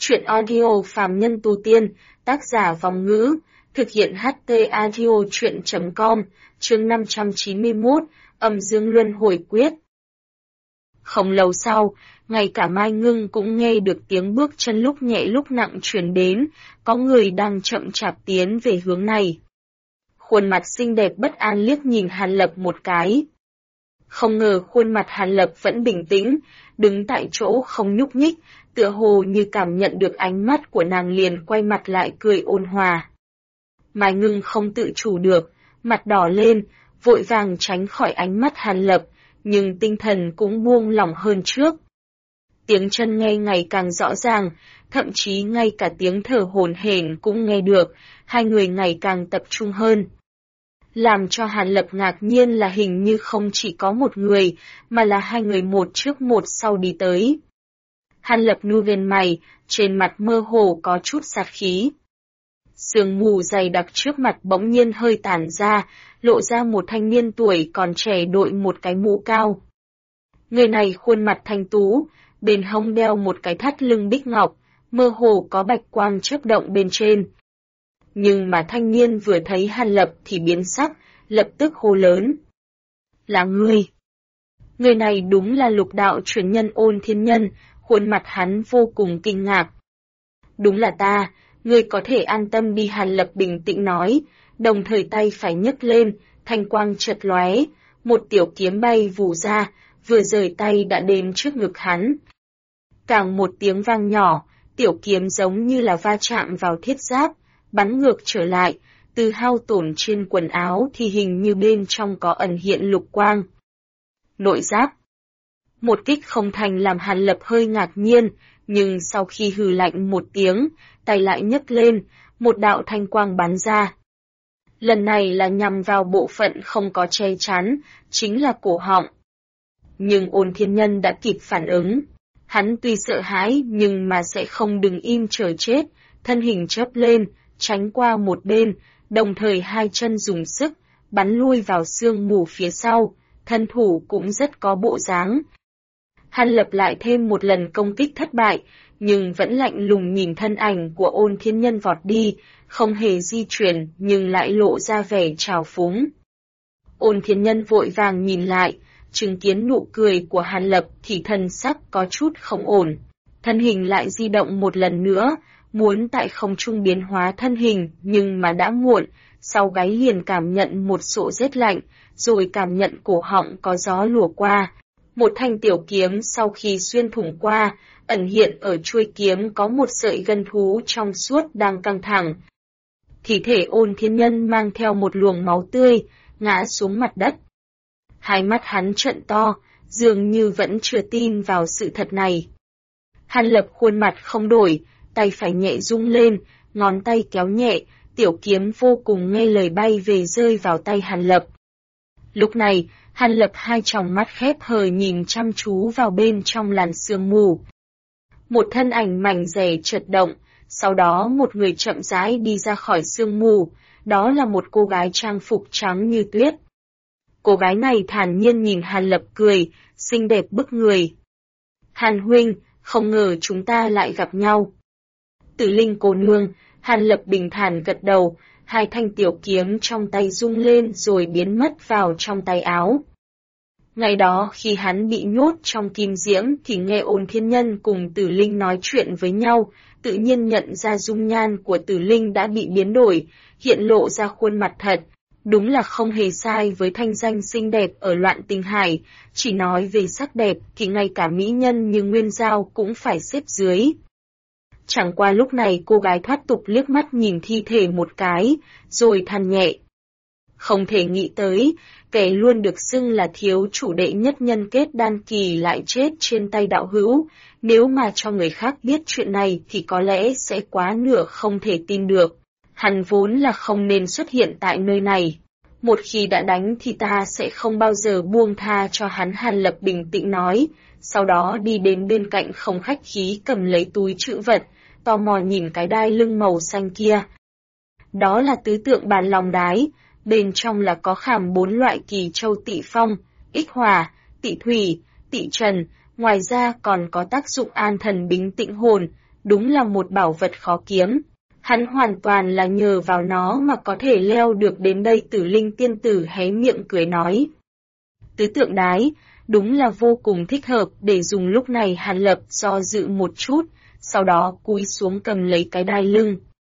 Truyện audio phàm nhân tu tiên, tác giả Vòng Ngữ, thực hiện HT audio truyện.com, chương 591, âm dương luân hồi quyết. Không lâu sau, ngay cả Mai Ngưng cũng nghe được tiếng bước chân lúc nhẹ lúc nặng truyền đến, có người đang chậm chạp tiến về hướng này. Khuôn mặt xinh đẹp bất an liếc nhìn Hàn Lập một cái. Không ngờ khuôn mặt Hàn Lập vẫn bình tĩnh, đứng tại chỗ không nhúc nhích, tựa hồ như cảm nhận được ánh mắt của nàng liền quay mặt lại cười ôn hòa. Mai Ngưng không tự chủ được, mặt đỏ lên, vội vàng tránh khỏi ánh mắt Hàn Lập, nhưng tinh thần cũng buông lỏng hơn trước. Tiếng chân nghe ngày càng rõ ràng, thậm chí ngay cả tiếng thở hổn hển cũng nghe được, hai người ngày càng tập trung hơn. Làm cho Hàn Lập ngạc nhiên là hình như không chỉ có một người, mà là hai người một trước một sau đi tới. Hàn Lập nu lên mày, trên mặt mơ hồ có chút sát khí. Sương mù dày đặc trước mặt bỗng nhiên hơi tản ra, lộ ra một thanh niên tuổi còn trẻ đội một cái mũ cao. Người này khuôn mặt thanh tú, bên hông đeo một cái thắt lưng bích ngọc, mơ hồ có bạch quang chớp động bên trên. Nhưng mà thanh niên vừa thấy Hàn Lập thì biến sắc, lập tức hô lớn. Là ngươi! Người này đúng là lục đạo truyền nhân Ôn Thiên Nhân, khuôn mặt hắn vô cùng kinh ngạc. Đúng là ta, ngươi có thể an tâm đi, Hàn Lập bình tĩnh nói, đồng thời tay phải nhấc lên, thanh quang chợt lóe, một tiểu kiếm bay vù ra, vừa rời tay đã đến trước ngực hắn. Càng một tiếng vang nhỏ, tiểu kiếm giống như là va chạm vào thiết giáp, bắn ngược trở lại, từ hao tổn trên quần áo thì hình như bên trong có ẩn hiện lục quang. Nội giáp. Một kích không thành làm Hàn Lập hơi ngạc nhiên, nhưng sau khi hừ lạnh một tiếng, tay lại nhấc lên, một đạo thanh quang bắn ra. Lần này là nhằm vào bộ phận không có che chắn, chính là cổ họng. Nhưng Ôn Thiên Nhân đã kịp phản ứng. Hắn tuy sợ hãi nhưng mà sẽ không đứng im chờ chết, thân hình chớp lên, tránh qua một bên, đồng thời hai chân dùng sức, bắn lui vào sương mù phía sau, thân thủ cũng rất có bộ dáng. Hàn Lập lại thêm một lần công kích thất bại, nhưng vẫn lạnh lùng nhìn thân ảnh của Ôn Thiên Nhân vọt đi, không hề di chuyển nhưng lại lộ ra vẻ trào phúng. Ôn Thiên Nhân vội vàng nhìn lại, chứng kiến nụ cười của Hàn Lập thì thần sắc có chút không ổn. Thân hình lại di động một lần nữa, muốn tại không trung biến hóa thân hình nhưng mà đã muộn, sau gáy liền cảm nhận một sộ rét lạnh, rồi cảm nhận cổ họng có gió lùa qua. Một thanh tiểu kiếm sau khi xuyên thủng qua, ẩn hiện ở chuôi kiếm có một sợi gân thú trong suốt đang căng thẳng. Thi thể Ôn Thiên Nhân mang theo một luồng máu tươi, ngã xuống mặt đất. Hai mắt hắn trợn to, dường như vẫn chưa tin vào sự thật này. Hàn Lập khuôn mặt không đổi, tay phải nhẹ rung lên, ngón tay kéo nhẹ, tiểu kiếm vô cùng nghe lời bay về rơi vào tay Hàn Lập. Lúc này, Hàn Lập hai tròng mắt khép hờ nhìn chăm chú vào bên trong làn sương mù. Một thân ảnh mảnh dẻ chợt động, sau đó một người chậm rãi đi ra khỏi sương mù, đó là một cô gái trang phục trắng như tuyết. Cô gái này thản nhiên nhìn Hàn Lập cười, xinh đẹp bức người. Hàn huynh, không ngờ chúng ta lại gặp nhau. Tử Linh cô nương, Hàn Lập bình thản gật đầu, hai thanh tiểu kiếm trong tay rung lên rồi biến mất vào trong tay áo. Ngày đó khi hắn bị nhốt trong kim diễm thì nghe Ôn Thiên Nhân cùng Tử Linh nói chuyện với nhau, tự nhiên nhận ra dung nhan của Tử Linh đã bị biến đổi, hiện lộ ra khuôn mặt thật. Đúng là không hề sai với thanh danh xinh đẹp ở Loạn Tinh Hải, chỉ nói về sắc đẹp thì ngay cả mỹ nhân như Nguyên Giao cũng phải xếp dưới. Chẳng qua lúc này cô gái thoát tục liếc mắt nhìn thi thể một cái, rồi than nhẹ. Không thể nghĩ tới, kẻ luôn được xưng là thiếu chủ đệ nhất nhân kết đan kỳ lại chết trên tay đạo hữu, nếu mà cho người khác biết chuyện này thì có lẽ sẽ quá nửa không thể tin được. Hắn vốn là không nên xuất hiện tại nơi này. Một khi đã đánh thì ta sẽ không bao giờ buông tha cho hắn, Hàn Lập bình tĩnh nói, sau đó đi đến bên cạnh không khách khí cầm lấy túi trữ vật, tò mò nhìn cái đai lưng màu xanh kia. Đó là tứ tượng bàn lòng đái, bên trong là có khảm 4 loại kỳ châu tị phong, ích hỏa, tị thủy, tị trần, ngoài ra còn có tác dụng an thần bính tĩnh hồn, đúng là một bảo vật khó kiếm. Hắn hoàn toàn là nhờ vào nó mà có thể leo được đến đây. Tử Linh tiên tử hé miệng cười nói. Tứ tượng đái, đúng là vô cùng thích hợp để dùng lúc này. Hàn Lập do dự một chút, sau đó cúi xuống cầm lấy cái đai lưng.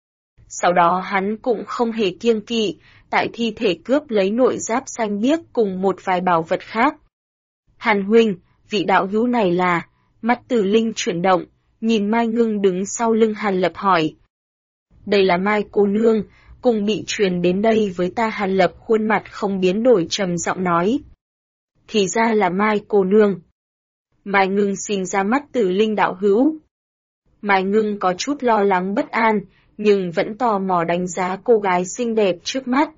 Sau đó hắn cũng không hề kiêng kỵ, tại thi thể cướp lấy nội giáp xanh biếc cùng một vài bảo vật khác. Hàn huynh, vị đạo hữu này là, mắt Tử Linh chuyển động, nhìn Mai Ngưng đứng sau lưng Hàn Lập hỏi. Đây là Mai cô nương, cùng bị truyền đến đây với ta. Hàn Lập khuôn mặt không biến đổi trầm giọng nói. Thì ra là Mai cô nương. Mai Ngưng xin ra mắt Tử Linh đạo hữu. Mai Ngưng có chút lo lắng bất an, nhưng vẫn tò mò đánh giá cô gái xinh đẹp trước mắt.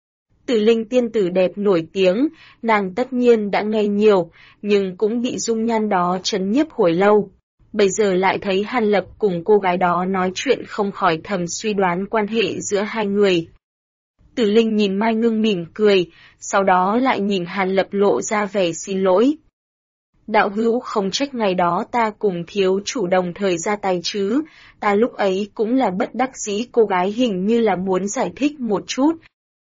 Tử Linh tiên tử đẹp nổi tiếng, nàng tất nhiên đã nghe nhiều, nhưng cũng bị dung nhan đó trấn nhiếp hồi lâu. Bây giờ lại thấy Hàn Lập cùng cô gái đó nói chuyện, không khỏi thầm suy đoán quan hệ giữa hai người. Tử Linh nhìn Mai Ngưng mỉm cười, sau đó lại nhìn Hàn Lập lộ ra vẻ xin lỗi. Đạo hữu không trách ngày đó ta cùng thiếu chủ đồng thời ra tay chứ, ta lúc ấy cũng là bất đắc dĩ. Cô gái hình như là muốn giải thích một chút.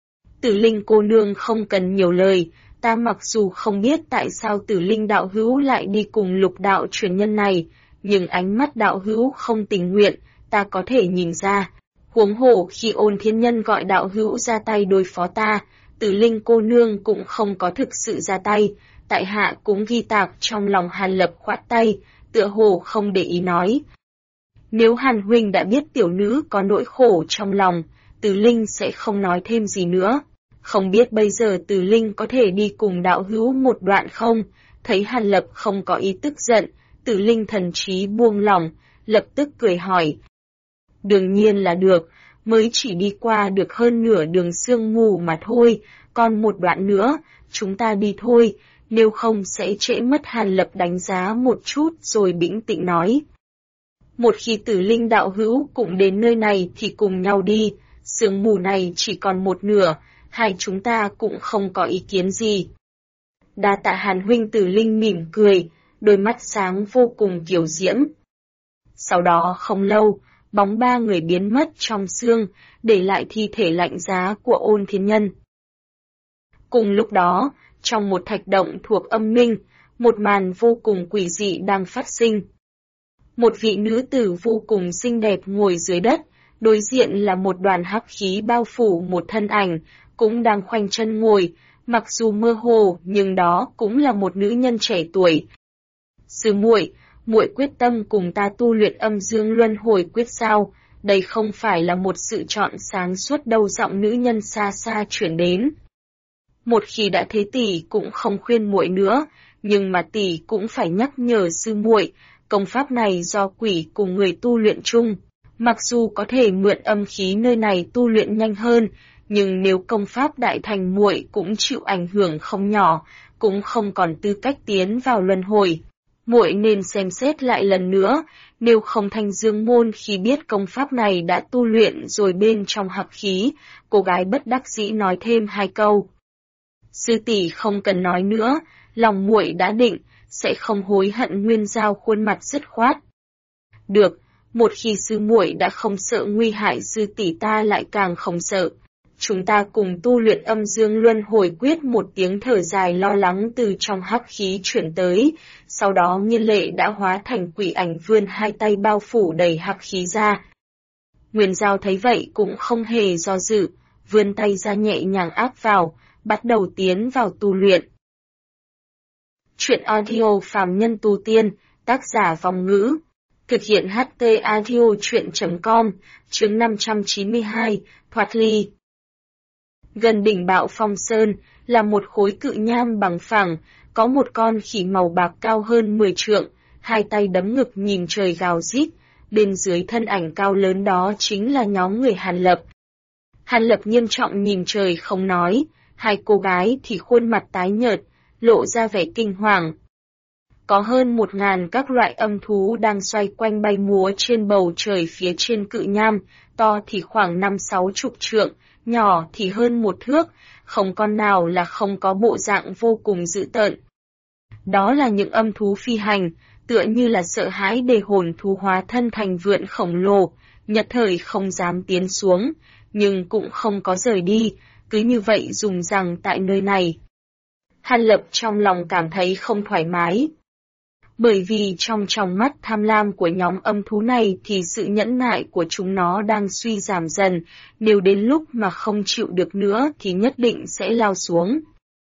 Tử Linh cô nương không cần nhiều lời, ta mặc dù không biết tại sao Tử Linh đạo hữu lại đi cùng Lục đạo truyền nhân này, nhưng ánh mắt đạo hữu không tình nguyện, ta có thể nhìn ra. Huống hồ khi Ôn Thiên Nhân gọi đạo hữu ra tay đối phó ta, Tử Linh cô nương cũng không có thực sự ra tay, tại hạ cũng ghi tạc trong lòng. Hàn Lập khoát tay, tựa hồ không để ý nói. Nếu Hàn huynh đã biết tiểu nữ có nỗi khổ trong lòng, Tử Linh sẽ không nói thêm gì nữa. Không biết bây giờ Tử Linh có thể đi cùng đạo hữu một đoạn không? Thấy Hàn Lập không có ý tức giận, Tử Linh thần trí buông lỏng, lập tức cười hỏi. Đương nhiên là được, mới chỉ đi qua được hơn nửa đường sương mù mà thôi, còn một đoạn nữa, chúng ta đi thôi, nếu không sẽ trễ mất. Hàn Lập đánh giá một chút rồi bĩnh tĩnh nói. Một khi Tử Linh đạo hữu cũng đến nơi này thì cùng nhau đi, sương mù này chỉ còn một nửa, hai chúng ta cũng không có ý kiến gì. Đa tạ Hàn huynh. Tử Linh mỉm cười, đôi mắt sáng vô cùng kiều diễm. Sau đó không lâu, bóng ba người biến mất trong sương, để lại thi thể lạnh giá của Ôn Thiên Nhân. Cùng lúc đó, trong một thạch động thuộc âm minh, một màn vô cùng quỷ dị đang phát sinh. Một vị nữ tử vô cùng xinh đẹp ngồi dưới đất, đối diện là một đoàn hắc khí bao phủ một thân ảnh, cũng đang khoanh chân ngồi, mặc dù mơ hồ nhưng đó cũng là một nữ nhân trẻ tuổi. Sư muội, muội quyết tâm cùng ta tu luyện Âm Dương Luân Hồi Quyết sao? Đây không phải là một sự chọn sáng suốt đâu. Giọng nữ nhân xa xa chuyển đến. Một khi đã thế tỷ cũng không khuyên muội nữa, nhưng mà tỷ cũng phải nhắc nhở sư muội, công pháp này do quỷ cùng người tu luyện chung. Mặc dù có thể mượn âm khí nơi này tu luyện nhanh hơn, nhưng nếu công pháp đại thành muội cũng chịu ảnh hưởng không nhỏ, cũng không còn tư cách tiến vào luân hồi. Muội nên xem xét lại lần nữa, nếu không Thanh Dương môn khi biết công pháp này đã tu luyện rồi bên trong hắc khí. Cô gái bất đắc dĩ nói thêm hai câu. Sư tỷ không cần nói nữa, lòng muội đã định, sẽ không hối hận. Nguyên Giao khuôn mặt dứt khoát. Được, một khi sư muội đã không sợ nguy hại, sư tỷ ta lại càng không sợ. Chúng ta cùng tu luyện Âm Dương Luân Hồi Quyết. Một tiếng thở dài lo lắng từ trong hắc khí chuyển tới, sau đó Nghiên Lệ đã hóa thành quỷ ảnh vươn hai tay bao phủ đầy hắc khí ra. Nguyên Giao thấy vậy cũng không hề do dự, vươn tay ra nhẹ nhàng áp vào, bắt đầu tiến vào tu luyện. Chuyện audio phàm nhân tu tiên, tác giả Vong Ngữ. Thực hiện HT Audio Chuyện.com, chương 592, Thoát Ly. Gần đỉnh Bạo Phong Sơn, là một khối cự nham bằng phẳng, có một con khỉ màu bạc cao hơn 10 trượng, hai tay đấm ngực nhìn trời gào rít, bên dưới thân ảnh cao lớn đó chính là nhóm người Hàn Lập. Hàn Lập nghiêm trọng nhìn trời không nói, hai cô gái thì khuôn mặt tái nhợt, lộ ra vẻ kinh hoàng. Có hơn 1000 các loại âm thú đang xoay quanh bay múa trên bầu trời phía trên cự nham, to thì khoảng 5-60 trượng, nhỏ thì hơn 1 thước, không con nào là không có bộ dạng vô cùng dữ tợn. Đó là những âm thú phi hành, tựa như là sợ hãi để hồn thú hóa thân thành vượn khổng lồ, nhất thời không dám tiến xuống, nhưng cũng không có rời đi, cứ như vậy dùng rằng tại nơi này. Hàn Lập trong lòng cảm thấy không thoải mái. Bởi vì trong mắt tham lam của nhóm âm thú này thì sự nhẫn nại của chúng nó đang suy giảm dần, nếu đến lúc mà không chịu được nữa thì nhất định sẽ lao xuống.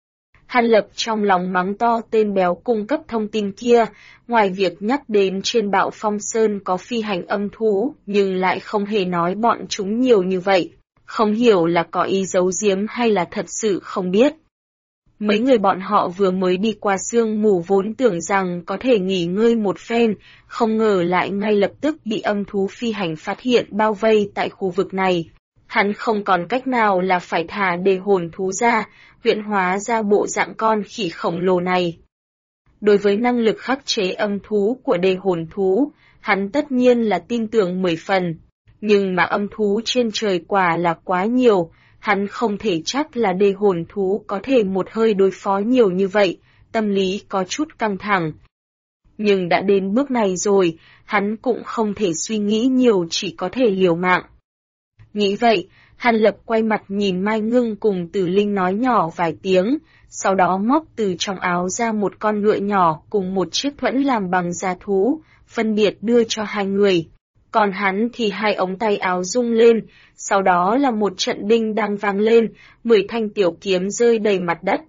Hàn Lập trong lòng mắng to tên béo cung cấp thông tin kia, ngoài việc nhắc đến trên Bạo Phong Sơn có phi hành âm thú, nhưng lại không hề nói bọn chúng nhiều như vậy, không hiểu là có ý giấu giếm hay là thật sự không biết. Mấy người bọn họ vừa mới đi qua sương mù vốn tưởng rằng có thể nghỉ ngơi một phen, không ngờ lại ngay lập tức bị âm thú phi hành phát hiện bao vây tại khu vực này. Hắn không còn cách nào là phải thả đề hồn thú ra, huyễn hóa ra bộ dạng con khỉ khổng lồ này. Đối với năng lực khắc chế âm thú của đề hồn thú, hắn tất nhiên là tin tưởng 10 phần. Nhưng mà âm thú trên trời quả là quá nhiều, hắn không thể chắc là đề hồn thú có thể một hơi đối phó nhiều như vậy, tâm lý có chút căng thẳng. Nhưng đã đến bước này rồi, hắn cũng không thể suy nghĩ nhiều, chỉ có thể liều mạng. Nghĩ vậy, Hàn Lập quay mặt nhìn Mai Ngưng cùng Tử Linh nói nhỏ vài tiếng, sau đó móc từ trong áo ra một con ngựa nhỏ cùng một chiếc thuẫn làm bằng da thú, phân biệt đưa cho hai người. Còn hắn thì hai ống tay áo rung lên, sau đó là một trận đinh đang vang lên, 10 thanh tiểu kiếm rơi đầy mặt đất.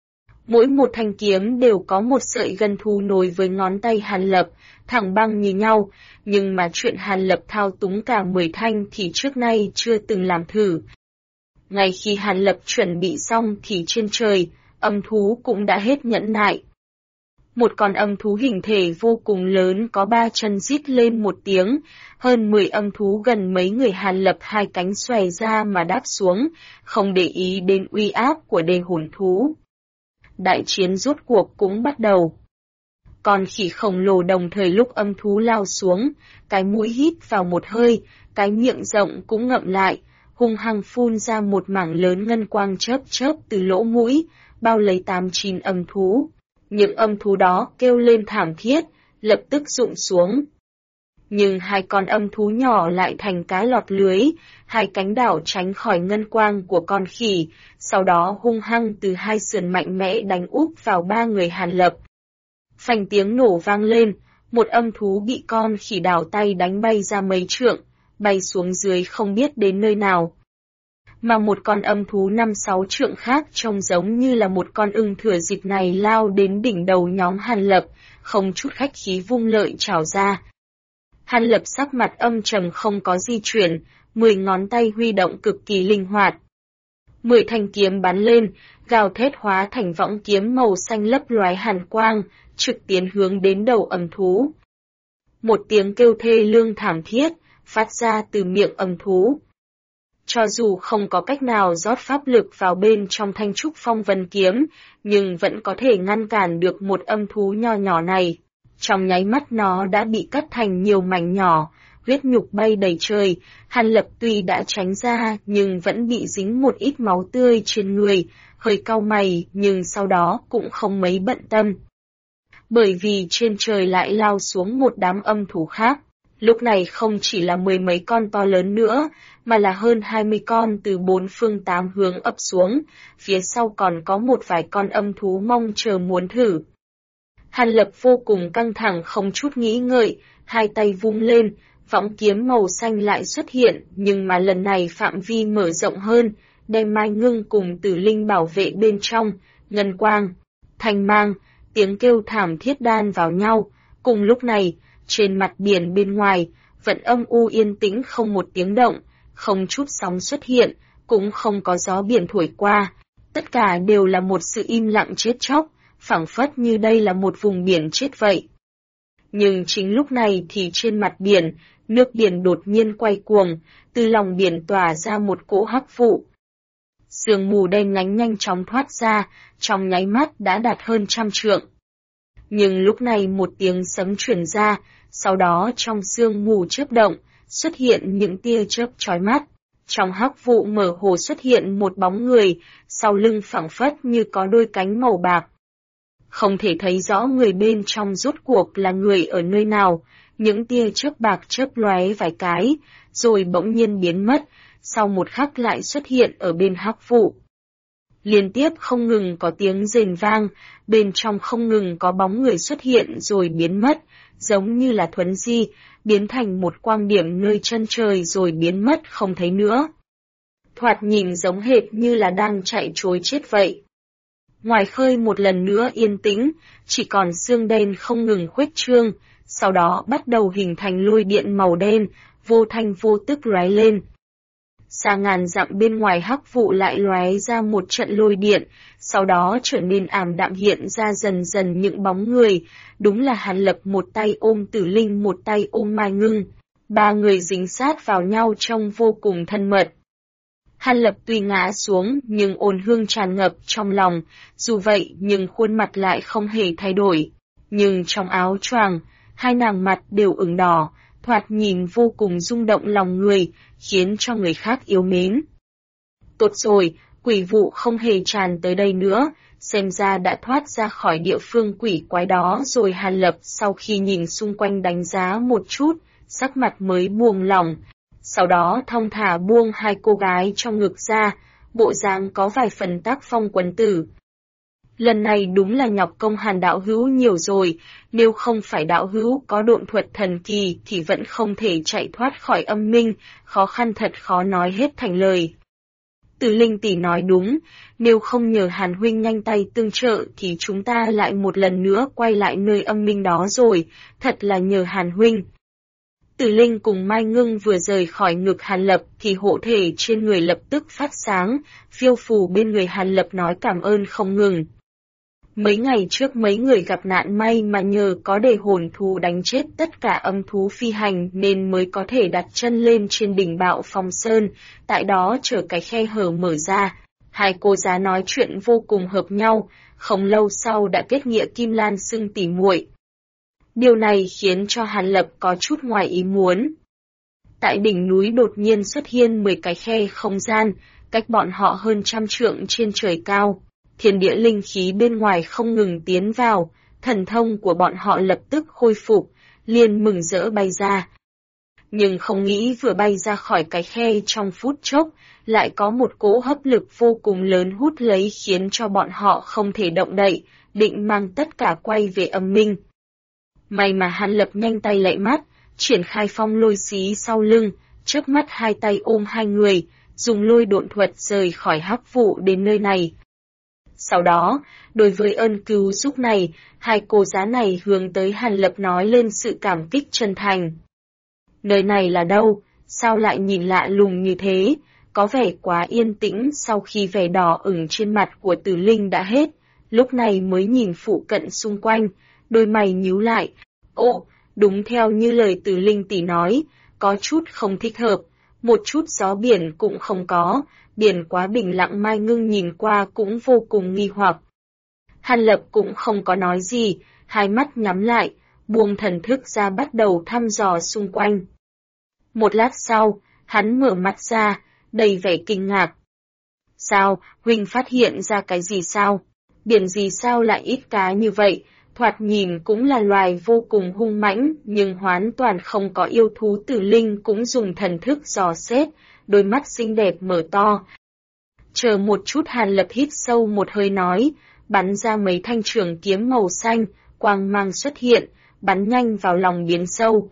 Mỗi một thanh kiếm đều có một sợi gân thú nối với ngón tay Hàn Lập, thẳng băng như nhau, nhưng mà chuyện Hàn Lập thao túng cả 10 thanh thì trước nay chưa từng làm thử. Ngay khi Hàn Lập chuẩn bị xong thì trên trời, âm thú cũng đã hết nhẫn nại. Một con âm thú hình thể vô cùng lớn có 3 chân rít lên một tiếng, hơn 10 âm thú gần mấy người Hàn Lập hai cánh xòe ra mà đáp xuống, không để ý đến uy áp của đề hồn thú. Đại chiến rốt cuộc cũng bắt đầu. Con khỉ khổng lồ đồng thời lúc âm thú lao xuống, cái mũi hít vào một hơi, cái miệng rộng cũng ngậm lại, hung hăng phun ra một mảng lớn ngân quang chớp chớp từ lỗ mũi, bao lấy 8-9 âm thú. Những âm thú đó kêu lên thảm thiết, lập tức rụng xuống. Nhưng hai con âm thú nhỏ lại thành cá lọt lưới, hai cánh đảo tránh khỏi ngân quang của con khỉ, sau đó hung hăng từ hai sườn mạnh mẽ đánh úp vào 3 người Hàn Lập. Phành tiếng nổ vang lên, một âm thú bị con khỉ đảo tay đánh bay ra mấy trượng, bay xuống dưới không biết đến nơi nào. Mà một con âm thú 5-6 trượng khác trông giống như là một con ưng thừa dịp này lao đến đỉnh đầu nhóm Hàn Lập, không chút khách khí vung lợi chảo ra. Hàn Lập sắc mặt âm trầm không có di chuyển, 10 ngón tay huy động cực kỳ linh hoạt. 10 thanh kiếm bắn lên, gào thét hóa thành võng kiếm màu xanh lấp lóe hàn quang, trực tiến hướng đến đầu âm thú. Một tiếng kêu thê lương thảm thiết, phát ra từ miệng âm thú. Cho dù không có cách nào rót pháp lực vào bên trong thanh trúc phong vân kiếm, nhưng vẫn có thể ngăn cản được một âm thú nho nhỏ này. Trong nháy mắt nó đã bị cắt thành nhiều mảnh nhỏ, huyết nhục bay đầy trời, Hàn Lập tuy đã tránh ra nhưng vẫn bị dính một ít máu tươi trên người, hơi cau mày nhưng sau đó cũng không mấy bận tâm. Bởi vì trên trời lại lao xuống một đám âm thú khác, lúc này không chỉ là 10 mấy con to lớn nữa, mà là hơn 20 con từ 4 phương 8 hướng ập xuống, phía sau còn có một vài con âm thú mong chờ muốn thử. Hàn Lập vô cùng căng thẳng không chút nghĩ ngợi, hai tay vung lên, võng kiếm màu xanh lại xuất hiện, nhưng mà lần này phạm vi mở rộng hơn, đem Mai Ngưng cùng Tử Linh bảo vệ bên trong, ngân quang, thanh mang, tiếng kêu thảm thiết đan vào nhau. Cùng lúc này, trên mặt biển bên ngoài, vẫn âm u yên tĩnh không một tiếng động, không chút sóng xuất hiện, cũng không có gió biển thổi qua, tất cả đều là một sự im lặng chết chóc, phảng phất như đây là một vùng biển chết vậy. Nhưng chính lúc này thì trên mặt biển, nước biển đột nhiên quay cuồng, từ lòng biển tỏa ra một cỗ hắc vụ. Sương mù đen nhánh nhanh chóng thoát ra, trong nháy mắt đã đạt hơn 100 trượng. Nhưng lúc này một tiếng sấm truyền ra, sau đó trong sương mù chớp động, xuất hiện những tia chớp chói mắt. Trong hắc vụ mơ hồ xuất hiện một bóng người, sau lưng phảng phất như có đôi cánh màu bạc. Không thể thấy rõ người bên trong rốt cuộc là người ở nơi nào, những tia chớp bạc chớp lóe vài cái, rồi bỗng nhiên biến mất, sau một khắc lại xuất hiện ở bên Hắc Vụ. Liên tiếp không ngừng có tiếng rền vang, bên trong không ngừng có bóng người xuất hiện rồi biến mất, giống như là thuấn di, biến thành một quang điểm nơi chân trời rồi biến mất không thấy nữa. Thoạt nhìn giống hệt như là đang chạy trối chết vậy. Ngoài khơi một lần nữa yên tĩnh, chỉ còn sương đen không ngừng khuếch trương, sau đó bắt đầu hình thành lôi điện màu đen, vô thanh vô tức lóe lên. Xa ngàn dặm bên ngoài Hắc Vụ lại lóe ra một trận lôi điện, sau đó trở nên ảm đạm hiện ra dần dần những bóng người, đúng là Hàn Lập một tay ôm Tử Linh một tay ôm Mai Ngưng, ba người dính sát vào nhau trông vô cùng thân mật. Hàn Lập tuy ngã xuống nhưng ôn hương tràn ngập trong lòng, dù vậy nhưng khuôn mặt lại không hề thay đổi. Nhưng trong áo choàng, hai nàng mặt đều ửng đỏ, thoạt nhìn vô cùng rung động lòng người, khiến cho người khác yêu mến. Tốt rồi, quỷ vụ không hề tràn tới đây nữa, xem ra đã thoát ra khỏi địa phương quỷ quái đó rồi. Hàn Lập sau khi nhìn xung quanh đánh giá một chút, sắc mặt mới buông lỏng. Sau đó thong thả buông hai cô gái trong ngực ra, bộ dáng có vài phần tác phong quân tử. Lần này đúng là nhọc công Hàn đạo hữu nhiều rồi, nếu không phải đạo hữu có độn thuật thần kỳ thì vẫn không thể chạy thoát khỏi âm minh, khó khăn thật khó nói hết thành lời. Từ Linh tỷ nói đúng, nếu không nhờ Hàn huynh nhanh tay tương trợ thì chúng ta lại một lần nữa quay lại nơi âm minh đó rồi, thật là nhờ Hàn huynh. Tử Linh cùng Mai Ngưng vừa rời khỏi ngực Hàn Lập thì hộ thể trên người lập tức phát sáng, phiêu phù bên người Hàn Lập nói cảm ơn không ngừng. Mấy ngày trước mấy người gặp nạn may mà nhờ có để hồn thú đánh chết tất cả âm thú phi hành nên mới có thể đặt chân lên trên đỉnh Bạo Phong Sơn, tại đó chờ cái khe hở mở ra. Hai cô giá nói chuyện vô cùng hợp nhau, không lâu sau đã kết nghĩa Kim Lan xưng tỉ muội. Điều này khiến cho Hàn Lập có chút ngoài ý muốn. Tại đỉnh núi đột nhiên xuất hiện 10 cái khe không gian, cách bọn họ hơn 100 trượng trên trời cao. Thiên địa linh khí bên ngoài không ngừng tiến vào, thần thông của bọn họ lập tức khôi phục, liền mừng rỡ bay ra. Nhưng không nghĩ vừa bay ra khỏi cái khe trong phút chốc, lại có một cỗ hấp lực vô cùng lớn hút lấy khiến cho bọn họ không thể động đậy, định mang tất cả quay về âm minh. May mà Hàn Lập nhanh tay lạy mắt, triển khai phong lôi xí sau lưng, chớp mắt hai tay ôm hai người, dùng lôi độn thuật rời khỏi Hắc Vụ đến nơi này. Sau đó, đối với ơn cứu giúp này, hai cô giá này hướng tới Hàn Lập nói lên sự cảm kích chân thành. Nơi này là đâu, sao lại nhìn lạ lùng như thế, có vẻ quá yên tĩnh. Sau khi vẻ đỏ ửng trên mặt của Tử Linh đã hết, lúc này mới nhìn phụ cận xung quanh, đôi mày nhíu lại. Ồ, đúng theo như lời Tử Linh tỷ nói, có chút không thích hợp, một chút gió biển cũng không có, biển quá bình lặng. Mai Ngưng nhìn qua cũng vô cùng nghi hoặc. Hàn Lập cũng không có nói gì, hai mắt nhắm lại, buông thần thức ra bắt đầu thăm dò xung quanh. Một lát sau, hắn mở mắt ra, đầy vẻ kinh ngạc. Sao, huynh phát hiện ra cái gì sao? Biển gì sao lại ít cá như vậy? Thoạt nhìn cũng là loài vô cùng hung mãnh, nhưng hoàn toàn không có yêu thú. Tử Linh cũng dùng thần thức dò xét, đôi mắt xinh đẹp mở to. Chờ một chút. Hàn Lập hít sâu một hơi nói, bắn ra mấy thanh trường kiếm màu xanh, quang mang xuất hiện, bắn nhanh vào lòng biển sâu.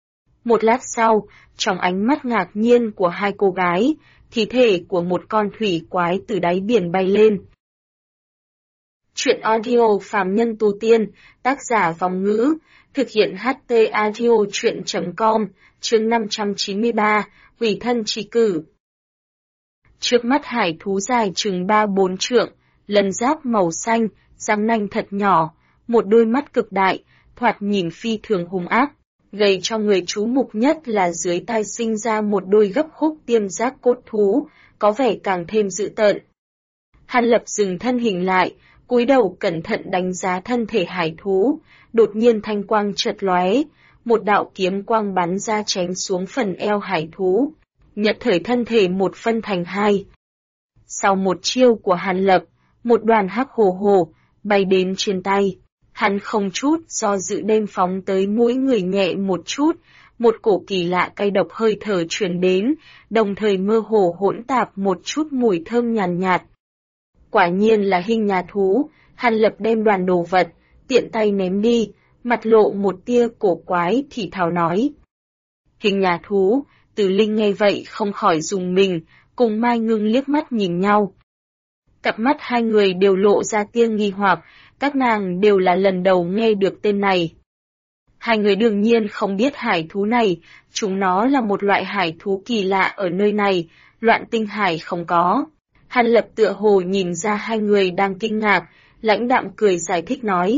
Một lát sau, trong ánh mắt ngạc nhiên của hai cô gái, thi thể của một con thủy quái từ đáy biển bay lên. Chuyện audio Phàm Nhân Tu Tiên, tác giả Vòng Ngữ, thực hiện HT Audio Chuyện.com, chương 593, Hủy thân chi cử. Trước mắt hải thú dài chừng 3-4 trượng, lân giáp màu xanh, răng nanh thật nhỏ, một đôi mắt cực đại, thoạt nhìn phi thường hung ác. Gây cho người chú mục nhất là dưới tai sinh ra một đôi gấp khúc tiêm giác cốt thú, có vẻ càng thêm dữ tợn. Hàn Lập dừng thân hình lại, cúi đầu cẩn thận đánh giá thân thể hải thú, đột nhiên thanh quang chợt lóe, một đạo kiếm quang bắn ra chém xuống phần eo hải thú, nhật thời thân thể một phân thành hai. Sau một chiêu của Hàn Lập, một đoàn hắc hồ hồ, bay đến trên tay. Hắn không chút do dự đem phóng tới mũi người nhẹ một chút, một cổ kỳ lạ cay độc hơi thở truyền đến, đồng thời mơ hồ hỗn tạp một chút mùi thơm nhàn nhạt. Quả nhiên là hình nhà thú, Hàn Lập đem đoàn đồ vật, tiện tay ném đi, mặt lộ một tia cổ quái thì thào nói. Hình nhà thú, Từ Linh nghe vậy không khỏi rùng mình, cùng Mai Ngưng liếc mắt nhìn nhau. Cặp mắt hai người đều lộ ra tia nghi hoặc, các nàng đều là lần đầu nghe được tên này. Hai người đương nhiên không biết hải thú này, chúng nó là một loại hải thú kỳ lạ ở nơi này, Loạn Tinh Hải không có. Hàn Lập tựa hồ nhìn ra hai người đang kinh ngạc, lãnh đạm cười giải thích nói.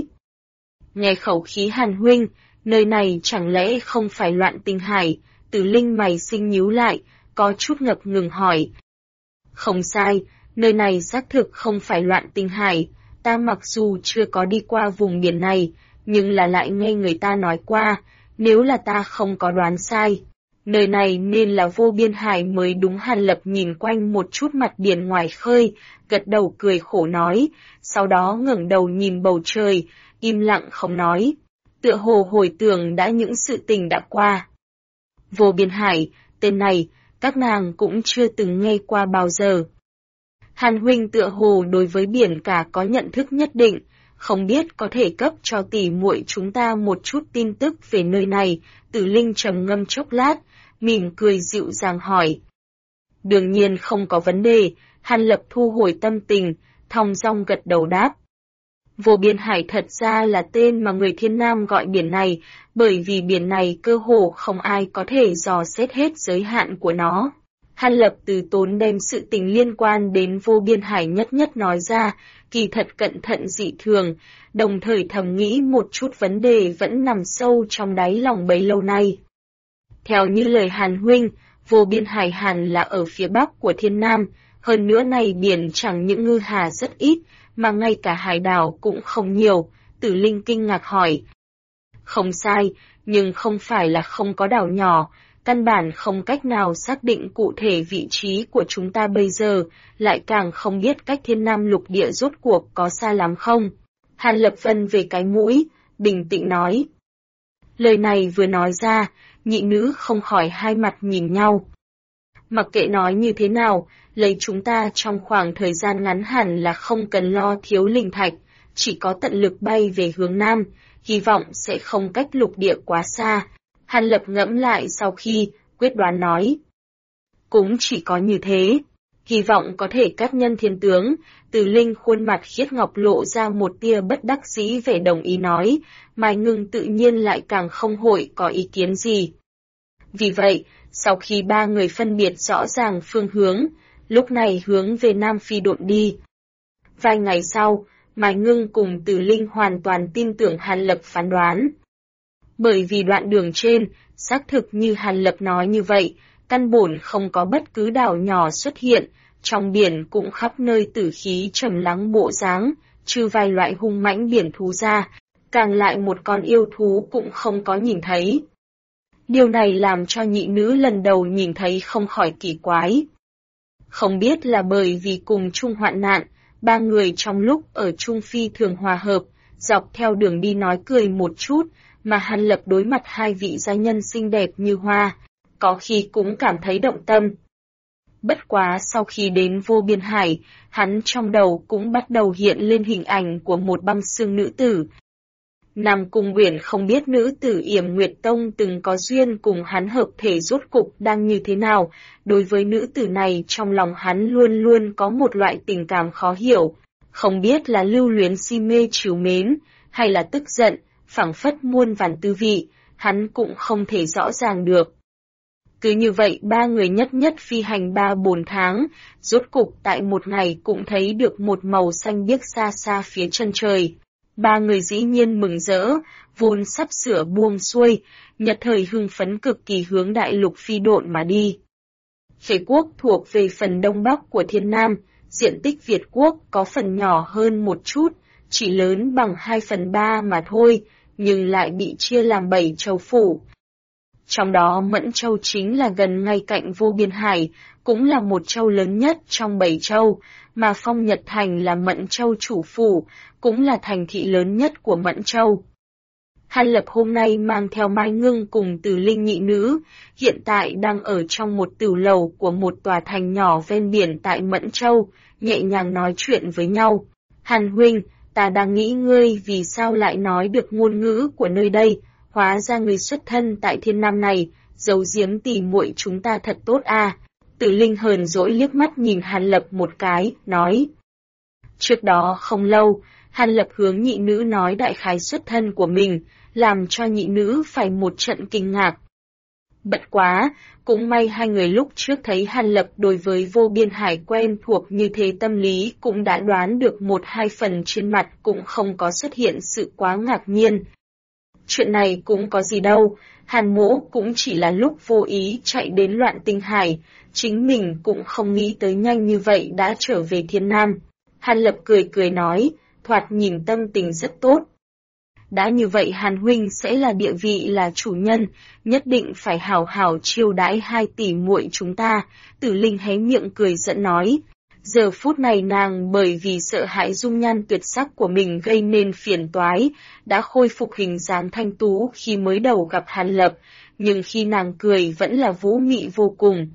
Nghe khẩu khí Hàn huynh, nơi này chẳng lẽ không phải Loạn Tinh Hải, Từ Linh mày xinh nhíu lại, có chút ngập ngừng hỏi. Không sai, nơi này xác thực không phải Loạn Tinh Hải, ta mặc dù chưa có đi qua vùng biển này, nhưng là lại nghe người ta nói qua, nếu là ta không có đoán sai. Nơi này nên là Vô Biên Hải mới đúng. Hàn Lập nhìn quanh một chút mặt biển ngoài khơi, gật đầu cười khổ nói, sau đó ngẩng đầu nhìn bầu trời, im lặng không nói, tựa hồ hồi tưởng đã những sự tình đã qua. Vô Biên Hải, tên này, các nàng cũng chưa từng nghe qua bao giờ. Hàn huynh tựa hồ đối với biển cả có nhận thức nhất định, không biết có thể cấp cho tỷ muội chúng ta một chút tin tức về nơi này. Tử Linh trầm ngâm chốc lát, mỉm cười dịu dàng hỏi. Đương nhiên không có vấn đề, Hàn Lập thu hồi tâm tình, thong dong gật đầu đáp. Vô Biên Hải thật ra là tên mà người Thiên Nam gọi biển này, bởi vì biển này cơ hồ không ai có thể dò xét hết giới hạn của nó. Hàn Lập từ tốn đem sự tình liên quan đến Vô Biên Hải nhất nhất nói ra, kỳ thật cẩn thận dị thường, đồng thời thầm nghĩ một chút vấn đề vẫn nằm sâu trong đáy lòng bấy lâu nay. Theo như lời Hàn huynh, Vô Biên Hải hẳn là ở phía bắc của Thiên Nam, hơn nữa này biển chẳng những ngư hà rất ít, mà ngay cả hải đảo cũng không nhiều. Tử Linh kinh ngạc hỏi. Không sai, nhưng không phải là không có đảo nhỏ, căn bản không cách nào xác định cụ thể vị trí của chúng ta bây giờ, lại càng không biết cách Thiên Nam lục địa rốt cuộc có xa lắm không. Hàn Lập vân về cái mũi, bình tĩnh nói. Lời này vừa nói ra, nhị nữ không khỏi hai mặt nhìn nhau. Mặc kệ nói như thế nào, lấy chúng ta trong khoảng thời gian ngắn hẳn là không cần lo thiếu linh thạch, chỉ có tận lực bay về hướng Nam, hy vọng sẽ không cách lục địa quá xa. Hàn Lập ngẫm lại sau khi, quyết đoán nói. Cũng chỉ có như thế, hy vọng có thể các nhân thiên tướng. Từ Linh khuôn mặt khiết ngọc lộ ra một tia bất đắc dĩ vẻ đồng ý nói, Mai Ngưng tự nhiên lại càng không hội có ý kiến gì. Vì vậy, sau khi ba người phân biệt rõ ràng phương hướng, lúc này hướng về Nam phi độn đi. Vài ngày sau, Mai Ngưng cùng Từ Linh hoàn toàn tin tưởng Hàn Lập phán đoán. Bởi vì đoạn đường trên, xác thực như Hàn Lập nói như vậy, căn bổn không có bất cứ đảo nhỏ xuất hiện, trong biển cũng khắp nơi tử khí trầm lắng bộ dáng, trừ vài loại hung mãnh biển thú ra, càng lại một con yêu thú cũng không có nhìn thấy. Điều này làm cho nhị nữ lần đầu nhìn thấy không khỏi kỳ quái. Không biết là bởi vì cùng chung hoạn nạn, ba người trong lúc ở Trung Phi thường hòa hợp, dọc theo đường đi nói cười một chút, mà Hàn Lập đối mặt hai vị gia nhân xinh đẹp như hoa, có khi cũng cảm thấy động tâm. Bất quá sau khi đến Vô Biên Hải, hắn trong đầu cũng bắt đầu hiện lên hình ảnh của một băng xương nữ tử. Nam Cung Uyển không biết nữ tử Yểm Nguyệt Tông từng có duyên cùng hắn hợp thể rốt cục đang như thế nào, đối với nữ tử này trong lòng hắn luôn luôn có một loại tình cảm khó hiểu, không biết là lưu luyến si mê trìu mến, hay là tức giận, phảng phất muôn vàn tư vị, hắn cũng không thể rõ ràng được. Cứ như vậy ba người nhất nhất phi hành 3-4 tháng, rốt cục tại một ngày cũng thấy được một màu xanh biếc xa xa phía chân trời. Ba người dĩ nhiên mừng rỡ, vốn sắp sửa buông xuôi, nhất thời hưng phấn cực kỳ hướng đại lục phi độn mà đi. Khế quốc thuộc về phần đông bắc của Thiên Nam, diện tích Việt quốc có phần nhỏ hơn một chút, chỉ lớn bằng 2/3 mà thôi, nhưng lại bị chia làm 7 châu phủ. Trong đó Mẫn Châu chính là gần ngay cạnh Vô Biên Hải, cũng là một châu lớn nhất trong 7 châu, mà Phong Nhật Thành là Mẫn Châu chủ phủ, cũng là thành thị lớn nhất của Mẫn Châu. Hàn Lập hôm nay mang theo Mai Ngưng cùng Tử Linh nhị nữ, hiện tại đang ở trong một tửu lầu của một tòa thành nhỏ ven biển tại Mẫn Châu, nhẹ nhàng nói chuyện với nhau. Hàn huynh, ta đang nghĩ ngươi vì sao lại nói được ngôn ngữ của nơi đây, hóa ra ngươi xuất thân tại Thiên Nam này, giấu giếm tỉ muội chúng ta thật tốt à. Tử Linh hờn dỗi liếc mắt nhìn Hàn Lập một cái, nói. Trước đó không lâu, Hàn Lập hướng nhị nữ nói đại khái xuất thân của mình, làm cho nhị nữ phải một trận kinh ngạc. Bất quá, cũng may hai người lúc trước thấy Hàn Lập đối với Vô Biên Hải quen thuộc như thế, tâm lý cũng đã đoán được một hai phần, trên mặt cũng không có xuất hiện sự quá ngạc nhiên. Chuyện này cũng có gì đâu, Hàn Mỗ cũng chỉ là lúc vô ý chạy đến Loạn Tinh Hải, chính mình cũng không nghĩ tới nhanh như vậy đã trở về Thiên Nam. Hàn Lập cười cười nói, thoạt nhìn tâm tình rất tốt. Đã như vậy Hàn huynh sẽ là địa vị là chủ nhân, nhất định phải hảo hảo chiêu đãi hai tỷ muội chúng ta. Tử Linh hé miệng cười giận nói. Giờ phút này nàng bởi vì sợ hãi dung nhan tuyệt sắc của mình gây nên phiền toái, đã khôi phục hình dáng thanh tú khi mới đầu gặp Hàn Lập, nhưng khi nàng cười vẫn là vũ mị vô cùng.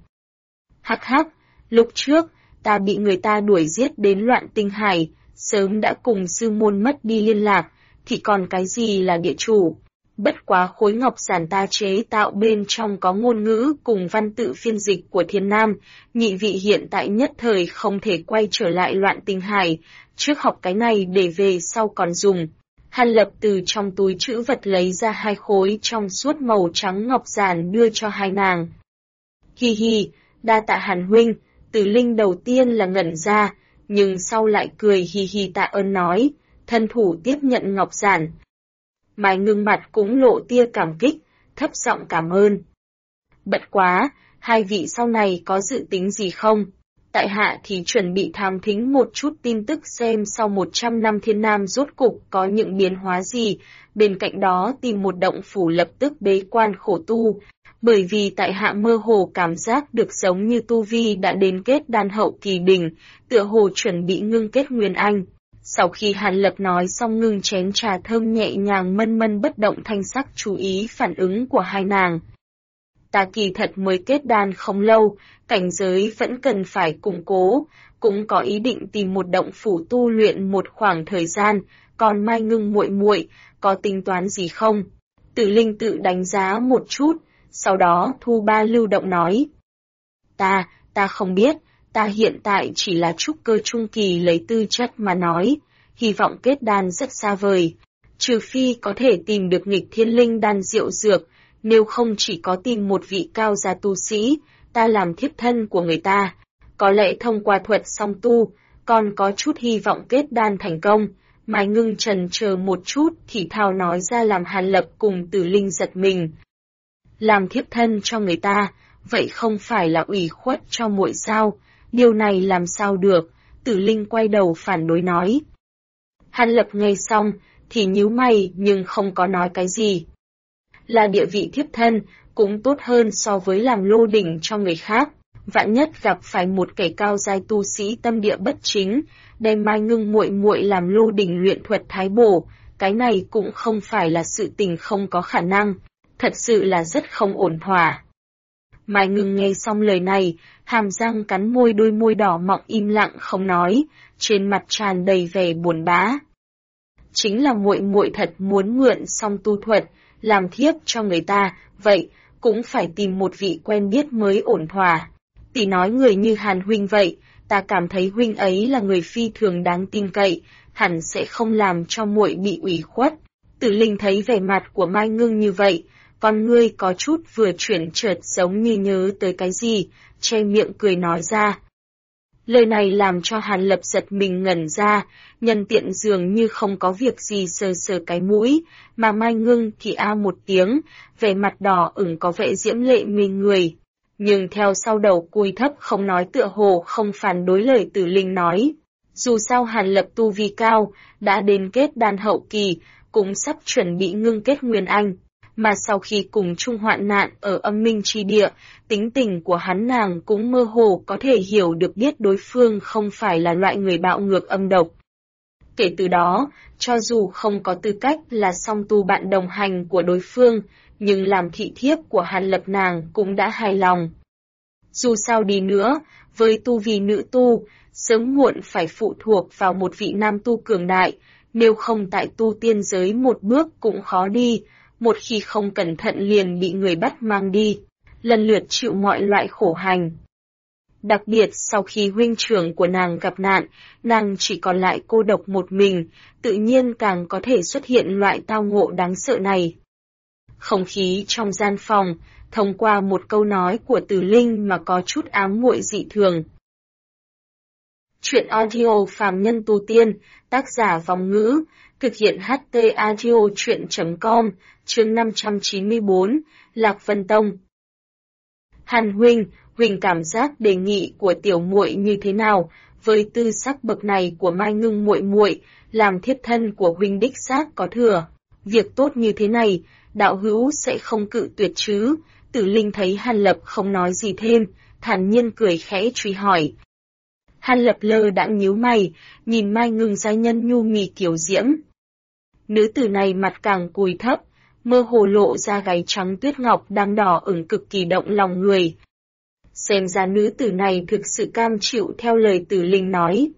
Hắc hắc, lúc trước, ta bị người ta đuổi giết đến Loạn Tinh Hải, sớm đã cùng sư môn mất đi liên lạc, thì còn cái gì là địa chủ. Bất quá khối ngọc giản ta chế tạo bên trong có ngôn ngữ cùng văn tự phiên dịch của Thiên Nam, nhị vị hiện tại nhất thời không thể quay trở lại Loạn Tinh Hải, trước học cái này để về sau còn dùng. Hàn Lập từ trong túi trữ vật lấy ra hai khối trong suốt màu trắng ngọc giản đưa cho hai nàng. Hi hi, đa tạ Hàn huynh. Tử Linh đầu tiên là ngẩn ra, nhưng sau lại cười hi hi tạ ơn nói, thân thủ tiếp nhận ngọc giản. Mai Ngưng mặt cũng lộ tia cảm kích, thấp giọng cảm ơn. Bất quá, hai vị sau này có dự tính gì không? Tại hạ thì chuẩn bị tham thính một chút tin tức xem sau 100 năm Thiên Nam rốt cục có những biến hóa gì, bên cạnh đó tìm một động phủ lập tức bế quan khổ tu. Bởi vì tại hạ mơ hồ cảm giác được giống như tu vi đã đến kết đan hậu kỳ đỉnh, tựa hồ chuẩn bị ngưng kết nguyên anh. Sau khi Hàn Lập nói xong ngưng chén trà thơm nhẹ nhàng mân mân bất động thanh sắc chú ý phản ứng của hai nàng. Ta kỳ thật mới kết đan không lâu, cảnh giới vẫn cần phải củng cố, cũng có ý định tìm một động phủ tu luyện một khoảng thời gian, còn Mai Ngưng muội muội có tính toán gì không? Tử Linh tự đánh giá một chút, sau đó thu ba lưu động nói. Ta không biết, ta hiện tại chỉ là trúc cơ trung kỳ lấy tư chất mà nói, hy vọng kết đan rất xa vời. Trừ phi có thể tìm được nghịch thiên linh đan diệu dược, nếu không chỉ có tìm một vị cao gia tu sĩ, ta làm thiếp thân của người ta. Có lẽ thông qua thuật song tu, còn có chút hy vọng kết đan thành công. Mai Ngưng chần chờ một chút thì thào nói ra làm Hàn Lập cùng Tử Linh giật mình. Làm thiếp thân cho người ta, vậy không phải là ủy khuất cho muội sao? Điều này làm sao được? Tử Linh quay đầu phản đối nói. Hàn Lập nghe xong thì nhíu mày nhưng không có nói cái gì. Là địa vị thiếp thân cũng tốt hơn so với làm lô đỉnh cho người khác. Vạn nhất gặp phải một kẻ cao giai tu sĩ tâm địa bất chính, đem Mai Ngưng muội muội làm lô đỉnh luyện thuật thái bổ, cái này cũng không phải là sự tình không có khả năng, thật sự là rất không ổn thỏa. Mai Ngưng nghe xong lời này, hàm răng cắn môi, đôi môi đỏ mọng im lặng không nói, trên mặt tràn đầy vẻ buồn bã. Chính là muội muội thật muốn mượn song tu thuật, làm thiếp cho người ta, vậy cũng phải tìm một vị quen biết mới ổn thỏa. Tỷ nói người như Hàn huynh vậy, ta cảm thấy huynh ấy là người phi thường đáng tin cậy, hẳn sẽ không làm cho muội bị ủy khuất. Tử Linh thấy vẻ mặt của Mai Ngưng như vậy, con ngươi có chút vừa chuyển chợt giống như nhớ tới cái gì, che miệng cười nói ra. Lời này làm cho Hàn Lập giật mình ngẩn ra, nhân tiện dường như không có việc gì sờ sờ cái mũi, mà Mai Ngưng thì a một tiếng, vẻ mặt đỏ ửng có vẻ diễm lệ mê người. Nhưng theo sau đầu cúi thấp không nói, tựa hồ không phản đối lời Tử Linh nói. Dù sao Hàn Lập tu vi cao, đã đến kết đan hậu kỳ, cũng sắp chuẩn bị ngưng kết nguyên anh. mà sau khi cùng chung hoạn nạn ở âm minh chi địa, tính tình của hắn nàng cũng mơ hồ có thể hiểu được biết đối phương không phải là loại người bạo ngược âm độc. Kể từ đó, cho dù không có tư cách là song tu bạn đồng hành của đối phương, nhưng làm thị thiếp của Hàn Lập nàng cũng đã hài lòng. Dù sao đi nữa, với tu vi nữ tu, sớm muộn phải phụ thuộc vào một vị nam tu cường đại, nếu không tại tu tiên giới một bước cũng khó đi, một khi không cẩn thận liền bị người bắt mang đi, lần lượt chịu mọi loại khổ hành. Đặc biệt sau khi huynh trưởng của nàng gặp nạn, nàng chỉ còn lại cô độc một mình, tự nhiên càng có thể xuất hiện loại tao ngộ đáng sợ này. Không khí trong gian phòng, thông qua một câu nói của Từ Linh mà có chút ám muội dị thường. Chuyện audio phàm nhân tu tiên, tác giả Vòng Ngữ, thực hiện HT audio chuyện.com, chương 594, Lạc Vân Tông. Hàn huynh, huynh cảm giác đề nghị của tiểu muội như thế nào? Với tư sắc bậc này của Mai Ngưng muội muội, làm thiếp thân của huynh đích xác có thừa. Việc tốt như thế này, đạo hữu sẽ không cự tuyệt chứ? Tử Linh thấy Hàn Lập không nói gì thêm, thản nhiên cười khẽ truy hỏi. Hàn Lập lơ đãng nhíu mày, nhìn Mai Ngưng giai nhân nhu mì kiều diễm. Nữ tử này mặt càng cúi thấp, mơ hồ lộ ra gáy trắng tuyết ngọc đang đỏ ửng cực kỳ động lòng người. Xem ra nữ tử này thực sự cam chịu theo lời Tử Linh nói.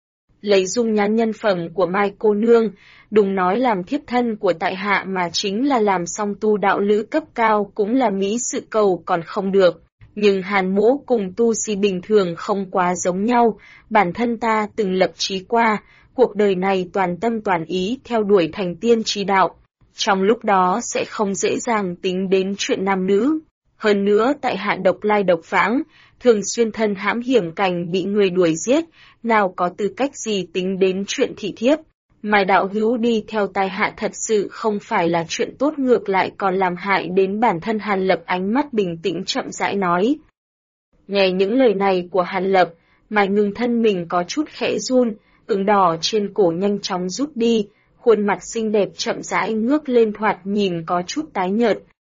Lấy dung nhan nhân phẩm của Mai cô nương, đừng nói làm thiếp thân của tại hạ mà chính là làm song tu đạo lữ cấp cao cũng là mỹ sự cầu còn không được. Nhưng Hàn mỗ cùng tu sĩ bình thường không quá giống nhau, bản thân ta từng lập chí qua, cuộc đời này toàn tâm toàn ý theo đuổi thành tiên chí đạo. Trong lúc đó sẽ không dễ dàng tính đến chuyện nam nữ. Hơn nữa tại hạ độc lai độc vãng, thường xuyên thân hãm hiểm cảnh bị người đuổi giết, nào có tư cách gì tính đến chuyện thị thiếp. Mai đạo hữu đi theo tai hạ thật sự không phải là chuyện tốt, ngược lại còn làm hại đến bản thân. Hàn Lập ánh mắt bình tĩnh chậm rãi nói. Nghe những lời này của Hàn Lập, Mai Ngưng thân mình có chút khẽ run, ửng đỏ trên cổ nhanh chóng rút đi, khuôn mặt xinh đẹp chậm rãi ngước lên thoạt nhìn có chút tái nhợt.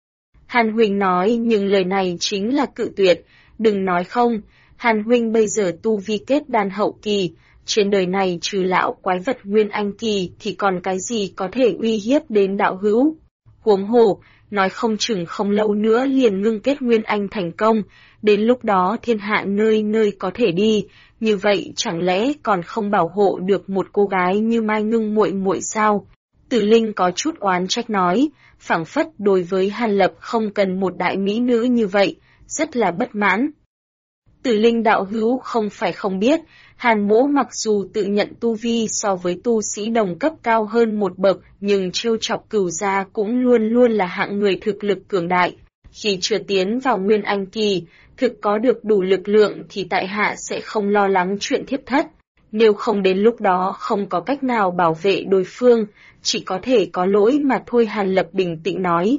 Hàn huynh nói nhưng lời này chính là cự tuyệt, đừng nói không, Hàn huynh bây giờ tu vi kết đan hậu kỳ, trên đời này trừ lão quái vật nguyên anh kỳ thì còn cái gì có thể uy hiếp đến đạo hữu. Huống hồ, nói không chừng không lâu nữa liền ngưng kết nguyên anh thành công, đến lúc đó thiên hạ nơi nơi có thể đi, như vậy chẳng lẽ còn không bảo hộ được một cô gái như Mai Ngưng muội muội sao? Tử Linh có chút oán trách nói, phảng phất đối với Hàn Lập không cần một đại mỹ nữ như vậy, rất là bất mãn. Tử Linh đạo hữu không phải không biết, Hàn mỗ mặc dù tự nhận tu vi so với tu sĩ đồng cấp cao hơn một bậc, nhưng trêu chọc Cửu gia cũng luôn luôn là hạng người thực lực cường đại. Khi chưa tiến vào nguyên anh kỳ, thực có được đủ lực lượng thì tại hạ sẽ không lo lắng chuyện thiếp thất. Nếu không đến lúc đó không có cách nào bảo vệ đối phương, chỉ có thể có lỗi mà thôi. Hàn Lập bình tĩnh nói.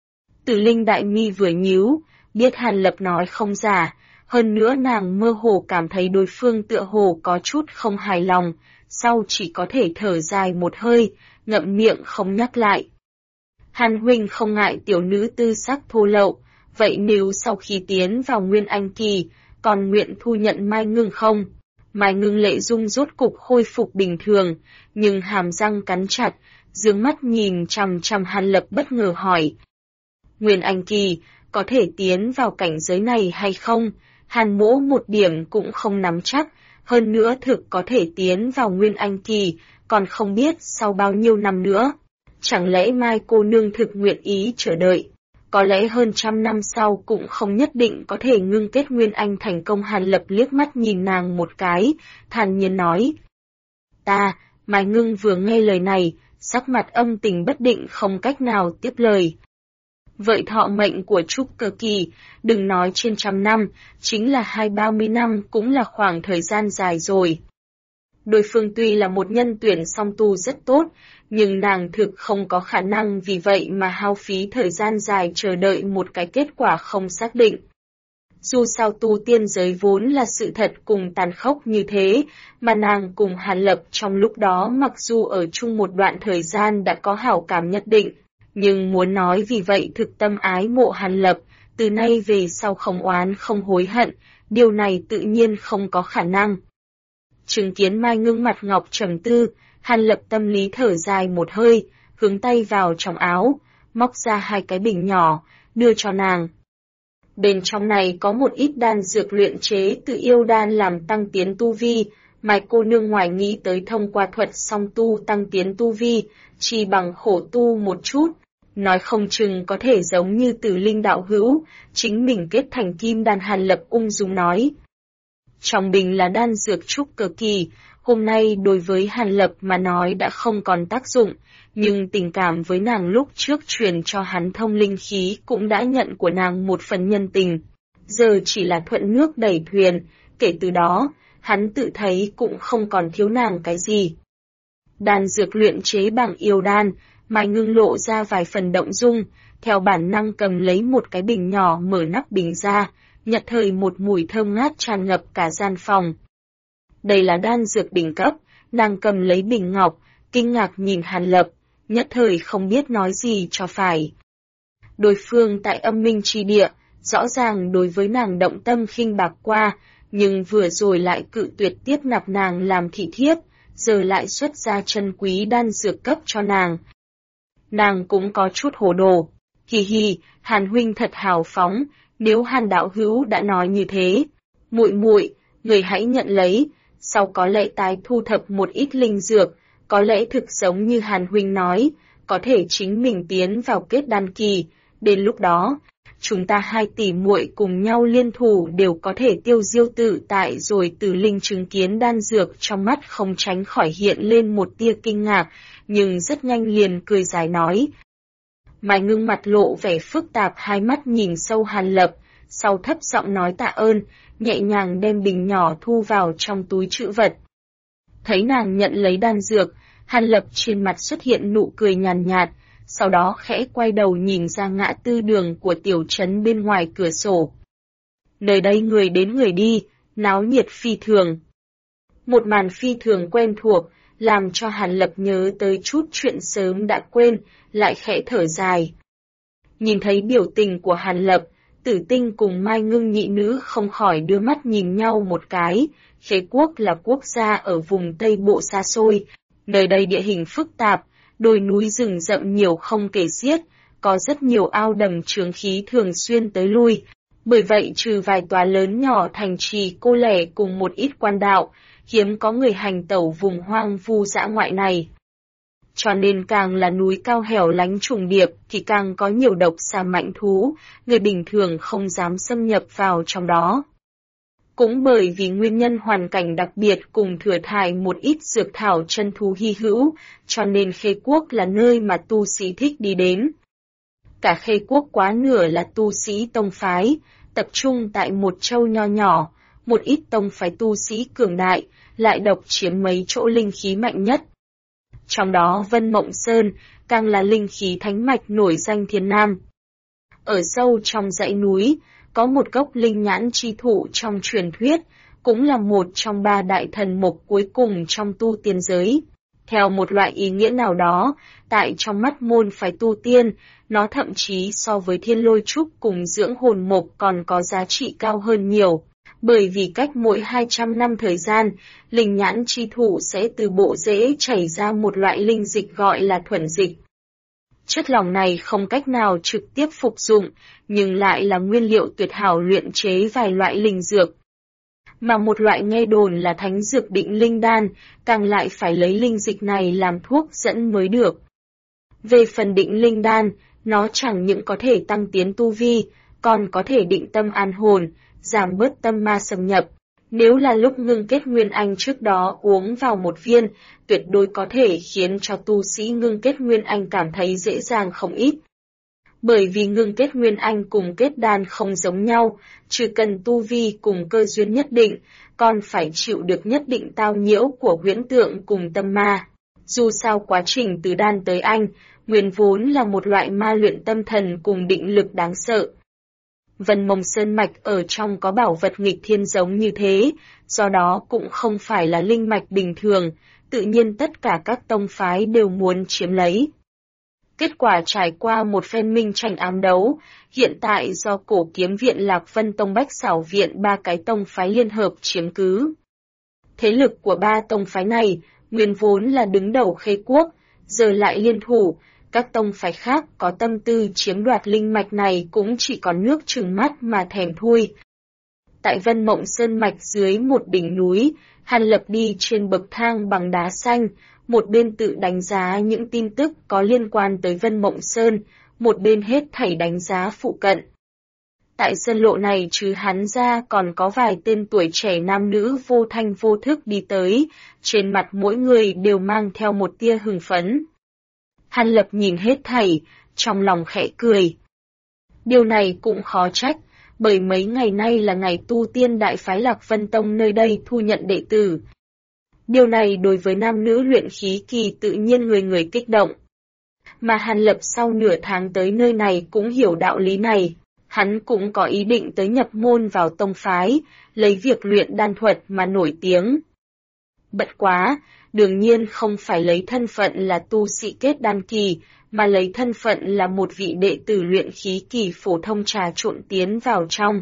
Tử Linh đại mi vừa nhíu, biết Hàn Lập nói không giả, hơn nữa nàng mơ hồ cảm thấy đối phương tựa hồ có chút không hài lòng, sau chỉ có thể thở dài một hơi, ngậm miệng không nhắc lại. Hàn huynh không ngại tiểu nữ tư sắc thô lậu, vậy nếu sau khi tiến vào nguyên anh kỳ, còn nguyện thu nhận Mai Ngưng không? Mai Ngưng lệ dung rốt cục khôi phục bình thường, nhưng hàm răng cắn chặt, dương mắt nhìn chằm chằm Hàn Lập bất ngờ hỏi. Nguyên anh kỳ, có thể tiến vào cảnh giới này hay không? Hàn mỗ một điểm cũng không nắm chắc, hơn nữa thực có thể tiến vào nguyên anh kỳ, còn không biết sau bao nhiêu năm nữa. Chẳng lẽ Mai cô nương thực nguyện ý chờ đợi? Có lẽ hơn 100 năm sau cũng không nhất định có thể ngưng kết nguyên anh thành công. Hàn Lập liếc mắt nhìn nàng một cái, thản nhiên nói. Mai Ngưng vừa nghe lời này, sắc mặt âm tình bất định không cách nào tiếp lời. Vậy thọ mệnh của trúc cơ kỳ, đừng nói trên 100 năm, chính là 20-30 năm cũng là khoảng thời gian dài rồi. Đối phương tuy là một nhân tuyển song tu rất tốt, nhưng nàng thực không có khả năng vì vậy mà hao phí thời gian dài chờ đợi một cái kết quả không xác định. Dù sao tu tiên giới vốn là sự thật cùng tàn khốc như thế, mà nàng cùng Hàn Lập trong lúc đó mặc dù ở chung một đoạn thời gian đã có hảo cảm nhất định, nhưng muốn nói vì vậy thực tâm ái mộ Hàn Lập, từ nay về sau không oán không hối hận, điều này tự nhiên không có khả năng. Chứng kiến Mai Ngưng mặt ngọc trầm tư, Hàn Lập tâm lý thở dài một hơi, hướng tay vào trong áo, móc ra 2 cái bình nhỏ, đưa cho nàng. Bên trong này có một ít đan dược luyện chế từ yêu đan làm tăng tiến tu vi, Mai cô nương ngoài nghĩ tới thông qua thuật song tu tăng tiến tu vi, chỉ bằng khổ tu một chút, nói không chừng có thể giống như Tử Linh đạo hữu, chính mình kết thành kim đan. Hàn Lập ung dung nói. Trong bình là đan dược trúc cơ kỳ, hôm nay đối với Hàn Lập mà nói đã không còn tác dụng, nhưng tình cảm với nàng lúc trước truyền cho hắn thông linh khí cũng đã nhận của nàng một phần nhân tình. Giờ chỉ là thuận nước đẩy thuyền, kể từ đó, hắn tự thấy cũng không còn thiếu nàng cái gì. Đan dược luyện chế bằng yêu đan, Mai Ngưng lộ ra vài phần động dung, theo bản năng cầm lấy một cái bình nhỏ mở nắp bình ra, nhất thời một mùi thơm ngát tràn ngập cả gian phòng. Đây là đan dược đỉnh cấp, nàng cầm lấy bình ngọc, kinh ngạc nhìn Hàn Lập, nhất thời không biết nói gì cho phải. Đối phương tại âm minh chi địa, rõ ràng đối với nàng động tâm khinh bạc qua, nhưng vừa rồi lại cự tuyệt tiếp nạp nàng làm thị thiếp, giờ lại xuất ra chân quý đan dược cấp cho nàng. Nàng cũng có chút hồ đồ. Hì hì, Hàn huynh thật hào phóng, nếu Hàn đạo hữu đã nói như thế, muội muội, người hãy nhận lấy, sau có lẽ tái thu thập một ít linh dược, có lẽ thực giống như Hàn huynh nói, có thể chính mình tiến vào kết đan kỳ, đến lúc đó, chúng ta 2 tỷ muội cùng nhau liên thủ đều có thể tiêu diêu tự tại. Rồi Tử Linh chứng kiến đan dược trong mắt không tránh khỏi hiện lên một tia kinh ngạc, nhưng rất nhanh liền cười dài nói. Mai Ngưng mặt lộ vẻ phức tạp, hai mắt nhìn sâu Hàn Lập, sau thấp giọng nói tạ ơn, nhẹ nhàng đem bình nhỏ thu vào trong túi trữ vật. Thấy nàng nhận lấy đan dược, Hàn Lập trên mặt xuất hiện nụ cười nhàn nhạt, sau đó khẽ quay đầu nhìn ra ngã tư đường của tiểu trấn bên ngoài cửa sổ. Nơi đây người đến người đi, náo nhiệt phi thường. Một màn phi thường quen thuộc, làm cho Hàn Lập nhớ tới chút chuyện sớm đã quên, lại khẽ thở dài. Nhìn thấy biểu tình của Hàn Lập, Tử Tinh cùng Mai Ngưng nhị nữ không khỏi đưa mắt nhìn nhau một cái. Khế quốc là quốc gia ở vùng Tây Bộ xa xôi, nơi đây địa hình phức tạp, đồi núi rừng rậm nhiều không kể xiết, có rất nhiều ao đầm chướng khí thường xuyên tới lui. Bởi vậy trừ vài tòa lớn nhỏ thành trì cô lẻ cùng một ít quan đạo, hiếm có người hành tẩu vùng hoang vu dã ngoại này. Cho nên càng là núi cao hẻo lánh trùng điệp thì càng có nhiều độc xà mạnh thú, người bình thường không dám xâm nhập vào trong đó. Cũng bởi vì nguyên nhân hoàn cảnh đặc biệt cùng thừa thải một ít dược thảo chân thú hy hữu, cho nên Khê Quốc là nơi mà tu sĩ thích đi đến. Cả Khê Quốc quá nửa là tu sĩ tông phái, tập trung tại một châu nho nhỏ, một ít tông phái tu sĩ cường đại, lại độc chiếm mấy chỗ linh khí mạnh nhất. Trong đó Vân Mộng Sơn, càng là linh khí thánh mạch nổi danh thiên nam. Ở sâu trong dãy núi, có một gốc linh nhãn chi thụ trong truyền thuyết, cũng là một trong 3 đại thần mộc cuối cùng trong tu tiên giới. Theo một loại ý nghĩa nào đó, tại trong mắt môn phái tu tiên, nó thậm chí so với thiên lôi trúc cùng dưỡng hồn mộc còn có giá trị cao hơn nhiều. Bởi vì cách mỗi 200 năm thời gian, linh nhãn chi thụ sẽ từ bộ rễ chảy ra một loại linh dịch gọi là thuần dịch. Chất lỏng này không cách nào trực tiếp phục dụng, nhưng lại là nguyên liệu tuyệt hảo luyện chế vài loại linh dược. Mà một loại nghe đồn là thánh dược định linh đan, càng lại phải lấy linh dịch này làm thuốc dẫn mới được. Về phần định linh đan, nó chẳng những có thể tăng tiến tu vi, còn có thể định tâm an hồn, giảm bớt tâm ma xâm nhập. Nếu là lúc ngưng kết nguyên anh trước đó uống vào một viên, tuyệt đối có thể khiến cho tu sĩ ngưng kết nguyên anh cảm thấy dễ dàng không ít. Bởi vì ngưng kết nguyên anh cùng kết đan không giống nhau, trừ cần tu vi cùng cơ duyên nhất định, còn phải chịu được nhất định tao nhiễu của huyễn tượng cùng tâm ma. Dù sao quá trình từ đan tới anh, nguyên vốn là một loại ma luyện tâm thần cùng định lực đáng sợ. Vân Mộng Sơn mạch ở trong có bảo vật nghịch thiên giống như thế, do đó cũng không phải là linh mạch bình thường, tự nhiên tất cả các tông phái đều muốn chiếm lấy. Kết quả trải qua một phen minh tranh ám đấu, hiện tại do Cổ Kiếm Viện, Lạc Vân Tông, Bách Xảo Viện, ba cái tông phái liên hợp chiếm cứ. Thế lực của ba tông phái này, nguyên vốn là đứng đầu Khê Quốc, giờ lại liên thủ, các tông phái khác có tâm tư chiếm đoạt linh mạch này cũng chỉ còn nước trừng mắt mà thèm thui. Tại Vân Mộng Sơn mạch dưới một đỉnh núi, Hàn Lập đi trên bậc thang bằng đá xanh, một bên tự đánh giá những tin tức có liên quan tới Vân Mộng Sơn, một bên hết thảy đánh giá phụ cận. Tại sân lộ này trừ hắn ra còn có vài tên tuổi trẻ nam nữ vô thanh vô thức đi tới, trên mặt mỗi người đều mang theo một tia hưng phấn. Hàn Lập nhìn hết thảy, trong lòng khẽ cười. Điều này cũng khó trách, bởi mấy ngày nay là ngày tu tiên đại phái Lạc Vân Tông nơi đây thu nhận đệ tử. Điều này đối với nam nữ luyện khí kỳ tự nhiên người người kích động. Mà Hàn Lập sau nửa tháng tới nơi này cũng hiểu đạo lý này, hắn cũng có ý định tới nhập môn vào tông phái, lấy việc luyện đan thuật mà nổi tiếng. Bất quá, đương nhiên không phải lấy thân phận là tu sĩ kết đan kỳ, mà lấy thân phận là một vị đệ tử luyện khí kỳ phổ thông trà trộn tiến vào trong.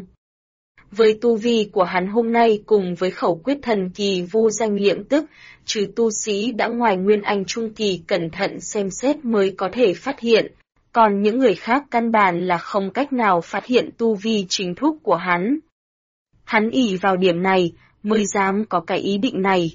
Với tu vi của hắn hôm nay cùng với khẩu quyết thần kỳ vô danh liệm tức, trừ tu sĩ đã ngoài nguyên anh trung kỳ cẩn thận xem xét mới có thể phát hiện, còn những người khác căn bản là không cách nào phát hiện tu vi chính thức của hắn. Hắn ỷ vào điểm này, mới dám có cái ý định này.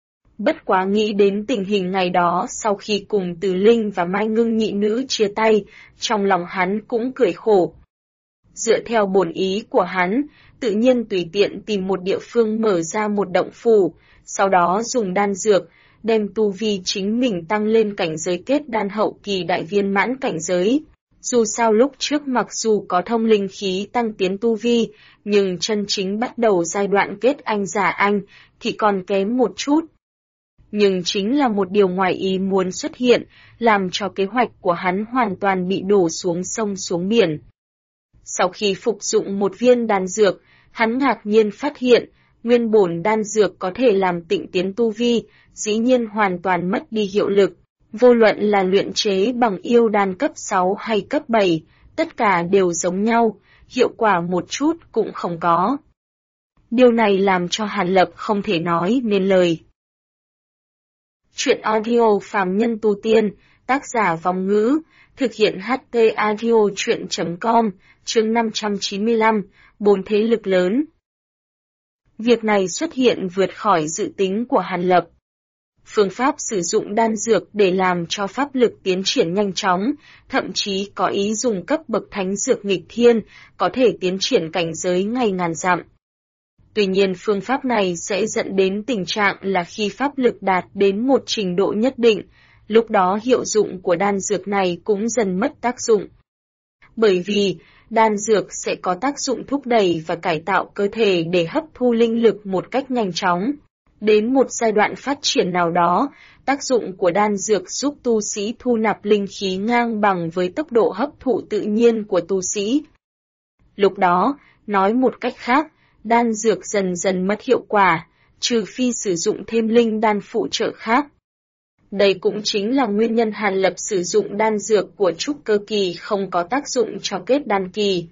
Bất quá nghĩ đến tình hình ngày đó sau khi cùng Từ Linh và Mai Ngưng nhị nữ chia tay, trong lòng hắn cũng cười khổ. Dựa theo bổn ý của hắn, tự nhiên tùy tiện tìm một địa phương mở ra một động phủ, sau đó dùng đan dược, đem tu vi chính mình tăng lên cảnh giới kết đan hậu kỳ đại viên mãn cảnh giới. Dù sao lúc trước mặc dù có thông linh khí tăng tiến tu vi, nhưng chân chính bắt đầu giai đoạn kết anh giả anh thì còn kém một chút. Nhưng chính là một điều ngoài ý muốn xuất hiện, làm cho kế hoạch của hắn hoàn toàn bị đổ xuống sông xuống biển. Sau khi phục dụng một viên đan dược, hắn ngạc nhiên phát hiện, nguyên bổn đan dược có thể làm tịnh tiến tu vi, dĩ nhiên hoàn toàn mất đi hiệu lực. Vô luận là luyện chế bằng yêu đan cấp 6 hay cấp 7, tất cả đều giống nhau, hiệu quả một chút cũng không có. Điều này làm cho Hàn Lập không thể nói nên lời. Chuyện audio phàm nhân tu tiên, tác giả Vong Ngữ, thực hiện HT audio chuyện.com, chương 595, 4 thế lực lớn. Việc này xuất hiện vượt khỏi dự tính của Hàn Lập. Phương pháp sử dụng đan dược để làm cho pháp lực tiến triển nhanh chóng, thậm chí có ý dùng cấp bậc thánh dược nghịch thiên, có thể tiến triển cảnh giới ngày ngàn dặm. Tuy nhiên phương pháp này sẽ dẫn đến tình trạng là khi pháp lực đạt đến một trình độ nhất định, lúc đó hiệu dụng của đan dược này cũng dần mất tác dụng. Bởi vì, đan dược sẽ có tác dụng thúc đẩy và cải tạo cơ thể để hấp thu linh lực một cách nhanh chóng. Đến một giai đoạn phát triển nào đó, tác dụng của đan dược giúp tu sĩ thu nạp linh khí ngang bằng với tốc độ hấp thụ tự nhiên của tu sĩ. Lúc đó, nói một cách khác, đan dược dần dần mất hiệu quả, trừ phi sử dụng thêm linh đan phụ trợ khác. Đây cũng chính là nguyên nhân Hàn Lập sử dụng đan dược của trúc cơ kỳ không có tác dụng cho kết đan kỳ.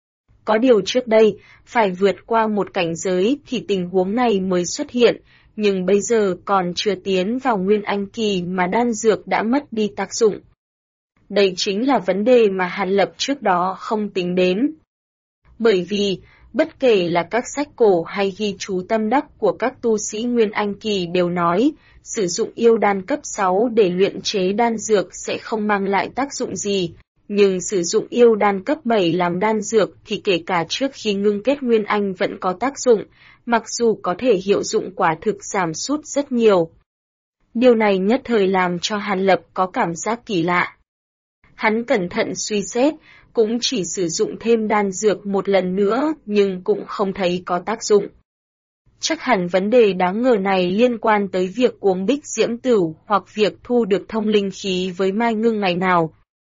Có điều trước đây, phải vượt qua một cảnh giới thì tình huống này mới xuất hiện, nhưng bây giờ còn chưa tiến vào nguyên anh kỳ mà đan dược đã mất đi tác dụng. Đây chính là vấn đề mà Hàn Lập trước đó không tính đến. Bởi vì, bất kể là các sách cổ hay ghi chú tâm đắc của các tu sĩ nguyên anh kỳ đều nói, sử dụng yêu đan cấp 6 để luyện chế đan dược sẽ không mang lại tác dụng gì, nhưng sử dụng yêu đan cấp 7 làm đan dược thì kể cả trước khi ngưng kết nguyên anh vẫn có tác dụng, mặc dù có thể hiệu dụng quả thực giảm sút rất nhiều. Điều này nhất thời làm cho Hàn Lập có cảm giác kỳ lạ. Hắn cẩn thận suy xét, cũng chỉ sử dụng thêm đan dược một lần nữa nhưng cũng không thấy có tác dụng. Chắc hẳn vấn đề đáng ngờ này liên quan tới việc uống bích diễm tửu hoặc việc thu được thông linh khí với Mai Ngưng ngày nào.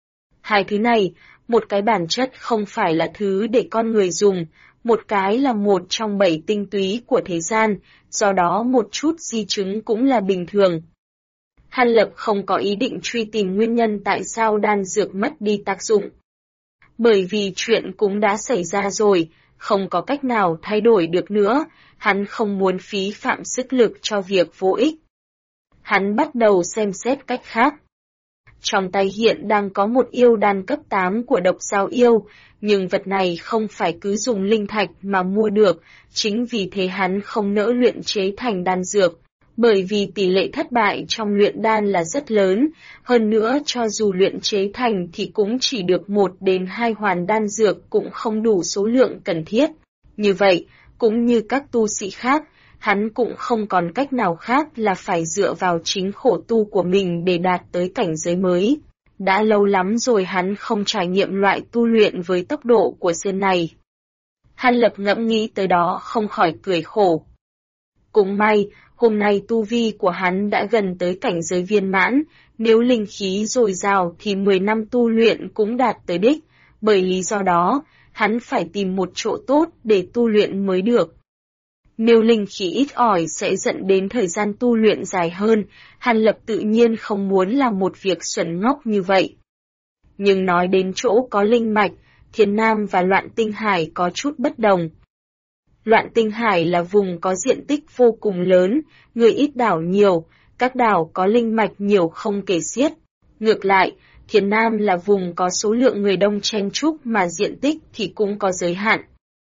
Hai thứ này, một cái bản chất không phải là thứ để con người dùng, một cái là một trong 7 tinh túy của thế gian, do đó một chút di chứng cũng là bình thường. Hàn Lập không có ý định truy tìm nguyên nhân tại sao đan dược mất đi tác dụng. Bởi vì chuyện cũng đã xảy ra rồi, không có cách nào thay đổi được nữa, hắn không muốn phí phạm sức lực cho việc vô ích. Hắn bắt đầu xem xét cách khác. Trong tay hiện đang có một yêu đan cấp 8 của độc giao yêu, nhưng vật này không phải cứ dùng linh thạch mà mua được, chính vì thế hắn không nỡ luyện chế thành đan dược, bởi vì tỷ lệ thất bại trong luyện đan là rất lớn, hơn nữa cho dù luyện chế thành thì cũng chỉ được 1 đến 2 hoàn đan dược cũng không đủ số lượng cần thiết. Như vậy, cũng như các tu sĩ khác, hắn cũng không còn cách nào khác là phải dựa vào chính khổ tu của mình để đạt tới cảnh giới mới. Đã lâu lắm rồi hắn không trải nghiệm loại tu luyện với tốc độ của sen này. Hàn Lập ngẫm nghĩ tới đó không khỏi cười khổ. Cũng may, hôm nay tu vi của hắn đã gần tới cảnh giới viên mãn, nếu linh khí dồi dào thì 10 năm tu luyện cũng đạt tới đích, bởi lý do đó, hắn phải tìm một chỗ tốt để tu luyện mới được. Nếu linh khí ít ỏi sẽ dẫn đến thời gian tu luyện dài hơn, Hàn Lập tự nhiên không muốn làm một việc xuẩn ngốc như vậy. Nhưng nói đến chỗ có linh mạch, Thiên Nam và Loạn Tinh Hải có chút bất đồng. Loạn Tinh Hải là vùng có diện tích vô cùng lớn, người ít đảo nhiều, các đảo có linh mạch nhiều không kể xiết. Ngược lại, Thiên Nam là vùng có số lượng người đông chen chúc mà diện tích thì cũng có giới hạn.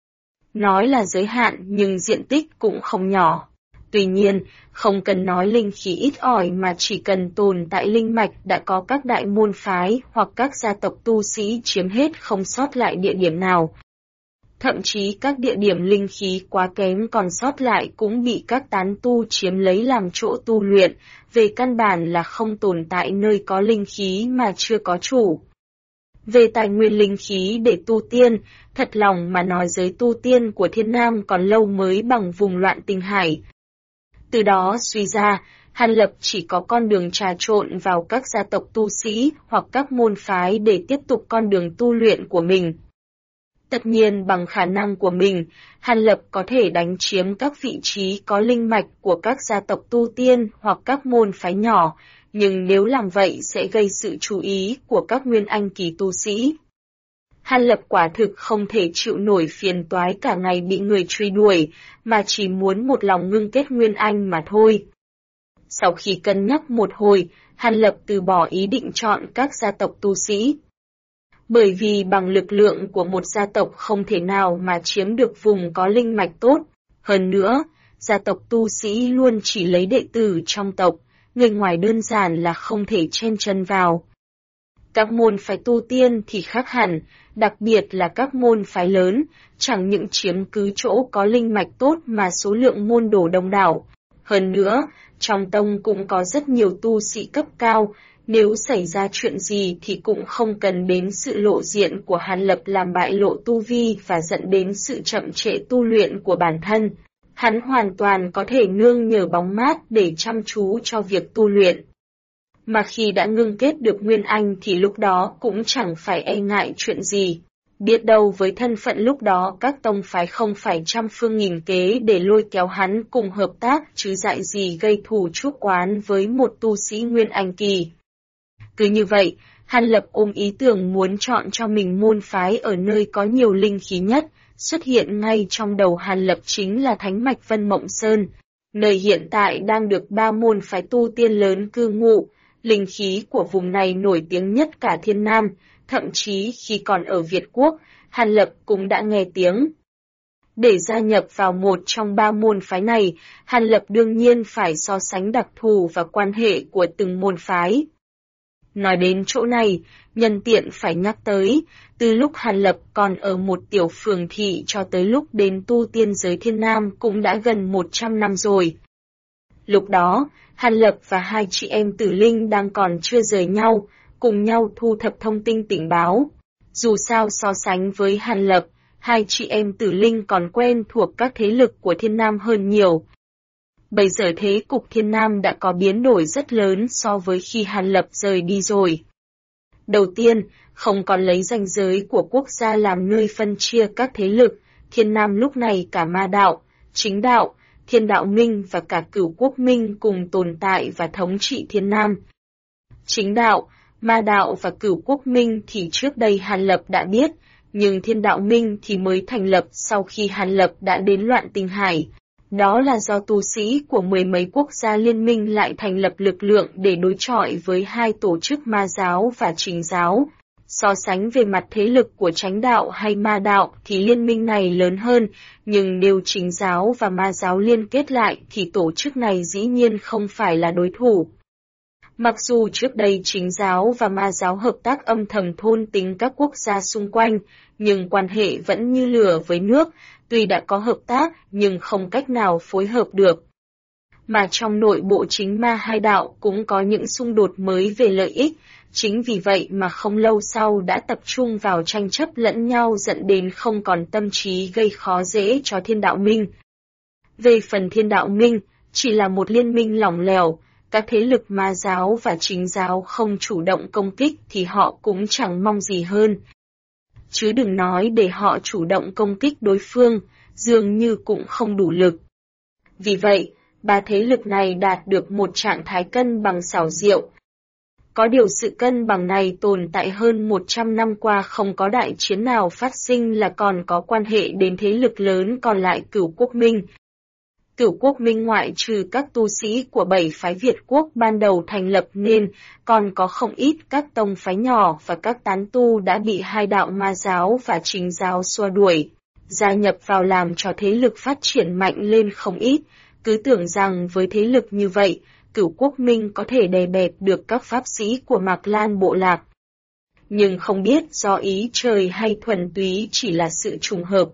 Nói là giới hạn nhưng diện tích cũng không nhỏ. Tuy nhiên, không cần nói linh khí ít ỏi mà chỉ cần tồn tại linh mạch đã có các đại môn phái hoặc các gia tộc tu sĩ chiếm hết không sót lại địa điểm nào. Thậm chí các địa điểm linh khí quá kém còn sót lại cũng bị các tán tu chiếm lấy làm chỗ tu luyện, về căn bản là không tồn tại nơi có linh khí mà chưa có chủ. Về tài nguyên linh khí để tu tiên, thật lòng mà nói giới tu tiên của Thiên Nam còn lâu mới bằng vùng Loạn Tinh Hải. Từ đó suy ra, Hàn Lập chỉ có con đường trà trộn vào các gia tộc tu sĩ hoặc các môn phái để tiếp tục con đường tu luyện của mình. Tất nhiên bằng khả năng của mình, Hàn Lập có thể đánh chiếm các vị trí có linh mạch của các gia tộc tu tiên hoặc các môn phái nhỏ, nhưng nếu làm vậy sẽ gây sự chú ý của các nguyên anh kỳ tu sĩ. Hàn Lập quả thực không thể chịu nổi phiền toái cả ngày bị người truy đuổi, mà chỉ muốn một lòng ngưng kết nguyên anh mà thôi. Sau khi cân nhắc một hồi, Hàn Lập từ bỏ ý định chọn các gia tộc tu sĩ. Bởi vì bằng lực lượng của một gia tộc không thể nào mà chiếm được vùng có linh mạch tốt. Hơn nữa, gia tộc tu sĩ luôn chỉ lấy đệ tử trong tộc, người ngoài đơn giản là không thể chen chân vào. Các môn phái tu tiên thì khác hẳn, đặc biệt là các môn phái lớn, chẳng những chiếm cứ chỗ có linh mạch tốt mà số lượng môn đồ đông đảo. Hơn nữa, trong tông cũng có rất nhiều tu sĩ cấp cao, nếu xảy ra chuyện gì thì cũng không cần đến sự lộ diện của Hàn Lập làm bại lộ tu vi và dẫn đến sự chậm trễ tu luyện của bản thân. Hắn hoàn toàn có thể nương nhờ bóng mát để chăm chú cho việc tu luyện. Mà khi đã ngưng kết được Nguyên Anh thì lúc đó cũng chẳng phải e ngại chuyện gì. Biết đâu với thân phận lúc đó các tông phái không phải trăm phương nghìn kế để lôi kéo hắn cùng hợp tác chứ dại gì gây thù chuốc oán với một tu sĩ Nguyên Anh kỳ. Cứ như vậy, Hàn Lập ôm ý tưởng muốn chọn cho mình môn phái ở nơi có nhiều linh khí nhất, xuất hiện ngay trong đầu Hàn Lập chính là Thánh Mạch Vân Mộng Sơn, nơi hiện tại đang được 3 môn phái tu tiên lớn cư ngụ. Linh khí của vùng này nổi tiếng nhất cả Thiên Nam, thậm chí khi còn ở Việt Quốc, Hàn Lập cũng đã nghe tiếng. Để gia nhập vào một trong 3 môn phái này, Hàn Lập đương nhiên phải so sánh đặc thù và quan hệ của từng môn phái. Nói đến chỗ này, nhân tiện phải nhắc tới, từ lúc Hàn Lập còn ở một tiểu phường thị cho tới lúc đến tu tiên giới Thiên Nam cũng đã gần 100 năm rồi. Lúc đó, Hàn Lập và 2 chị em Tử Linh đang còn chưa rời nhau, cùng nhau thu thập thông tin tình báo. Dù sao so sánh với Hàn Lập, 2 chị em Tử Linh còn quen thuộc các thế lực của Thiên Nam hơn nhiều. Bây giờ thế cục Thiên Nam đã có biến đổi rất lớn so với khi Hàn Lập rời đi rồi. Đầu tiên, không còn lấy ranh giới của quốc gia làm nơi phân chia các thế lực, Thiên Nam lúc này cả ma đạo, chính đạo, Thiên Đạo Minh và cả Cửu Quốc Minh cùng tồn tại và thống trị Thiên Nam. Chính đạo, Ma đạo và Cửu Quốc Minh thì trước đây Hàn Lập đã biết, nhưng Thiên Đạo Minh thì mới thành lập sau khi Hàn Lập đã đến Loạn Tinh Hải. Đó là do tu sĩ của mười mấy quốc gia liên minh lại thành lập lực lượng để đối chọi với hai tổ chức Ma giáo và Chính giáo. So sánh về mặt thế lực của Chánh đạo hay Ma đạo thì liên minh này lớn hơn, nhưng nếu Chính giáo và Ma giáo liên kết lại thì tổ chức này dĩ nhiên không phải là đối thủ. Mặc dù trước đây Chính giáo và Ma giáo hợp tác âm thầm thôn tính các quốc gia xung quanh, nhưng quan hệ vẫn như lửa với nước, tuy đã có hợp tác nhưng không cách nào phối hợp được. Mà trong nội bộ Chính Ma hai đạo cũng có những xung đột mới về lợi ích, chính vì vậy mà không lâu sau đã tập trung vào tranh chấp lẫn nhau dẫn đến không còn tâm trí gây khó dễ cho Thiên Đạo Minh. Về phần Thiên Đạo Minh, chỉ là một liên minh lỏng lẻo, các thế lực Ma giáo và Chính giáo không chủ động công kích thì họ cũng chẳng mong gì hơn. Chứ đừng nói để họ chủ động công kích đối phương, dường như cũng không đủ lực. Vì vậy, ba thế lực này đạt được một trạng thái cân bằng xảo diệu. Có điều sự cân bằng này tồn tại hơn 100 năm qua không có đại chiến nào phát sinh là còn có quan hệ đến thế lực lớn còn lại Cửu Quốc Minh. Cửu Quốc Minh ngoại trừ các tu sĩ của 7 phái Việt quốc ban đầu thành lập nên, còn có không ít các tông phái nhỏ và các tán tu đã bị hai đạo Ma giáo và Chính giáo xua đuổi, gia nhập vào làm cho thế lực phát triển mạnh lên không ít, cứ tưởng rằng với thế lực như vậy, Cửu Quốc Minh có thể đè bẹp được các pháp sĩ của Mạc Lan bộ lạc. Nhưng không biết do ý trời hay thuần túy chỉ là sự trùng hợp.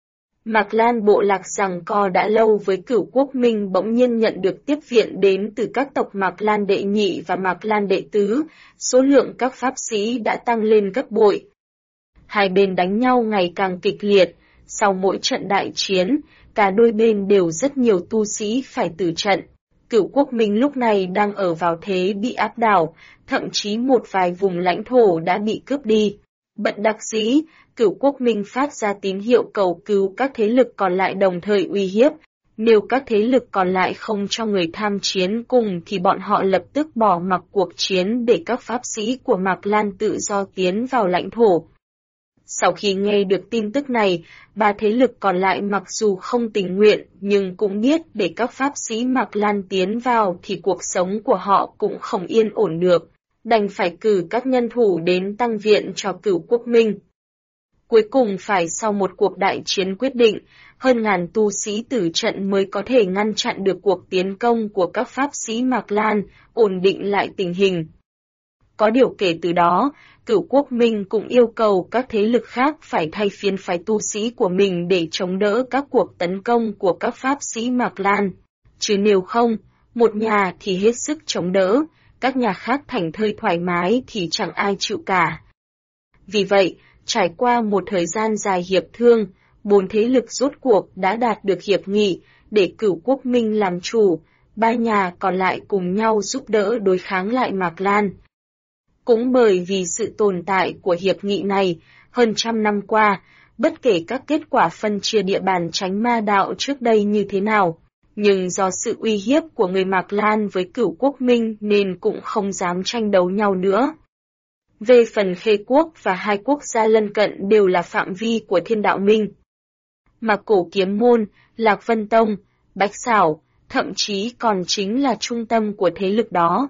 Mạc Lan bộ lạc giằng co đã lâu với Cửu Quốc Minh bỗng nhiên nhận được tiếp viện đến từ các tộc Mạc Lan đệ nhị và Mạc Lan đệ tứ, số lượng các pháp sĩ đã tăng lên gấp bội. Hai bên đánh nhau ngày càng kịch liệt, sau mỗi trận đại chiến, cả đôi bên đều rất nhiều tu sĩ phải tử trận. Cửu Quốc Minh lúc này đang ở vào thế bị áp đảo, thậm chí một vài vùng lãnh thổ đã bị cướp đi. Bận đắc dĩ, Cửu Quốc Minh phát ra tín hiệu cầu cứu các thế lực còn lại đồng thời uy hiếp. Nếu các thế lực còn lại không cho người tham chiến cùng thì bọn họ lập tức bỏ mặc cuộc chiến để các pháp sĩ của Mạc Lan tự do tiến vào lãnh thổ. Sau khi nghe được tin tức này, ba thế lực còn lại mặc dù không tình nguyện nhưng cũng biết để các pháp sĩ Mạc Lan tiến vào thì cuộc sống của họ cũng không yên ổn được, đành phải cử các nhân thủ đến tăng viện cho Cửu Quốc Minh. Cuối cùng phải sau một cuộc đại chiến quyết định, hơn ngàn tu sĩ tử trận mới có thể ngăn chặn được cuộc tiến công của các pháp sĩ Mạc Lan, ổn định lại tình hình. Có điều kể từ đó, Cửu Quốc Minh cũng yêu cầu các thế lực khác phải thay phiên phái tu sĩ của mình để chống đỡ các cuộc tấn công của các pháp sĩ Mạc Lan. Chứ nếu không, một nhà thì hết sức chống đỡ, các nhà khác thảnh thơi thoải mái thì chẳng ai chịu cả. Vì vậy, trải qua một thời gian dài hiệp thương, bốn thế lực rốt cuộc đã đạt được hiệp nghị để Cửu Quốc Minh làm chủ, ba nhà còn lại cùng nhau giúp đỡ đối kháng lại Mạc Lan. Cũng bởi vì sự tồn tại của hiệp nghị này, hơn trăm năm qua, bất kể các kết quả phân chia địa bàn Chánh Ma đạo trước đây như thế nào, nhưng do sự uy hiếp của người Mạc Lan với Cửu Quốc Minh nên cũng không dám tranh đấu nhau nữa. Về phần Khê Quốc và hai quốc gia lân cận đều là phạm vi của Thiên Đạo Minh. Mà Cổ Kiếm Môn, Lạc Vân Tông, Bách Xảo, thậm chí còn chính là trung tâm của thế lực đó.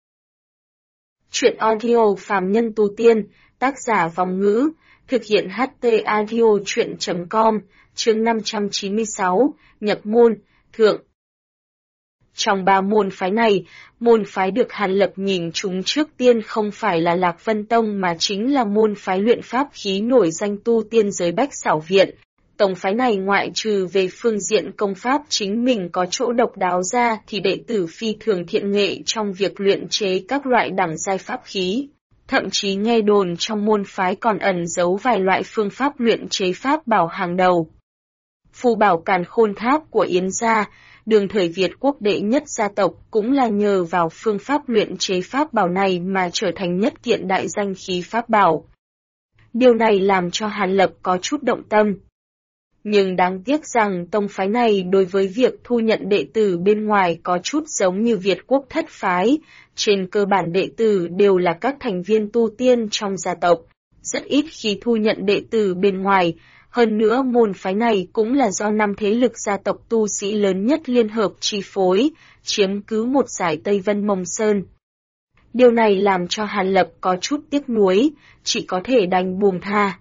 Chuyện audio phàm nhân tu tiên, tác giả Vòng Ngữ, thực hiện HT audio chuyện.com, chương 596, nhập môn, thượng. Trong ba môn phái này, môn phái được Hàn Lập nhìn chúng trước tiên không phải là Lạc Vân Tông mà chính là môn phái luyện pháp khí nổi danh tu tiên giới Bách Xảo Viện. Tông phái này ngoại trừ về phương diện công pháp chính mình có chỗ độc đáo ra thì đệ tử phi thường thiện nghệ trong việc luyện chế các loại đẳng giai pháp khí. Thậm chí nghe đồn trong môn phái còn ẩn giấu vài loại phương pháp luyện chế pháp bảo hàng đầu. Phù bảo Càn Khôn Tháp của Yến gia, đương thời Việt quốc đệ nhất gia tộc cũng là nhờ vào phương pháp luyện chế pháp bảo này mà trở thành nhất kiện đại danh khí pháp bảo. Điều này làm cho Hàn Lập có chút động tâm. Nhưng đáng tiếc rằng tông phái này đối với việc thu nhận đệ tử bên ngoài có chút giống như Việt Quốc thất phái, trên cơ bản đệ tử đều là các thành viên tu tiên trong gia tộc, rất ít khi thu nhận đệ tử bên ngoài. Hơn nữa môn phái này cũng là do 5 thế lực gia tộc tu sĩ lớn nhất liên hợp chi phối, chiếm cứ một dải Tây Vân Mông Sơn. Điều này làm cho Hàn Lập có chút tiếc nuối, chỉ có thể đành buông tha.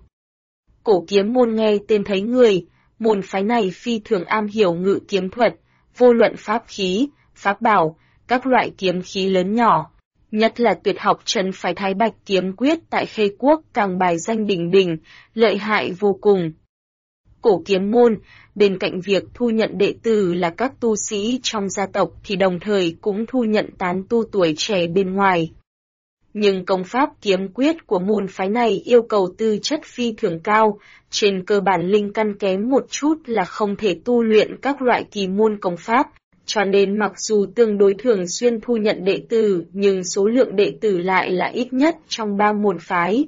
Cổ kiếm môn nghe tên thấy người, môn phái này phi thường am hiểu ngự kiếm thuật, vô luận pháp khí, pháp bảo, các loại kiếm khí lớn nhỏ. Nhất là tuyệt học trấn phái Thái Bạch kiếm quyết tại Khê Quốc càng bài danh đỉnh đỉnh, lợi hại vô cùng. Cổ kiếm môn, bên cạnh việc thu nhận đệ tử là các tu sĩ trong gia tộc thì đồng thời cũng thu nhận tán tu tuổi trẻ bên ngoài. Nhưng công pháp kiếm quyết của môn phái này yêu cầu tư chất phi thường cao, trên cơ bản linh căn kém một chút là không thể tu luyện các loại kỳ môn công pháp, cho nên mặc dù tương đối thường xuyên thu nhận đệ tử nhưng số lượng đệ tử lại là ít nhất trong 3 môn phái.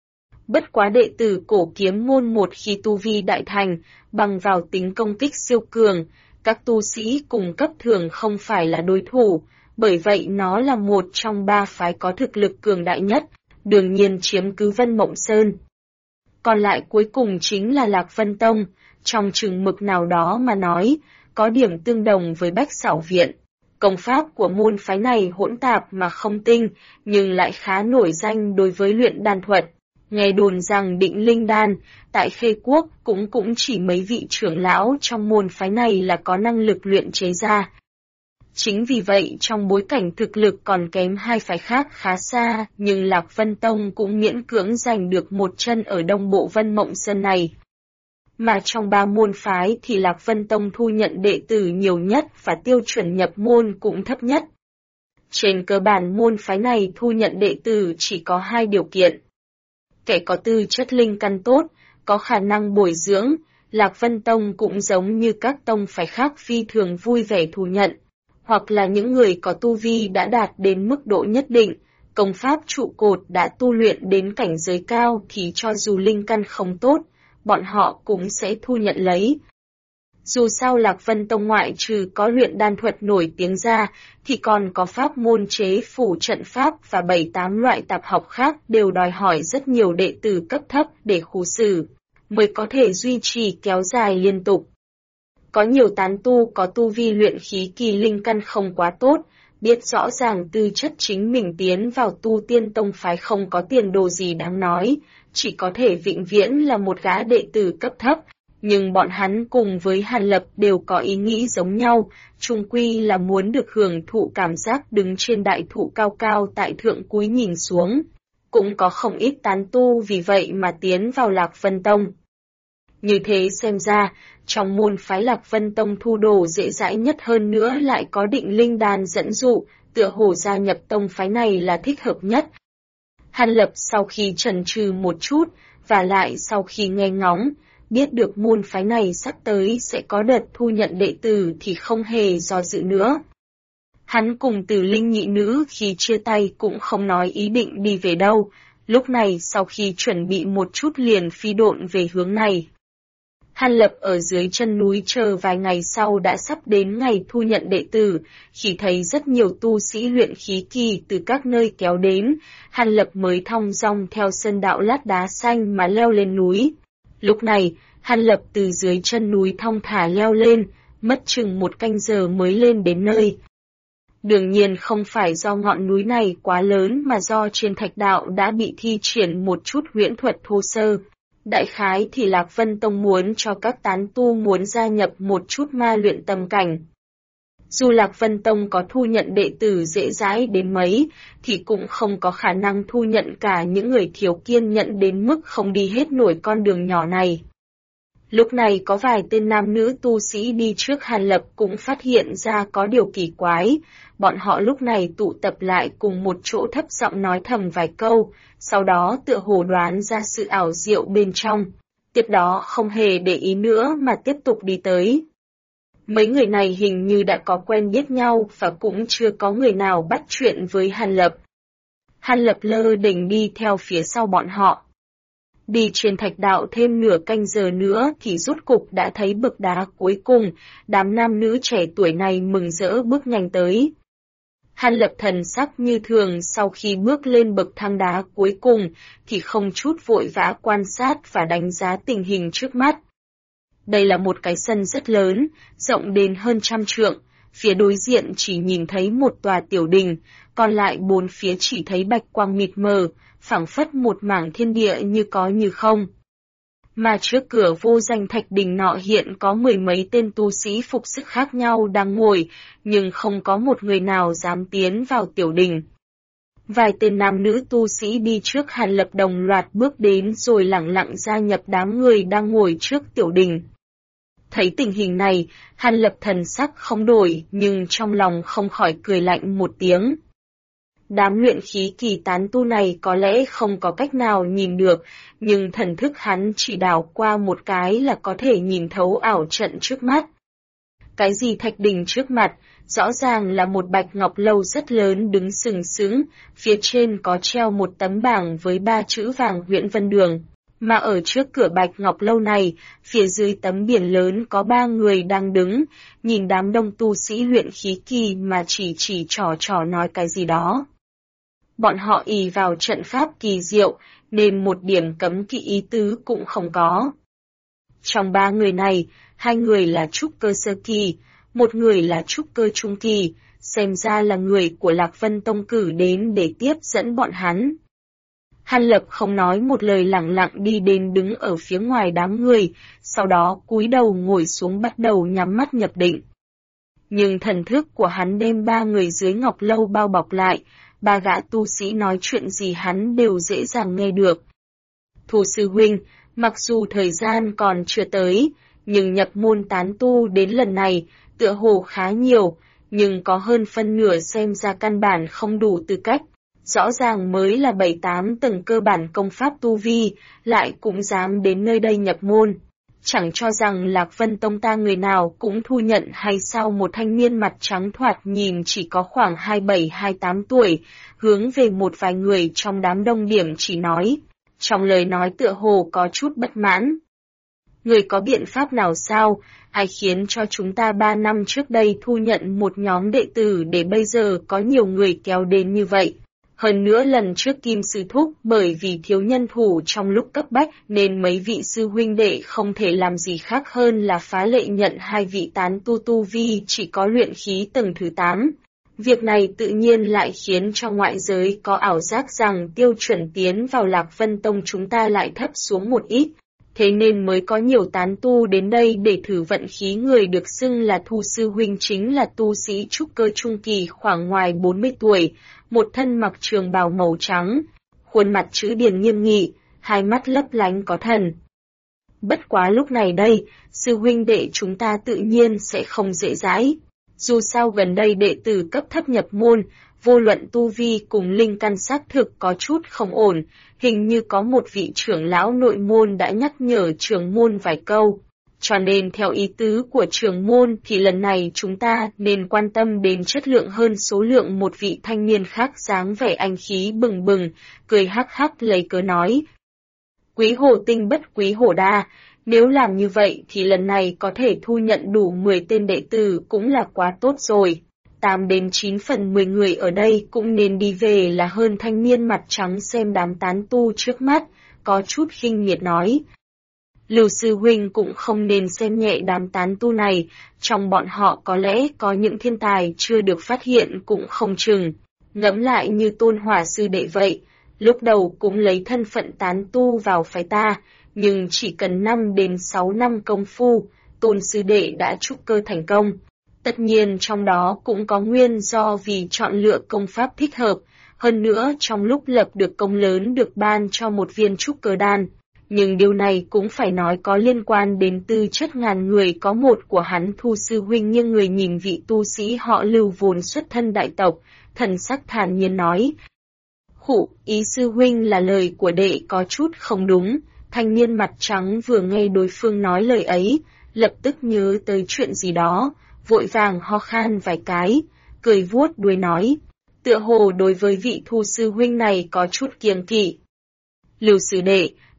Bất quá đệ tử cổ kiếm môn một khi tu vi đại thành, bằng vào tính công kích siêu cường, các tu sĩ cùng cấp thường không phải là đối thủ, bởi vậy nó là một trong 3 phái có thực lực cường đại nhất, đương nhiên chiếm cứ Vân Mộng Sơn. Còn lại cuối cùng chính là Lạc Vân Tông, trong chừng mực nào đó mà nói, có điểm tương đồng với Bách Xảo Viện. Công pháp của môn phái này hỗn tạp mà không tinh, nhưng lại khá nổi danh đối với luyện đan thuật. Nghe đồn rằng Định Linh Đan, tại Khê Quốc cũng chỉ mấy vị trưởng lão trong môn phái này là có năng lực luyện chế ra. Chính vì vậy trong bối cảnh thực lực còn kém 2 phái khác khá xa, nhưng Lạc Vân Tông cũng miễn cưỡng giành được một chân ở đông bộ Vân Mộng Sơn này. Mà trong 3 môn phái thì Lạc Vân Tông thu nhận đệ tử nhiều nhất và tiêu chuẩn nhập môn cũng thấp nhất. Trên cơ bản môn phái này thu nhận đệ tử chỉ có 2 điều kiện. Kẻ có tư chất linh căn tốt, có khả năng bồi dưỡng, Lạc Vân Tông cũng giống như các tông phái khác phi thường vui vẻ thu nhận, hoặc là những người có tu vi đã đạt đến mức độ nhất định, công pháp trụ cột đã tu luyện đến cảnh giới cao thì cho dù linh căn không tốt, bọn họ cũng sẽ thu nhận lấy. Dù sao Lạc Vân Tông ngoại trừ có luyện đan thuật nổi tiếng ra, thì còn có pháp môn chế phủ trận pháp và 7-8 loại tạp học khác đều đòi hỏi rất nhiều đệ tử cấp thấp để khú xử, mới có thể duy trì kéo dài liên tục. Có nhiều tán tu có tu vi luyện khí kỳ linh căn không quá tốt, biết rõ ràng tư chất chính mình tiến vào tu tiên tông phái không có tiền đồ gì đáng nói, chỉ có thể vĩnh viễn là một gã đệ tử cấp thấp. Nhưng bọn hắn cùng với Hàn Lập đều có ý nghĩ giống nhau, chung quy là muốn được hưởng thụ cảm giác đứng trên đại thụ cao cao tại thượng cúi nhìn xuống. Cũng có không ít tán tu vì vậy mà tiến vào Lạc Vân Tông. Như thế xem ra, trong môn phái Lạc Vân Tông thu đồ dễ dãi nhất hơn nữa lại có Định Linh Đan dẫn dụ, tựa hồ gia nhập tông phái này là thích hợp nhất. Hàn Lập sau khi chần chừ một chút, và lại sau khi nghe ngóng, biết được môn phái này sắp tới sẽ có đợt thu nhận đệ tử thì không hề do dự nữa. Hắn cùng Từ Linh nhị nữ khi chia tay cũng không nói ý định đi về đâu, lúc này sau khi chuẩn bị một chút liền phi độn về hướng này. Hàn Lập ở dưới chân núi chờ vài ngày sau đã sắp đến ngày thu nhận đệ tử, khi thấy rất nhiều tu sĩ luyện khí kỳ từ các nơi kéo đến, Hàn Lập mới thong dong theo sơn đạo lát đá xanh mà leo lên núi. Lúc này, Hàn Lập từ dưới chân núi thong thả leo lên, mất chừng 1 canh giờ mới lên đến nơi. Đương nhiên không phải do ngọn núi này quá lớn mà do trên thạch đạo đã bị thi triển một chút huyễn thuật thô sơ. Đại khái thì Lạc Vân Tông muốn cho các tán tu muốn gia nhập một chút ma luyện tâm cảnh. Dù Lạc Vân Tông có thu nhận đệ tử dễ dãi đến mấy, thì cũng không có khả năng thu nhận cả những người thiếu kiên nhẫn đến mức không đi hết nổi con đường nhỏ này. Lúc này có vài tên nam nữ tu sĩ đi trước Hàn Lập cũng phát hiện ra có điều kỳ quái, bọn họ lúc này tụ tập lại cùng một chỗ thấp giọng nói thầm vài câu, sau đó tựa hồ đoán ra sự ảo diệu bên trong, tiếp đó không hề để ý nữa mà tiếp tục đi tới. Mấy người này hình như đã có quen biết nhau và cũng chưa có người nào bắt chuyện với Hàn Lập. Hàn Lập lơ đễnh đi theo phía sau bọn họ. Đi trên thạch đạo thêm nửa canh giờ nữa thì rốt cục đã thấy bậc đá cuối cùng, đám nam nữ trẻ tuổi này mừng rỡ bước nhanh tới. Hàn Lập thần sắc như thường sau khi bước lên bậc thang đá cuối cùng thì không chút vội vã quan sát và đánh giá tình hình trước mắt. Đây là một cái sân rất lớn, rộng đến hơn 100 trượng, phía đối diện chỉ nhìn thấy một tòa tiểu đình, còn lại bốn phía chỉ thấy bạch quang mịt mờ, phảng phất một mảng thiên địa như có như không. Mà trước cửa vô danh thạch đình nọ hiện có mười mấy tên tu sĩ phục sức khác nhau đang ngồi, nhưng không có một người nào dám tiến vào tiểu đình. Vài tên nam nữ tu sĩ đi trước Hàn Lập đồng loạt bước đến rồi lẳng lặng gia nhập đám người đang ngồi trước tiểu đình. Thấy tình hình này, Hàn Lập thần sắc không đổi nhưng trong lòng không khỏi cười lạnh một tiếng. Đám luyện khí kỳ tán tu này có lẽ không có cách nào nhìn được, nhưng thần thức hắn chỉ đảo qua một cái là có thể nhìn thấu ảo trận trước mắt. Cái gì thạch đình trước mặt, rõ ràng là một bạch ngọc lâu rất lớn đứng sừng sững, phía trên có treo một tấm bảng với 3 chữ vàng Huyễn Vân Đường. Mà ở trước cửa bạch ngọc lâu này, phía dưới tấm biển lớn có 3 người đang đứng, nhìn đám đông tu sĩ luyện khí kỳ mà chỉ trò nói cái gì đó. Bọn họ ỷ vào trận pháp kỳ diệu, nên một điểm cấm kỵ ý tứ cũng không có. Trong 3 người này, 2 người là trúc cơ sơ kỳ, một người là trúc cơ trung kỳ, xem ra là người của Lạc Vân Tông cử đến để tiếp dẫn bọn hắn. Hàn Lập không nói một lời lẳng lặng đi đến đứng ở phía ngoài đám người, sau đó cúi đầu ngồi xuống bắt đầu nhắm mắt nhập định. Nhưng thần thức của hắn đem 3 người dưới ngọc lâu bao bọc lại, 3 gã tu sĩ nói chuyện gì hắn đều dễ dàng nghe được. Thu sư huynh, mặc dù thời gian còn chưa tới, nhưng nhập môn tán tu đến lần này, tựa hồ khá nhiều, nhưng có hơn phân nửa xem ra căn bản không đủ tư cách. Rõ ràng mới là 7-8 tầng cơ bản công pháp tu vi, lại cũng dám đến nơi đây nhập môn. Chẳng cho rằng Lạc Vân Tông ta người nào cũng thu nhận hay sao. Một thanh niên mặt trắng thoạt nhìn chỉ có khoảng 27-28 tuổi, hướng về một vài người trong đám đông điểm chỉ nói. Trong lời nói tựa hồ có chút bất mãn. Người có biện pháp nào sao? Ai khiến cho chúng ta 3 năm trước đây thu nhận một nhóm đệ tử để bây giờ có nhiều người kéo đến như vậy? Hơn nữa lần trước Kim Sư Thúc bởi vì thiếu nhân thủ trong lúc cấp bách nên mấy vị sư huynh đệ không thể làm gì khác hơn là phá lệ nhận 2 vị tán tu vi chỉ có luyện khí tầng thứ 8. Việc này tự nhiên lại khiến cho ngoại giới có ảo giác rằng tiêu chuẩn tiến vào Lạc Vân Tông chúng ta lại thấp xuống một ít. Thế nên mới có nhiều tán tu đến đây để thử vận khí. Người được xưng là Thu sư huynh chính là tu sĩ trúc cơ trung kỳ khoảng ngoài 40 tuổi, một thân mặc trường bào màu trắng, khuôn mặt chữ điển nghiêm nghị, hai mắt lấp lánh có thần. Bất quá lúc này đây, sư huynh đệ chúng ta tự nhiên sẽ không dễ dãi. Dù sao gần đây đệ tử cấp thấp nhập môn, vô luận tu vi cùng linh căn xác thực có chút không ổn, hình như có một vị trưởng lão nội môn đã nhắc nhở trưởng môn vài câu. Cho nên theo ý tứ của trưởng môn thì lần này chúng ta nên quan tâm đến chất lượng hơn số lượng. Một vị thanh niên khác dáng vẻ anh khí bừng bừng, cười hắc hắc lấy cớ nói. Quý hồ tinh bất quý hồ đa, nếu làm như vậy thì lần này có thể thu nhận đủ 10 tên đệ tử cũng là quá tốt rồi. 8 đến 9 phần 10 người ở đây cũng nên đi về là hơn. Thanh niên mặt trắng xem đám tán tu trước mắt, có chút khinh miệt nói. Lưu sư huynh cũng không nên xem nhẹ đám tán tu này, trong bọn họ có lẽ có những thiên tài chưa được phát hiện cũng không chừng. Ngẫm lại như Tôn Hỏa sư đệ vậy, lúc đầu cũng lấy thân phận tán tu vào phái ta, nhưng chỉ cần 5 đến 6 năm công phu, Tôn sư đệ đã trúc cơ thành công. Tất nhiên trong đó cũng có nguyên do vì chọn lựa công pháp thích hợp, hơn nữa trong lúc lập được công lớn được ban cho một viên trúc cơ đan. Nhưng điều này cũng phải nói có liên quan đến tư chất ngàn người có một của hắn. Thu sư huynh nghiêng người nhìn vị tu sĩ họ Lưu vốn xuất thân đại tộc, thần sắc thản nhiên nói. Khụ, ý sư huynh là lời của đệ có chút không đúng. Thanh niên mặt trắng vừa nghe đối phương nói lời ấy, lập tức nhớ tới chuyện gì đó, vội vàng ho khan vài cái, cười vuốt đuôi nói. Tựa hồ đối với vị Thu sư huynh này có chút kiêng kỵ. Lưu sư đệ,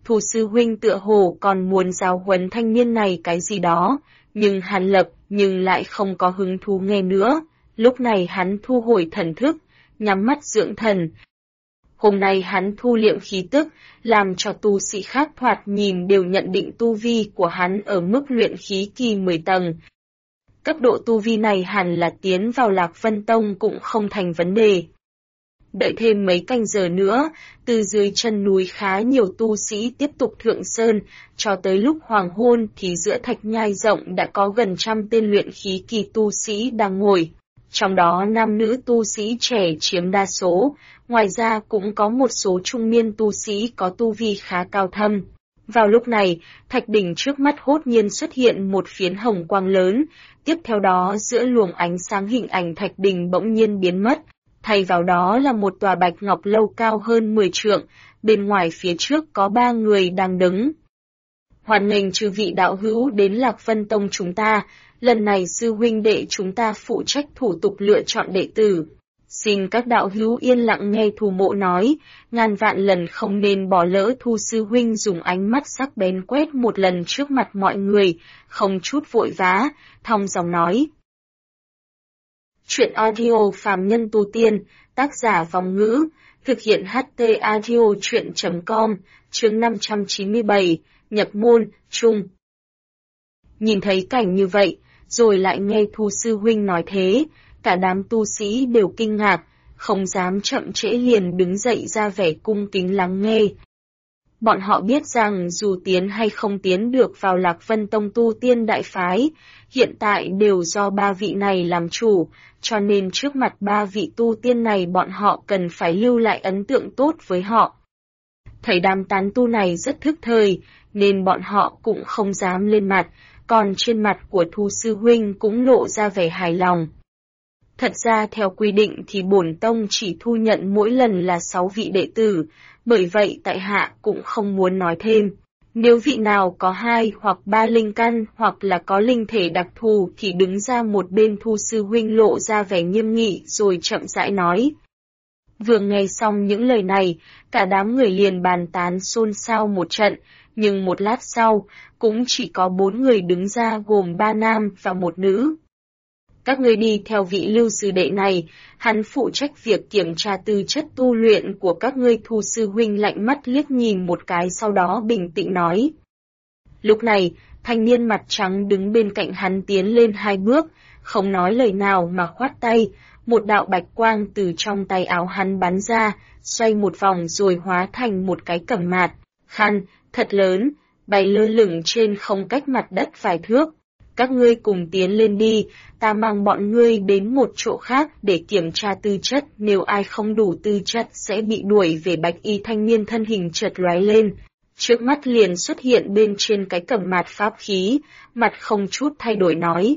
Thu sư huynh tựa hồ còn muốn giáo huấn thanh niên này cái gì đó, nhưng Hàn Lập lại không có hứng thú nghe nữa. Lúc này hắn thu hồi thần thức, nhắm mắt dưỡng thần. Hôm nay hắn thu liệm khí tức, làm cho tu sĩ khác thoạt nhìn đều nhận định tu vi của hắn ở mức luyện khí kỳ 10 tầng. Cấp độ tu vi này hẳn là tiến vào Lạc Vân Tông cũng không thành vấn đề. Đợi thêm mấy canh giờ nữa, từ dưới chân núi khá nhiều tu sĩ tiếp tục thượng sơn, cho tới lúc hoàng hôn thì giữa thạch nhai rộng đã có gần 100 tên luyện khí kỳ tu sĩ đang ngồi. Trong đó nam nữ tu sĩ trẻ chiếm đa số, ngoài ra cũng có một số trung niên tu sĩ có tu vi khá cao thâm. Vào lúc này, thạch đỉnh trước mắt hốt nhiên xuất hiện một phiến hồng quang lớn, tiếp theo đó giữa luồng ánh sáng hình ảnh thạch đỉnh bỗng nhiên biến mất, thay vào đó là một tòa bạch ngọc lâu cao hơn 10 trượng, bên ngoài phía trước có 3 người đang đứng. Hoan nghênh chư vị đạo hữu đến Lạc Vân Tông chúng ta, lần này sư huynh đệ chúng ta phụ trách thủ tục lựa chọn đệ tử. Xin các đạo hữu yên lặng nghe Thu Mộ nói, ngàn vạn lần không nên bỏ lỡ. Thu sư huynh dùng ánh mắt sắc bén quét một lần trước mặt mọi người, không chút vội vã, thong dong nói. Chuyện audio phàm nhân tu tiên, tác giả Vòng Ngữ, thực hiện HT audio chuyện.com, chương 597, nhập môn, chung. Nhìn thấy cảnh như vậy, rồi lại nghe Thu sư huynh nói thế, cả đám tu sĩ đều kinh ngạc, không dám chậm trễ liền đứng dậy ra vẻ cung kính lắng nghe. Bọn họ biết rằng dù tiến hay không tiến được vào Lạc Vân Tông tu tiên đại phái, hiện tại đều do 3 vị này làm chủ, cho nên trước mặt 3 vị tu tiên này bọn họ cần phải lưu lại ấn tượng tốt với họ. Thấy đám tán tu này rất thức thời, nên bọn họ cũng không dám lên mặt, còn trên mặt của Thu sư huynh cũng lộ ra vẻ hài lòng. Thật ra theo quy định thì bổn tông chỉ thu nhận mỗi lần là 6 vị đệ tử, bởi vậy tại hạ cũng không muốn nói thêm. Nếu vị nào có 2 hoặc 3 linh căn hoặc là có linh thể đặc thù thì đứng ra một bên. Thu sư huynh lộ ra vẻ nghiêm nghị rồi chậm rãi nói. Vừa nghe xong những lời này, cả đám người liền bàn tán xôn xao một trận, nhưng một lát sau, cũng chỉ có 4 người đứng ra gồm 3 nam và 1 nữ. Các ngươi đi theo vị Lưu sư đệ này, hắn phụ trách việc kiểm tra tư chất tu luyện của các ngươi. Thu sư huynh lạnh mắt liếc nhìn một cái sau đó bình tĩnh nói. Lúc này, thanh niên mặt trắng đứng bên cạnh hắn tiến lên 2 bước, không nói lời nào mà khoát tay, một đạo bạch quang từ trong tay áo hắn bắn ra, xoay một vòng rồi hóa thành một cái cẩm mạt, khăn, thật lớn, bay lơ lửng trên không cách mặt đất vài thước. Các ngươi cùng tiến lên đi, ta mang bọn ngươi đến một chỗ khác để kiểm tra tư chất, nếu ai không đủ tư chất sẽ bị đuổi về. Bạch y thanh niên thân hình chợt lóe lên, trước mắt liền xuất hiện bên trên cái cẩm mạt pháp khí, mặt không chút thay đổi nói.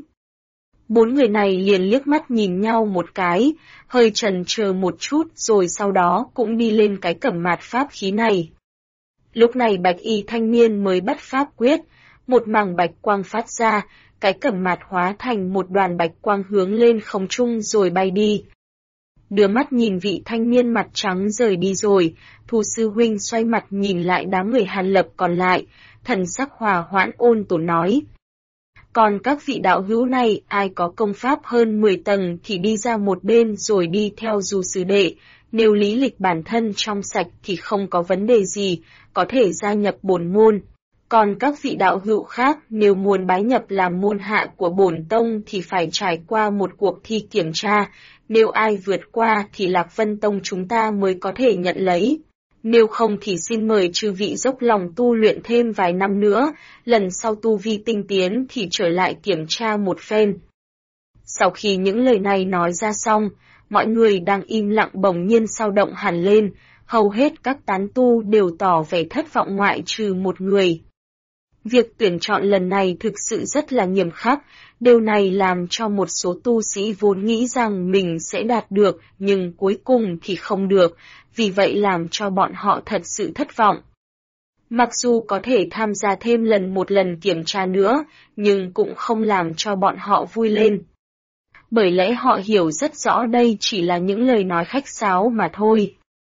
4 người này liền liếc mắt nhìn nhau một cái, hơi chần chờ một chút rồi sau đó cũng đi lên cái cẩm mạt pháp khí này. Lúc này bạch y thanh niên mới bắt pháp quyết, một mảng bạch quang phát ra, cái cẩm mạt hóa thành một đoàn bạch quang hướng lên không trung rồi bay đi. Đưa mắt nhìn vị thanh niên mặt trắng rời đi rồi, Thu sư huynh xoay mặt nhìn lại đám người Hàn Lập còn lại, thần sắc hòa hoãn ôn tồn nói. Còn các vị đạo hữu này, ai có công pháp hơn 10 tầng thì đi ra một bên rồi đi theo Du sư đệ, nếu lý lịch bản thân trong sạch thì không có vấn đề gì, có thể gia nhập bổn môn. Còn các vị đạo hữu khác nếu muốn bái nhập làm môn hạ của bổn tông thì phải trải qua một cuộc thi kiểm tra, nếu ai vượt qua thì Lạc Vân Tông chúng ta mới có thể nhận lấy. Nếu không thì xin mời chư vị dốc lòng tu luyện thêm vài năm nữa, lần sau tu vi tinh tiến thì trở lại kiểm tra một phen. Sau khi những lời này nói ra xong, mọi người đang im lặng bỗng nhiên sao động hẳn lên, hầu hết các tán tu đều tỏ vẻ thất vọng ngoại trừ một người. Việc tuyển chọn lần này thực sự rất là nghiêm khắc, điều này làm cho một số tu sĩ vốn nghĩ rằng mình sẽ đạt được nhưng cuối cùng thì không được, vì vậy làm cho bọn họ thật sự thất vọng. Mặc dù có thể tham gia thêm một lần kiểm tra nữa, nhưng cũng không làm cho bọn họ vui lên. Bởi lẽ họ hiểu rất rõ đây chỉ là những lời nói khách sáo mà thôi.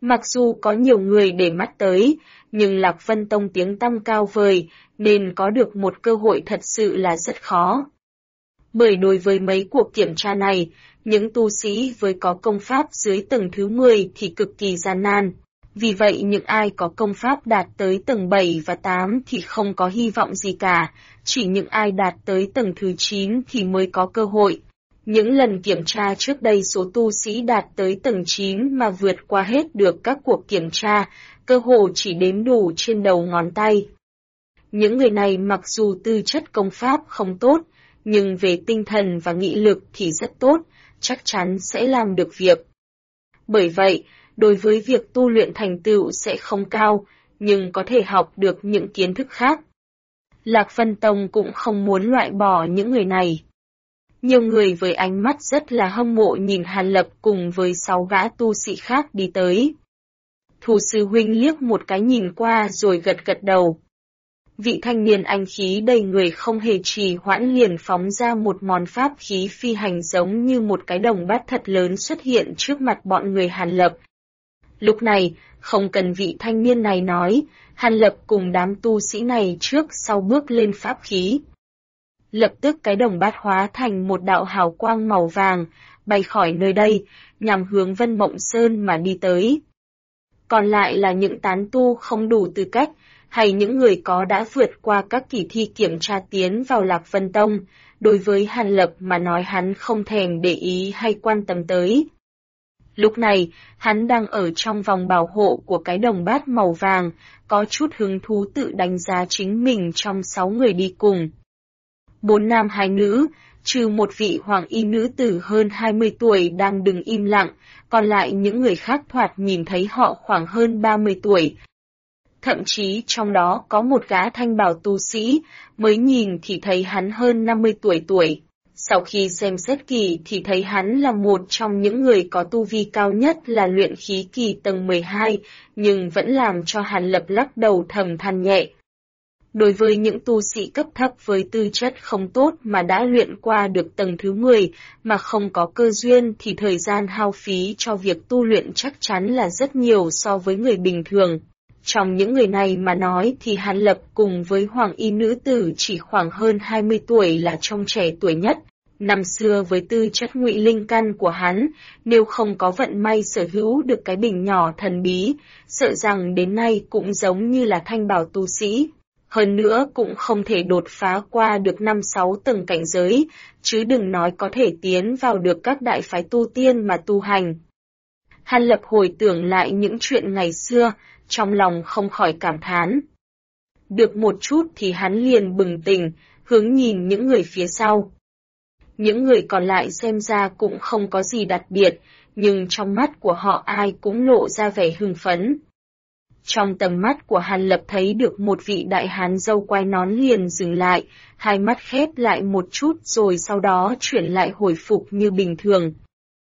Mặc dù có nhiều người để mắt tới, nhưng Lạc Vân Tông tiếng tăm cao vời, nên có được một cơ hội thật sự là rất khó. Bởi đối với mấy cuộc kiểm tra này, những tu sĩ với có công pháp dưới tầng thứ 10 thì cực kỳ gian nan. Vì vậy những ai có công pháp đạt tới tầng 7 và 8 thì không có hy vọng gì cả, chỉ những ai đạt tới tầng thứ 9 thì mới có cơ hội. Những lần kiểm tra trước đây số tu sĩ đạt tới tầng 9 mà vượt qua hết được các cuộc kiểm tra, cơ hồ chỉ đếm đủ trên đầu ngón tay. Những người này mặc dù tư chất công pháp không tốt, nhưng về tinh thần và nghị lực thì rất tốt, chắc chắn sẽ làm được việc. Bởi vậy, đối với việc tu luyện thành tựu sẽ không cao, nhưng có thể học được những kiến thức khác. Lạc Vân Tông cũng không muốn loại bỏ những người này. Nhiều người với ánh mắt rất là hâm mộ nhìn Hàn Lập cùng với 6 gã tu sĩ khác đi tới. Thủ sư huynh liếc một cái nhìn qua rồi gật gật đầu. Vị thanh niên anh khí đầy người không hề trì hoãn liền phóng ra một món pháp khí phi hành giống như một cái đồng bát thật lớn xuất hiện trước mặt bọn người Hàn Lập. Lúc này, không cần vị thanh niên này nói, Hàn Lập cùng đám tu sĩ này trước sau bước lên pháp khí. Lập tức cái đồng bát hóa thành một đạo hào quang màu vàng, bay khỏi nơi đây, nhằm hướng Vân Mộng Sơn mà đi tới. Còn lại là những tán tu không đủ tư cách, hay những người có đã vượt qua các kỳ thi kiểm tra tiến vào Lạc Vân Tông, đối với Hàn Lập mà nói hắn không thèm để ý hay quan tâm tới. Lúc này, hắn đang ở trong vòng bảo hộ của cái đồng bát màu vàng, có chút hứng thú tự đánh giá chính mình trong 6 người đi cùng. 4 nam 2 nữ, trừ một vị hoàng y nữ tử hơn 20 tuổi đang đứng im lặng, còn lại những người khác thoạt nhìn thấy họ khoảng hơn 30 tuổi. Thậm chí trong đó có một gã thanh bào tu sĩ, mới nhìn thì thấy hắn hơn 50 tuổi. Sau khi xem xét kỳ thì thấy hắn là một trong những người có tu vi cao nhất là luyện khí kỳ tầng 12, nhưng vẫn làm cho Hàn Lập lắc đầu thầm than nhẹ. Đối với những tu sĩ cấp thấp với tư chất không tốt mà đã luyện qua được tầng thứ 10 mà không có cơ duyên thì thời gian hao phí cho việc tu luyện chắc chắn là rất nhiều so với người bình thường. Trong những người này mà nói thì Hàn Lập cùng với hoàng y nữ tử chỉ khoảng hơn 20 tuổi là trong trẻ tuổi nhất. Năm xưa với tư chất ngụy linh căn của hắn, nếu không có vận may sở hữu được cái bình nhỏ thần bí, sợ rằng đến nay cũng giống như là thanh bảo tu sĩ. Hơn nữa cũng không thể đột phá qua được 5-6 tầng cảnh giới, chứ đừng nói có thể tiến vào được các đại phái tu tiên mà tu hành. Hàn Lập hồi tưởng lại những chuyện ngày xưa, trong lòng không khỏi cảm thán. Được một chút thì hắn liền bừng tỉnh, hướng nhìn những người phía sau. Những người còn lại xem ra cũng không có gì đặc biệt, nhưng trong mắt của họ ai cũng lộ ra vẻ hưng phấn. Trong tầm mắt của Hàn Lập thấy được một vị đại hán râu quai nón liền dừng lại, hai mắt khép lại một chút rồi sau đó chuyển lại hồi phục như bình thường.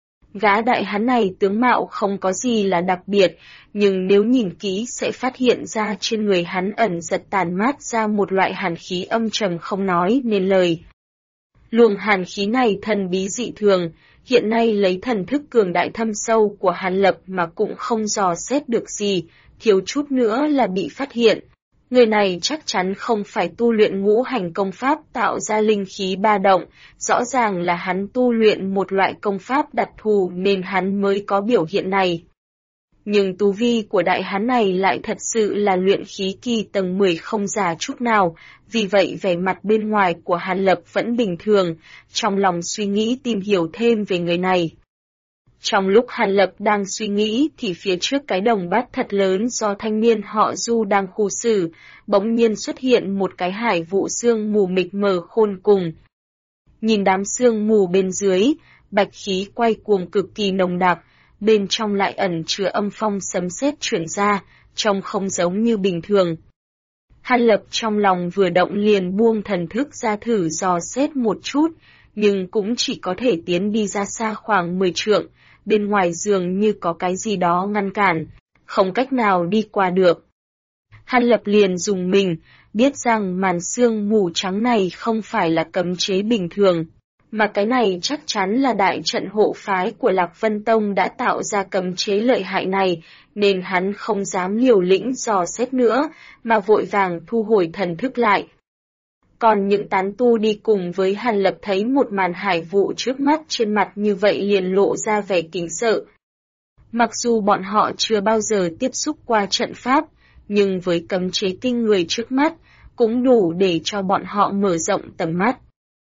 Gã đại hán này tướng mạo không có gì là đặc biệt, nhưng nếu nhìn kỹ sẽ phát hiện ra trên người hắn ẩn giật tàn mát ra một loại hàn khí âm trầm không nói nên lời. Luồng hàn khí này thần bí dị thường, hiện nay lấy thần thức cường đại thâm sâu của Hàn Lập mà cũng không dò xét được gì, thiếu chút nữa là bị phát hiện. Người này chắc chắn không phải tu luyện ngũ hành công pháp tạo ra linh khí ba động, rõ ràng là hắn tu luyện một loại công pháp đặc thù nên hắn mới có biểu hiện này. Nhưng tu vi của đại hán này lại thật sự là luyện khí kỳ tầng 10 không giả chút nào, vì vậy vẻ mặt bên ngoài của Hàn Lập vẫn bình thường, trong lòng suy nghĩ tìm hiểu thêm về người này. Trong lúc Hàn Lập đang suy nghĩ thì phía trước cái đồng bát thật lớn do thanh niên họ Du đang khu xử, bỗng nhiên xuất hiện một cái hải vụ sương mù mịt mờ khôn cùng. Nhìn đám sương mù bên dưới, bạch khí quay cuồng cực kỳ nồng đặc, bên trong lại ẩn chứa âm phong sấm sét chuyển ra, trông không giống như bình thường. Hàn Lập trong lòng vừa động liền buông thần thức ra thử dò xét một chút, nhưng cũng chỉ có thể tiến đi ra xa khoảng 10 trượng, bên ngoài dường như có cái gì đó ngăn cản, không cách nào đi qua được. Hàn Lập liền dùng mình, biết rằng màn sương mù trắng này không phải là cấm chế bình thường. Mà cái này chắc chắn là đại trận hộ phái của Lạc Vân Tông đã tạo ra cấm chế lợi hại này, nên hắn không dám liều lĩnh dò xét nữa, mà vội vàng thu hồi thần thức lại. Còn những tán tu đi cùng với Hàn Lập thấy một màn hải vụ trước mắt trên mặt như vậy liền lộ ra vẻ kính sợ. Mặc dù bọn họ chưa bao giờ tiếp xúc qua trận pháp, nhưng với cấm chế kinh người trước mắt, cũng đủ để cho bọn họ mở rộng tầm mắt.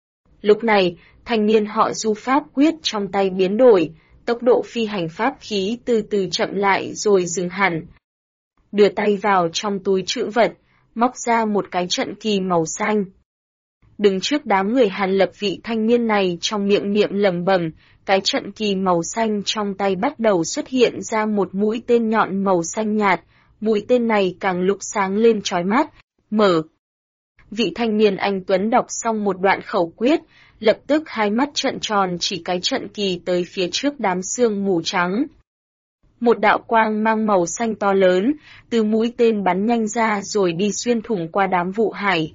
Lúc này, thanh niên họ Du pháp quyết trong tay biến đổi, tốc độ phi hành pháp khí từ từ chậm lại rồi dừng hẳn. Đưa tay vào trong túi trữ vật, móc ra một cái trận kỳ màu xanh. Đứng trước đám người Hàn Lập, vị thanh niên này trong miệng niệm lẩm bẩm, cái trận kỳ màu xanh trong tay bắt đầu xuất hiện ra một mũi tên nhọn màu xanh nhạt, mũi tên này càng lúc sáng lên chói mắt, mở. Vị thanh niên anh tuấn đọc xong một đoạn khẩu quyết, lập tức hai mắt trợn tròn chỉ cái trận kỳ tới phía trước đám sương mù trắng. Một đạo quang mang màu xanh to lớn, từ mũi tên bắn nhanh ra rồi đi xuyên thủng qua đám vụ hải.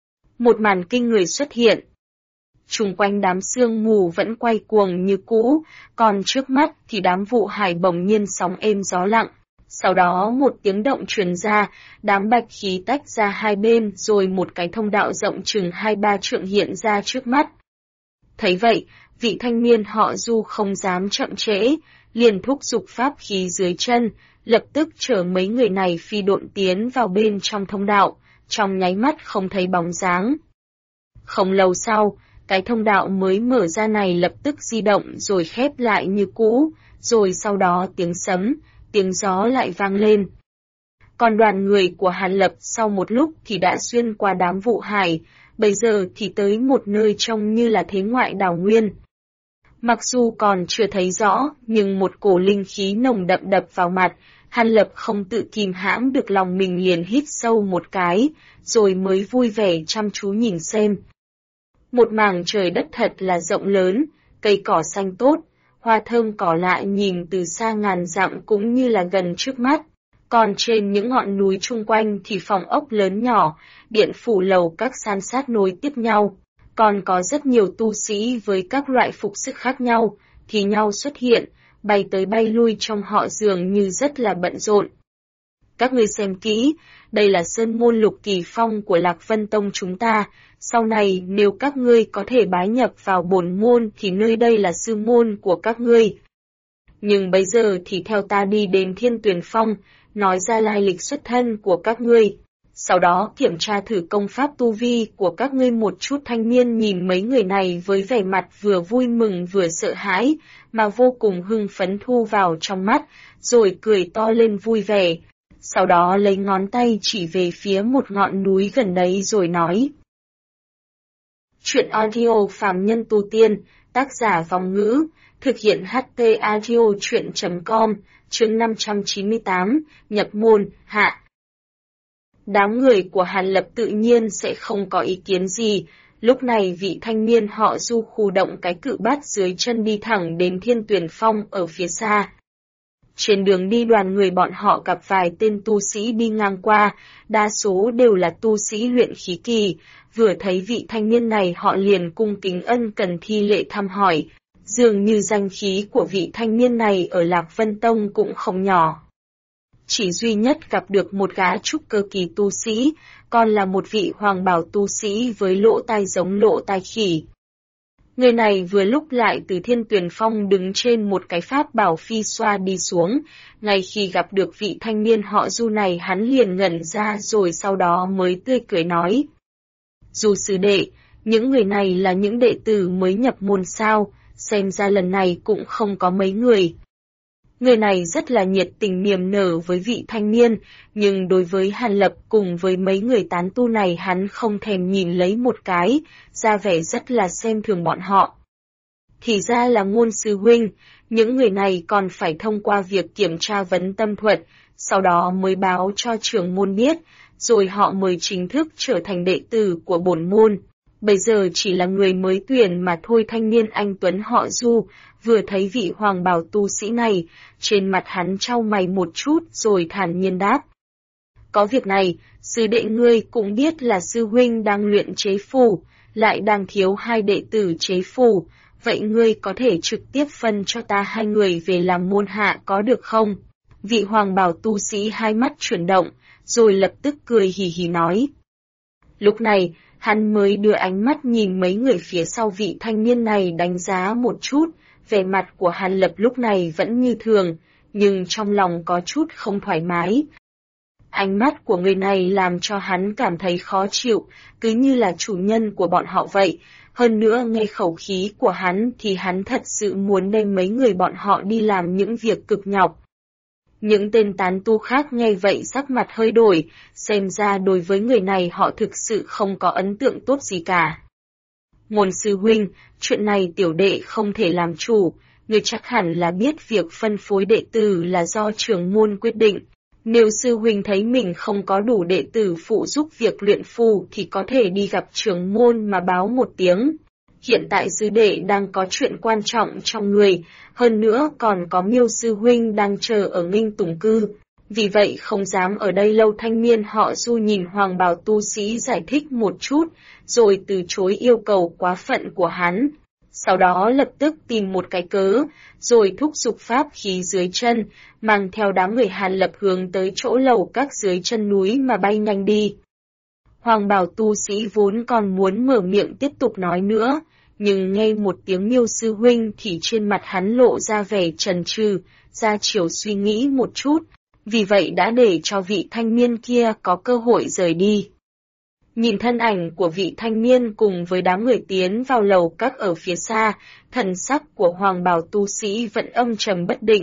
Một màn kinh người xuất hiện. Xung quanh đám sương mù vẫn quay cuồng như cũ, còn trước mắt thì đám vụ hải bỗng nhiên sóng êm gió lặng. Sau đó một tiếng động truyền ra, đám bạch khí tách ra hai bên rồi một cái thông đạo rộng chừng 2-3 trượng hiện ra trước mắt. Thấy vậy, vị thanh niên họ Du không dám chậm trễ, liền thúc giục pháp khí dưới chân, lập tức chở mấy người này phi độn tiến vào bên trong thông đạo, trong nháy mắt không thấy bóng dáng. Không lâu sau, cái thông đạo mới mở ra này lập tức di động rồi khép lại như cũ, rồi sau đó tiếng sấm, tiếng gió lại vang lên. Còn đoàn người của Hàn Lập sau một lúc thì đã xuyên qua đám vụ hải, bây giờ thì tới một nơi trông như là thế ngoại đảo nguyên. Mặc dù còn chưa thấy rõ, nhưng một cổ linh khí nồng đậm đập vào mặt, Hàn Lập không tự kìm hãm được lòng mình liền hít sâu một cái, rồi mới vui vẻ chăm chú nhìn xem. Một mảng trời đất thật là rộng lớn, cây cỏ xanh tốt, hoa thơm cỏ lạ nhìn từ xa ngàn dặm cũng như là gần trước mắt. Còn trên những ngọn núi chung quanh thì phòng ốc lớn nhỏ, điện phủ lầu các san sát nối tiếp nhau. Còn có rất nhiều tu sĩ với các loại phục sức khác nhau, thì nhau xuất hiện, bay tới bay lui trong họ dường như rất là bận rộn. Các ngươi xem kỹ, đây là sơn môn Lục Kỳ Phong của Lạc Vân Tông chúng ta, sau này nếu các ngươi có thể bái nhập vào bổn môn thì nơi đây là sư môn của các ngươi. Nhưng bây giờ thì theo ta đi đến Thiên Tuyền Phong, nói ra lai lịch xuất thân của các ngươi. Sau đó kiểm tra thử công pháp tu vi của các ngươi một chút. Thanh niên nhìn mấy người này với vẻ mặt vừa vui mừng vừa sợ hãi, mà vô cùng hưng phấn thu vào trong mắt, rồi cười to lên vui vẻ. Sau đó lấy ngón tay chỉ về phía một ngọn núi gần đấy rồi nói. Chuyện audio phàm nhân tu tiên, tác giả Vong Ngữ, thực hiện HT audio chuyện.com, chương 598, nhập môn, hạ. Đám người của Hàn Lập tự nhiên sẽ không có ý kiến gì, lúc này vị thanh niên họ Du khu động cái cự bát dưới chân đi thẳng đến Thiên Tuyền Phong ở phía xa. Trên đường đi đoàn người bọn họ gặp vài tên tu sĩ đi ngang qua, đa số đều là tu sĩ luyện khí kỳ, vừa thấy vị thanh niên này họ liền cung kính ân cần thi lễ thăm hỏi, dường như danh khí của vị thanh niên này ở Lạc Vân Tông cũng không nhỏ. Chỉ duy nhất gặp được một gã trúc cơ kỳ tu sĩ, còn là một vị hoàng bào tu sĩ với lỗ tai giống lỗ tai khỉ. Người này vừa lúc lại từ Thiên Tuyền Phong đứng trên một cái pháp bảo phi xoa đi xuống, ngay khi gặp được vị thanh niên họ Du này hắn liền ngẩn ra rồi sau đó mới tươi cười nói. Du sư đệ, những người này là những đệ tử mới nhập môn sao, xem ra lần này cũng không có mấy người. Người này rất là nhiệt tình niềm nở với vị thanh niên, nhưng đối với Hàn Lập cùng với mấy người tán tu này hắn không thèm nhìn lấy một cái, ra vẻ rất là xem thường bọn họ. Thì ra là Ngôn sư huynh, những người này còn phải thông qua việc kiểm tra vấn tâm thuật, sau đó mới báo cho trưởng môn biết, rồi họ mới chính thức trở thành đệ tử của bổn môn. Bây giờ chỉ là người mới tuyển mà thôi. Thanh niên anh tuấn họ Du, vừa thấy vị hoàng bào tu sĩ này, trên mặt hắn trao mày một chút rồi thản nhiên đáp. Có việc này, sư đệ ngươi cũng biết là sư huynh đang luyện chế phù, lại đang thiếu 2 đệ tử chế phù, vậy ngươi có thể trực tiếp phân cho ta 2 người về làm môn hạ có được không? Vị hoàng bào tu sĩ hai mắt chuyển động, rồi lập tức cười hì hì nói. Lúc này, hắn mới đưa ánh mắt nhìn mấy người phía sau vị thanh niên này đánh giá một chút, vẻ mặt của Hàn Lập lúc này vẫn như thường, nhưng trong lòng có chút không thoải mái. Ánh mắt của người này làm cho hắn cảm thấy khó chịu, cứ như là chủ nhân của bọn họ vậy. Hơn nữa nghe khẩu khí của hắn thì hắn thật sự muốn đem mấy người bọn họ đi làm những việc cực nhọc. Những tên tán tu khác nghe vậy sắc mặt hơi đổi, xem ra đối với người này họ thực sự không có ấn tượng tốt gì cả. Ngôn sư huynh, chuyện này tiểu đệ không thể làm chủ, người chắc hẳn là biết việc phân phối đệ tử là do trưởng môn quyết định. Nếu sư huynh thấy mình không có đủ đệ tử phụ giúp việc luyện phù thì có thể đi gặp trưởng môn mà báo một tiếng. Hiện tại sư đệ đang có chuyện quan trọng trong người, hơn nữa còn có Miêu sư huynh đang chờ ở Nghinh Tùng Cư. Vì vậy không dám ở đây lâu. Thanh niên họ Du nhìn hoàng bào tu sĩ giải thích một chút, rồi từ chối yêu cầu quá phận của hắn. Sau đó lập tức tìm một cái cớ, rồi thúc giục pháp khí dưới chân, mang theo đám người Hàn Lập hướng tới chỗ lầu các dưới chân núi mà bay nhanh đi. Hoàng bào tu sĩ vốn còn muốn mở miệng tiếp tục nói nữa, nhưng nghe một tiếng Miêu sư huynh thì trên mặt hắn lộ ra vẻ chần chừ, ra chiều suy nghĩ một chút, vì vậy đã để cho vị thanh niên kia có cơ hội rời đi. Nhìn thân ảnh của vị thanh niên cùng với đám người tiến vào lầu các ở phía xa, thần sắc của hoàng bào tu sĩ vẫn âm trầm bất định.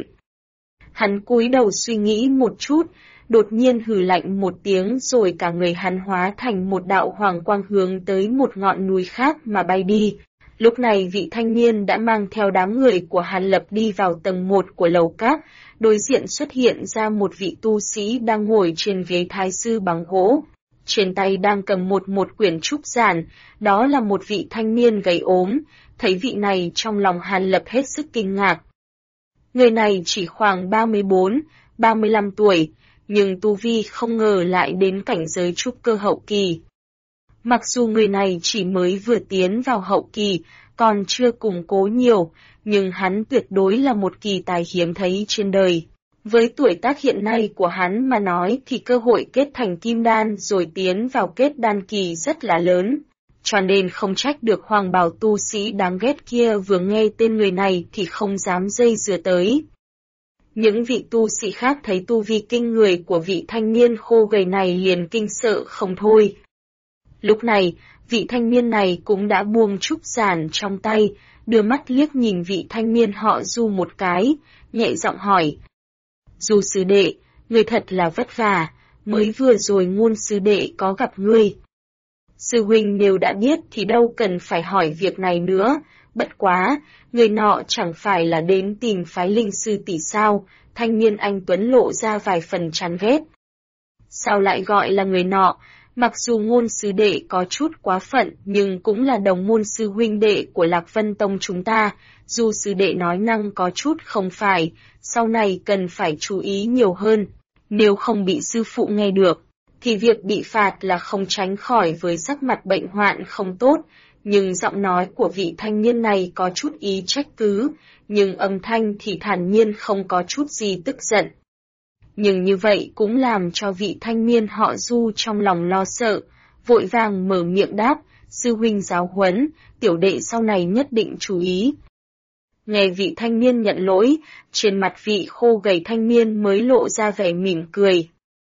Hắn cúi đầu suy nghĩ một chút, đột nhiên hừ lạnh một tiếng rồi cả người hắn hóa thành một đạo hoàng quang hướng tới một ngọn núi khác mà bay đi. Lúc này vị thanh niên đã mang theo đám người của Hàn Lập đi vào tầng 1 của lầu các, đối diện xuất hiện ra một vị tu sĩ đang ngồi trên ghế thái sư bằng gỗ. Trên tay đang cầm một quyển trúc giản, đó là một vị thanh niên gầy ốm, thấy vị này trong lòng Hàn Lập hết sức kinh ngạc. Người này chỉ khoảng 34-35 tuổi, nhưng tu vi không ngờ lại đến cảnh giới trúc cơ hậu kỳ. Mặc dù người này chỉ mới vừa tiến vào hậu kỳ, còn chưa củng cố nhiều, nhưng hắn tuyệt đối là một kỳ tài hiếm thấy trên đời. Với tuổi tác hiện nay của hắn mà nói thì cơ hội kết thành kim đan rồi tiến vào kết đan kỳ rất là lớn. Cho nên không trách được hoàng bào tu sĩ đáng ghét kia vừa nghe tên người này thì không dám dây dưa tới. Những vị tu sĩ khác thấy tu vi kinh người của vị thanh niên khô gầy này liền kinh sợ không thôi. Lúc này, vị thanh niên này cũng đã buông trúc giản trong tay, đưa mắt liếc nhìn vị thanh niên họ Du một cái, nhẹ giọng hỏi. Du sư đệ, người thật là vất vả, mới vừa rồi Ngôn sư đệ có gặp ngươi. Sư huynh nếu đã biết thì đâu cần phải hỏi việc này nữa, bất quá, người nọ chẳng phải là đến tìm phái linh sư tỷ sao, thanh niên anh Tuấn lộ ra vài phần chán ghét. Sao lại gọi là người nọ? Mặc dù Ngôn sư đệ có chút quá phận nhưng cũng là đồng môn sư huynh đệ của Lạc Vân Tông chúng ta, dù sư đệ nói năng có chút không phải, sau này cần phải chú ý nhiều hơn, nếu không bị sư phụ nghe được, thì việc bị phạt là không tránh khỏi. Với sắc mặt bệnh hoạn không tốt, nhưng giọng nói của vị thanh niên này có chút ý trách cứ, nhưng âm thanh thì thản nhiên không có chút gì tức giận. Nhưng như vậy cũng làm cho vị thanh niên họ Du trong lòng lo sợ, vội vàng mở miệng đáp, sư huynh giáo huấn, tiểu đệ sau này nhất định chú ý. Nghe vị thanh niên nhận lỗi, trên mặt vị khô gầy thanh niên mới lộ ra vẻ mỉm cười.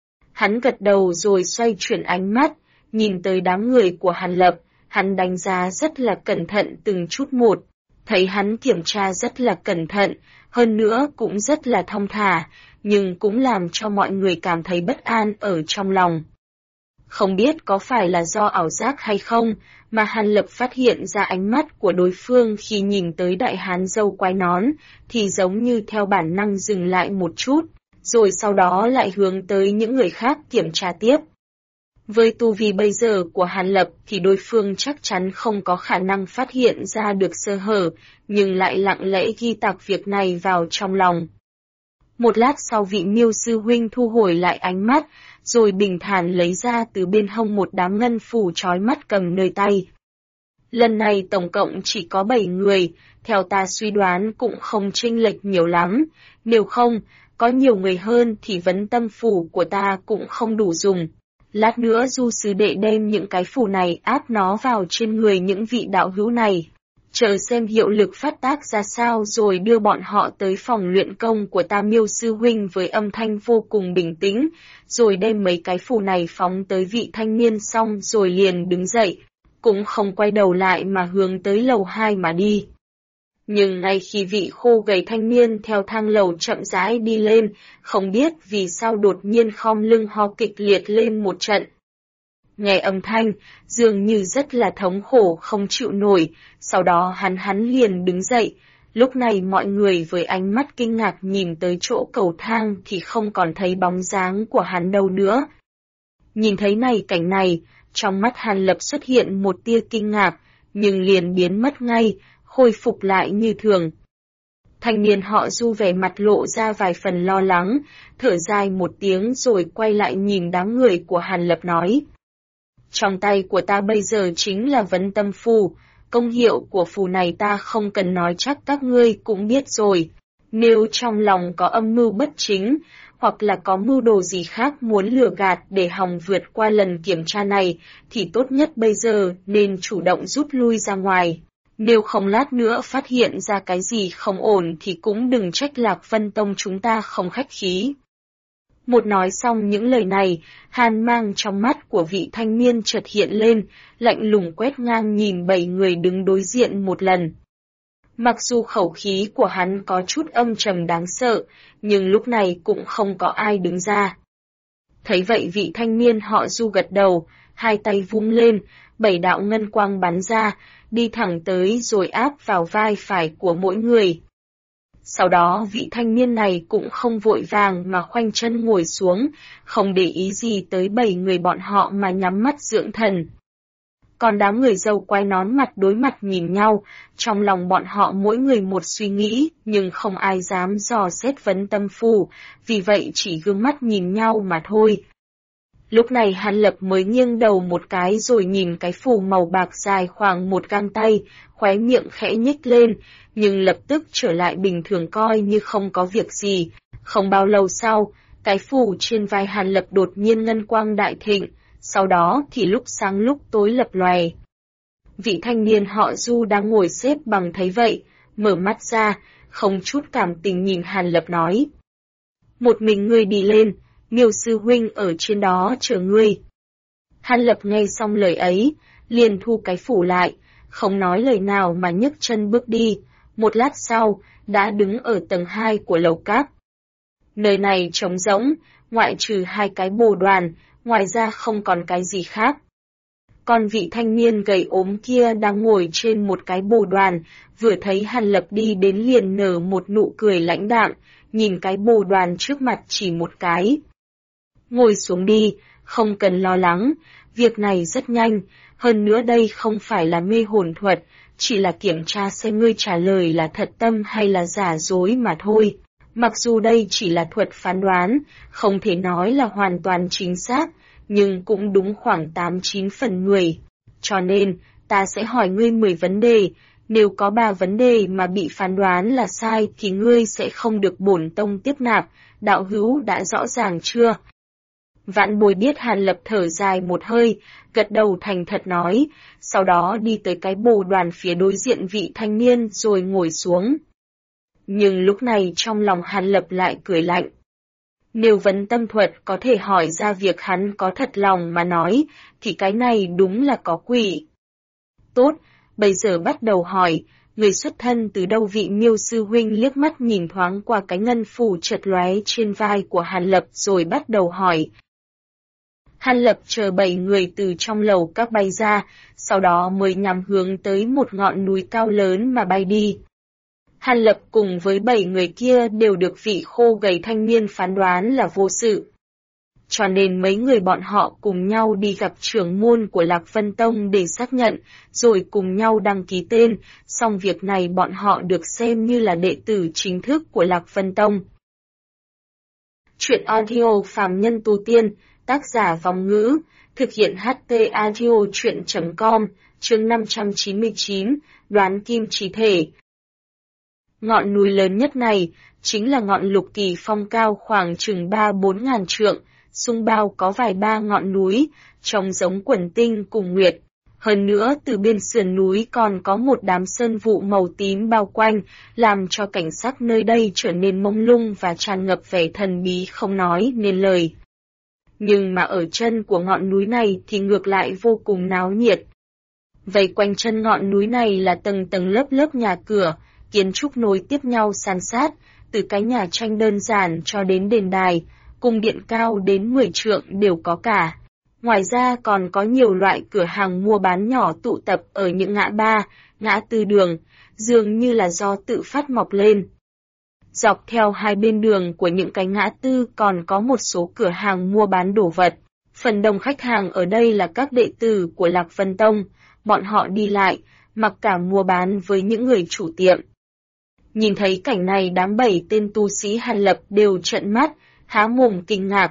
Hắn gật đầu rồi xoay chuyển ánh mắt, nhìn tới đám người của Hàn Lập, hắn đánh giá rất là cẩn thận từng chút một, thấy hắn kiểm tra rất là cẩn thận, hơn nữa cũng rất là thong thả, nhưng cũng làm cho mọi người cảm thấy bất an ở trong lòng. Không biết có phải là do ảo giác hay không, mà Hàn Lập phát hiện ra ánh mắt của đối phương khi nhìn tới đại hán râu quai nón, thì giống như theo bản năng dừng lại một chút, rồi sau đó lại hướng tới những người khác kiểm tra tiếp. Với tu vi bây giờ của Hàn Lập thì đối phương chắc chắn không có khả năng phát hiện ra được sơ hở, nhưng lại lặng lẽ ghi tạc việc này vào trong lòng. Một lát sau vị Miêu sư huynh thu hồi lại ánh mắt, rồi bình thản lấy ra từ bên hông một đám ngân phủ chói mắt cầm nơi tay. Lần này tổng cộng chỉ có 7 người, theo ta suy đoán cũng không chênh lệch nhiều lắm, nếu không, có nhiều người hơn thì vấn tâm phủ của ta cũng không đủ dùng. Lát nữa Du sư đệ đem những cái phủ này áp nó vào trên người những vị đạo hữu này. Chờ xem hiệu lực phát tác ra sao rồi đưa bọn họ tới phòng luyện công của ta Miêu sư huynh với âm thanh vô cùng bình tĩnh, rồi đem mấy cái phủ này phóng tới vị thanh niên xong rồi liền đứng dậy, cũng không quay đầu lại mà hướng tới lầu 2 mà đi. Nhưng ngay khi vị khô gầy thanh niên theo thang lầu chậm rãi đi lên, không biết vì sao đột nhiên khom lưng ho kịch liệt lên một trận. Nghe âm thanh, dường như rất là thống khổ không chịu nổi, sau đó hắn liền đứng dậy. Lúc này mọi người với ánh mắt kinh ngạc nhìn tới chỗ cầu thang thì không còn thấy bóng dáng của hắn đâu nữa. Nhìn thấy cảnh này, trong mắt Hàn Lập xuất hiện một tia kinh ngạc, nhưng liền biến mất ngay, khôi phục lại như thường. Thanh niên họ Du vẻ mặt lộ ra vài phần lo lắng, thở dài một tiếng rồi quay lại nhìn đám người của Hàn Lập nói. Trong tay của ta bây giờ chính là vấn tâm phù, công hiệu của phù này ta không cần nói chắc các ngươi cũng biết rồi. Nếu trong lòng có âm mưu bất chính, hoặc là có mưu đồ gì khác muốn lừa gạt để hòng vượt qua lần kiểm tra này, thì tốt nhất bây giờ nên chủ động rút lui ra ngoài. Nếu không lát nữa phát hiện ra cái gì không ổn thì cũng đừng trách Lạc Vân Tông chúng ta không khách khí. Một nói xong những lời này, hàn mang trong mắt của vị thanh niên chợt hiện lên, lạnh lùng quét ngang nhìn 7 người đứng đối diện một lần. Mặc dù khẩu khí của hắn có chút âm trầm đáng sợ, nhưng lúc này cũng không có ai đứng ra. Thấy vậy vị thanh niên họ Du gật đầu, hai tay vung lên, 7 đạo ngân quang bắn ra, đi thẳng tới rồi áp vào vai phải của mỗi người. Sau đó vị thanh niên này cũng không vội vàng mà khoanh chân ngồi xuống, không để ý gì tới 7 người bọn họ mà nhắm mắt dưỡng thần. Còn đám người dâu quay nón mặt đối mặt nhìn nhau, trong lòng bọn họ mỗi người một suy nghĩ, nhưng không ai dám dò xét vấn tâm phù, vì vậy chỉ gương mắt nhìn nhau mà thôi. Lúc này Hàn Lập mới nghiêng đầu một cái rồi nhìn cái phù màu bạc dài khoảng một gang tay, khóe miệng khẽ nhếch lên, nhưng lập tức trở lại bình thường coi như không có việc gì. Không bao lâu sau, cái phù trên vai Hàn Lập đột nhiên ngân quang đại thịnh, sau đó thì lúc sáng lúc tối lập lòe. Vị thanh niên họ Du đang ngồi xếp bằng thấy vậy, mở mắt ra, không chút cảm tình nhìn Hàn Lập nói. Một mình ngươi đi lên, Miêu sư huynh ở trên đó chờ ngươi. Hàn Lập nghe xong lời ấy, liền thu cái phủ lại, không nói lời nào mà nhấc chân bước đi, một lát sau, đã đứng ở tầng 2 của lầu cát. Nơi này trống rỗng, ngoại trừ 2 cái bồ đoàn, ngoài ra không còn cái gì khác. Còn vị thanh niên gầy ốm kia đang ngồi trên một cái bồ đoàn, vừa thấy Hàn Lập đi đến liền nở một nụ cười lãnh đạm, nhìn cái bồ đoàn trước mặt chỉ một cái. Ngồi xuống đi, không cần lo lắng, việc này rất nhanh, hơn nữa đây không phải là mê hồn thuật, chỉ là kiểm tra xem ngươi trả lời là thật tâm hay là giả dối mà thôi. Mặc dù đây chỉ là thuật phán đoán, không thể nói là hoàn toàn chính xác, nhưng cũng đúng khoảng 8-9 phần 10. Cho nên, ta sẽ hỏi ngươi 10 vấn đề, nếu có 3 vấn đề mà bị phán đoán là sai thì ngươi sẽ không được bổn tông tiếp nạp, đạo hữu đã rõ ràng chưa? Vãn Bối biết Hàn Lập thở dài một hơi, gật đầu thành thật nói, sau đó đi tới cái bồ đoàn phía đối diện vị thanh niên rồi ngồi xuống. Nhưng lúc này trong lòng Hàn Lập lại cười lạnh. Nếu vấn tâm thuật có thể hỏi ra việc hắn có thật lòng mà nói, thì cái này đúng là có quỷ. Tốt, bây giờ bắt đầu hỏi, người xuất thân từ đâu? Vị Miêu sư huynh liếc mắt nhìn thoáng qua cái ngân phù chợt lóe trên vai của Hàn Lập rồi bắt đầu hỏi. Hàn Lập chờ 7 người từ trong lầu các bay ra, sau đó mới nhằm hướng tới một ngọn núi cao lớn mà bay đi. Hàn Lập cùng với 7 người kia đều được vị khô gầy thanh niên phán đoán là vô sự. Cho nên mấy người bọn họ cùng nhau đi gặp trưởng môn của Lạc Vân Tông để xác nhận, rồi cùng nhau đăng ký tên, xong việc này bọn họ được xem như là đệ tử chính thức của Lạc Vân Tông. Chuyện audio phàm nhân tu tiên, tác giả Vong Ngữ, thực hiện HT Audio Chuyện.com, chương 599, đoán kim chỉ thể. Ngọn núi lớn nhất này, chính là ngọn Lục Kỳ Phong cao khoảng chừng 3-4 ngàn trượng, xung bao có vài ba ngọn núi, trông giống quần tinh cùng nguyệt. Hơn nữa từ bên sườn núi còn có một đám sơn vụ màu tím bao quanh, làm cho cảnh sắc nơi đây trở nên mông lung và tràn ngập vẻ thần bí không nói nên lời. Nhưng mà ở chân của ngọn núi này thì ngược lại vô cùng náo nhiệt. Vây quanh chân ngọn núi này là tầng tầng lớp lớp nhà cửa, kiến trúc nối tiếp nhau san sát, từ cái nhà tranh đơn giản cho đến đền đài, cung điện cao đến 10 trượng đều có cả. Ngoài ra còn có nhiều loại cửa hàng mua bán nhỏ tụ tập ở những ngã ba, ngã tư đường, dường như là do tự phát mọc lên. Dọc theo hai bên đường của những cái ngã tư còn có một số cửa hàng mua bán đồ vật. Phần đông khách hàng ở đây là các đệ tử của Lạc Vân Tông, bọn họ đi lại, mặc cả mua bán với những người chủ tiệm. Nhìn thấy cảnh này đám 7 tên tu sĩ Hàn Lập đều trợn mắt, há mồm kinh ngạc.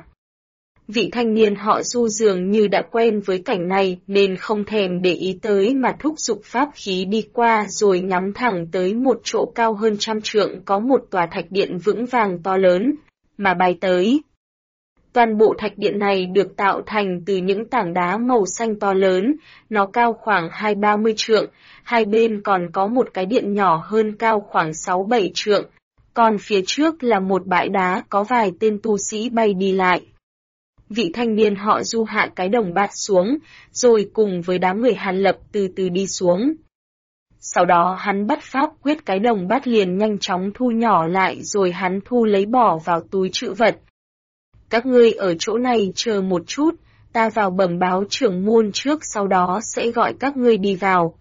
Vị thanh niên họ Du dường như đã quen với cảnh này nên không thèm để ý tới mà thúc giục pháp khí đi qua rồi nhắm thẳng tới một chỗ cao hơn 100 trượng có một tòa thạch điện vững vàng to lớn, mà bay tới. Toàn bộ thạch điện này được tạo thành từ những tảng đá màu xanh to lớn, nó cao khoảng 20-30 trượng, hai bên còn có một cái điện nhỏ hơn cao khoảng 6-7 trượng, còn phía trước là một bãi đá có vài tên tu sĩ bay đi lại. Vị thanh niên họ Du hạ cái đồng bát xuống, rồi cùng với đám người Hàn Lập từ từ đi xuống. Sau đó hắn bắt pháp quyết cái đồng bát liền nhanh chóng thu nhỏ lại rồi hắn thu lấy bỏ vào túi trữ vật. Các ngươi ở chỗ này chờ một chút, ta vào bẩm báo trưởng môn trước sau đó sẽ gọi các ngươi đi vào.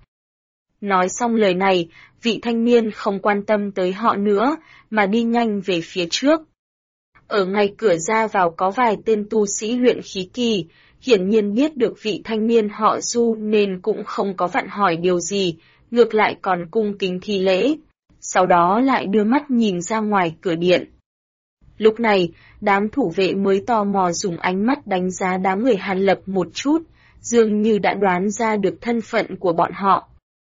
Nói xong lời này, vị thanh niên không quan tâm tới họ nữa, mà đi nhanh về phía trước. Ở ngay cửa ra vào có vài tên tu sĩ luyện khí kỳ, hiển nhiên biết được vị thanh niên họ Du nên cũng không có vặn hỏi điều gì, ngược lại còn cung kính thi lễ. Sau đó lại đưa mắt nhìn ra ngoài cửa điện. Lúc này, đám thủ vệ mới tò mò dùng ánh mắt đánh giá đám người Hàn Lập một chút, dường như đã đoán ra được thân phận của bọn họ.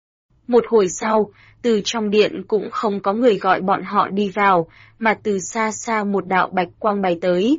Một hồi sau, từ trong điện cũng không có người gọi bọn họ đi vào, mà từ xa xa một đạo bạch quang bay tới.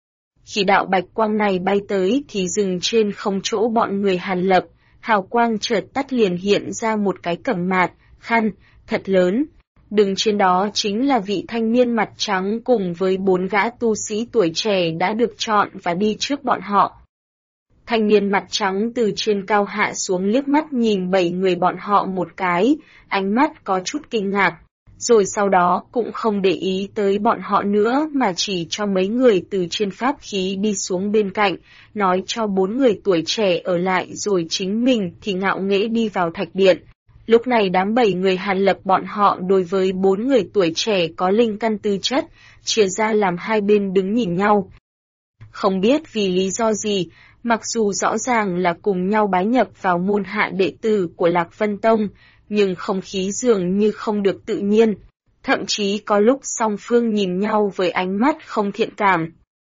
Khi đạo bạch quang này bay tới thì dừng trên không chỗ bọn người Hàn Lập, hào quang chợt tắt liền hiện ra một cái cẩm mạt, khăn, thật lớn. Đứng trên đó chính là vị thanh niên mặt trắng cùng với 4 gã tu sĩ tuổi trẻ đã được chọn và đi trước bọn họ. Thanh niên mặt trắng từ trên cao hạ xuống liếc mắt nhìn 7 người bọn họ một cái, ánh mắt có chút kinh ngạc, rồi sau đó cũng không để ý tới bọn họ nữa mà chỉ cho mấy người từ trên pháp khí đi xuống bên cạnh, nói cho 4 người tuổi trẻ ở lại rồi chính mình thì ngạo nghễ đi vào thạch điện. Lúc này đám 7 người Hàn Lập bọn họ đối với 4 người tuổi trẻ có linh căn tư chất, chia ra làm hai bên đứng nhìn nhau. Không biết vì lý do gì, mặc dù rõ ràng là cùng nhau bái nhập vào môn hạ đệ tử của Lạc Vân Tông, nhưng không khí dường như không được tự nhiên, thậm chí có lúc song phương nhìn nhau với ánh mắt không thiện cảm.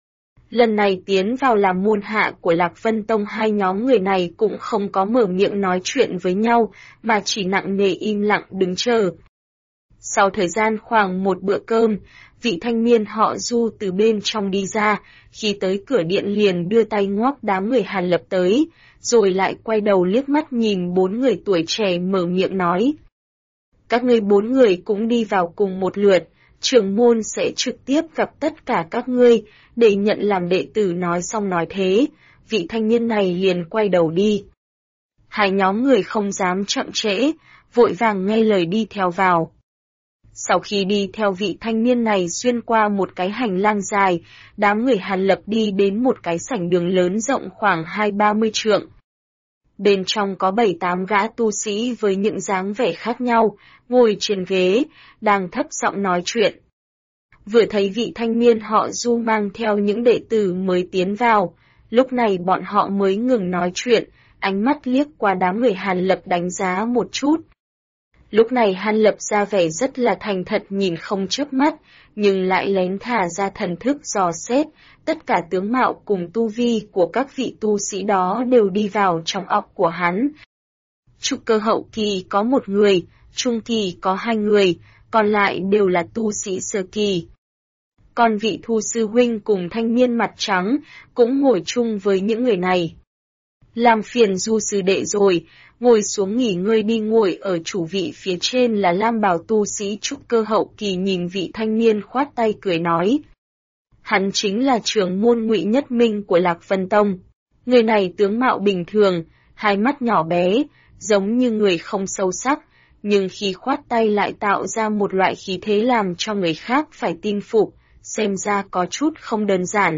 Lần này tiến vào làm môn hạ của Lạc Vân Tông hai nhóm người này cũng không có mở miệng nói chuyện với nhau, mà chỉ nặng nề im lặng đứng chờ. Sau thời gian khoảng một bữa cơm, vị thanh niên họ Du từ bên trong đi ra, khi tới cửa điện liền đưa tay ngoắc đám người Hàn Lập tới, rồi lại quay đầu liếc mắt nhìn 4 người tuổi trẻ mở miệng nói. Các ngươi 4 người cũng đi vào cùng một lượt, trưởng môn sẽ trực tiếp gặp tất cả các ngươi, để nhận làm đệ tử. Nói xong nói thế, vị thanh niên này liền quay đầu đi. Hai nhóm người không dám chậm trễ, vội vàng nghe lời đi theo vào. Sau khi đi theo vị thanh niên này xuyên qua một cái hành lang dài, đám người Hàn Lập đi đến một cái sảnh đường lớn rộng khoảng 20-30 trượng. Bên trong có 7-8 gã tu sĩ với những dáng vẻ khác nhau, ngồi trên ghế, đang thấp giọng nói chuyện. Vừa thấy vị thanh niên họ Du mang theo những đệ tử mới tiến vào, lúc này bọn họ mới ngừng nói chuyện, ánh mắt liếc qua đám người Hàn Lập đánh giá một chút. Lúc này Hàn Lập ra vẻ rất là thành thật nhìn không chớp mắt, nhưng lại lén thả ra thần thức dò xét, tất cả tướng mạo cùng tu vi của các vị tu sĩ đó đều đi vào trong óc của hắn. Trúc cơ hậu kỳ có 1 người, trung kỳ có 2 người, còn lại đều là tu sĩ sơ kỳ. Còn vị Thu sư huynh cùng thanh niên mặt trắng cũng ngồi chung với những người này. Làm phiền Du sư đệ rồi, ngồi xuống nghỉ ngơi đi. Ngồi ở chủ vị phía trên là lam bào tu sĩ trúc cơ hậu kỳ nhìn vị thanh niên khoát tay cười nói. Hắn chính là trưởng môn Ngụy Nhất Minh của Lạc Vân Tông. Người này tướng mạo bình thường, hai mắt nhỏ bé, giống như người không sâu sắc, nhưng khi khoát tay lại tạo ra một loại khí thế làm cho người khác phải tin phục, xem ra có chút không đơn giản.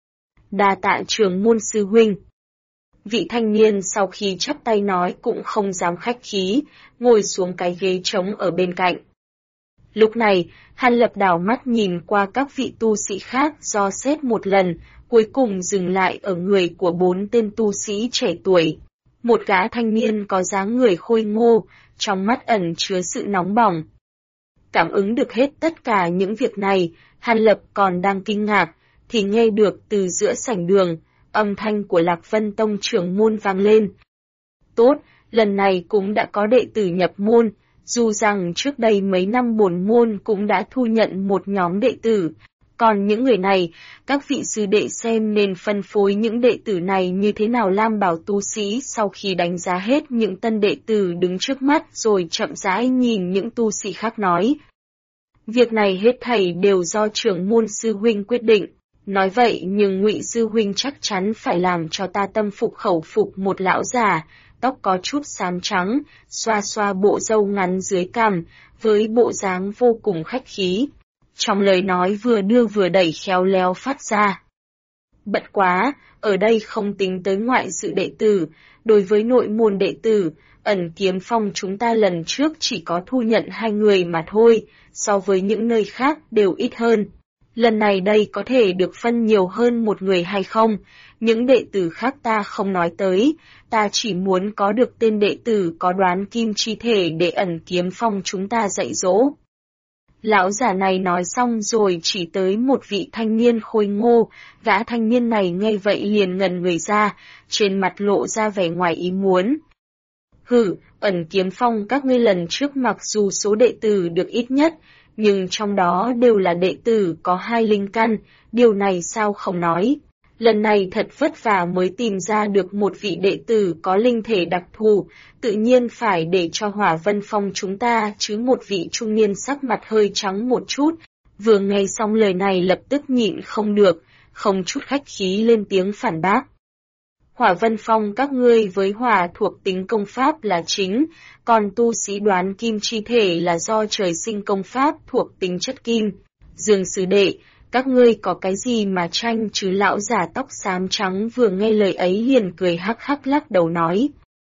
Đa tạ trưởng môn sư huynh. Vị thanh niên sau khi chắp tay nói cũng không dám khách khí, ngồi xuống cái ghế trống ở bên cạnh. Lúc này, Hàn Lập đảo mắt nhìn qua các vị tu sĩ khác do xét một lần, cuối cùng dừng lại ở người của 4 tên tu sĩ trẻ tuổi. Một gã thanh niên có dáng người khôi ngô, trong mắt ẩn chứa sự nóng bỏng. Cảm ứng được hết tất cả những việc này, Hàn Lập còn đang kinh ngạc, thì nghe được từ giữa sảnh đường, âm thanh của Lạc Vân Tông trưởng môn vang lên. Tốt, lần này cũng đã có đệ tử nhập môn, dù rằng trước đây mấy năm bổn môn cũng đã thu nhận một nhóm đệ tử. Còn những người này, các vị sư đệ xem nên phân phối những đệ tử này như thế nào. Lam bảo tu sĩ sau khi đánh giá hết những tân đệ tử đứng trước mắt rồi chậm rãi nhìn những tu sĩ khác nói. Việc này hết thảy đều do trưởng môn sư huynh quyết định. Nói vậy nhưng Ngụy sư huynh chắc chắn phải làm cho ta tâm phục khẩu phục. Một lão già, tóc có chút xám trắng, xoa xoa bộ râu ngắn dưới cằm, với bộ dáng vô cùng khách khí. Trong lời nói vừa đưa vừa đẩy khéo léo phát ra. Bận quá, ở đây không tính tới ngoại sự đệ tử, đối với nội môn đệ tử, Ẩn Kiếm Phong chúng ta lần trước chỉ có thu nhận 2 người mà thôi, so với những nơi khác đều ít hơn. Lần này đây có thể được phân nhiều hơn 1 người hay không, những đệ tử khác ta không nói tới, ta chỉ muốn có được tên đệ tử có đoán kim chi thể để Ẩn Kiếm Phong chúng ta dạy dỗ. Lão giả này nói xong rồi chỉ tới một vị thanh niên khôi ngô, gã thanh niên này nghe vậy liền ngẩn người ra, trên mặt lộ ra vẻ ngoài ý muốn. Hử, Ẩn Kiếm Phong các ngươi lần trước mặc dù số đệ tử được ít nhất, nhưng trong đó đều là đệ tử có 2 linh căn, điều này sao không nói. Lần này thật vất vả mới tìm ra được một vị đệ tử có linh thể đặc thù, tự nhiên phải để cho Hỏa Vân Phong chúng ta chứ. Một vị trung niên sắc mặt hơi trắng một chút, vừa nghe xong lời này lập tức nhịn không được, không chút khách khí lên tiếng phản bác. Hỏa Vân Phong các ngươi với hỏa thuộc tính công pháp là chính, còn tu sĩ đoán kim chi thể là do trời sinh công pháp thuộc tính chất kim. Dương sư đệ, các ngươi có cái gì mà tranh chứ? Lão giả tóc xám trắng vừa nghe lời ấy liền cười hắc hắc lắc đầu nói.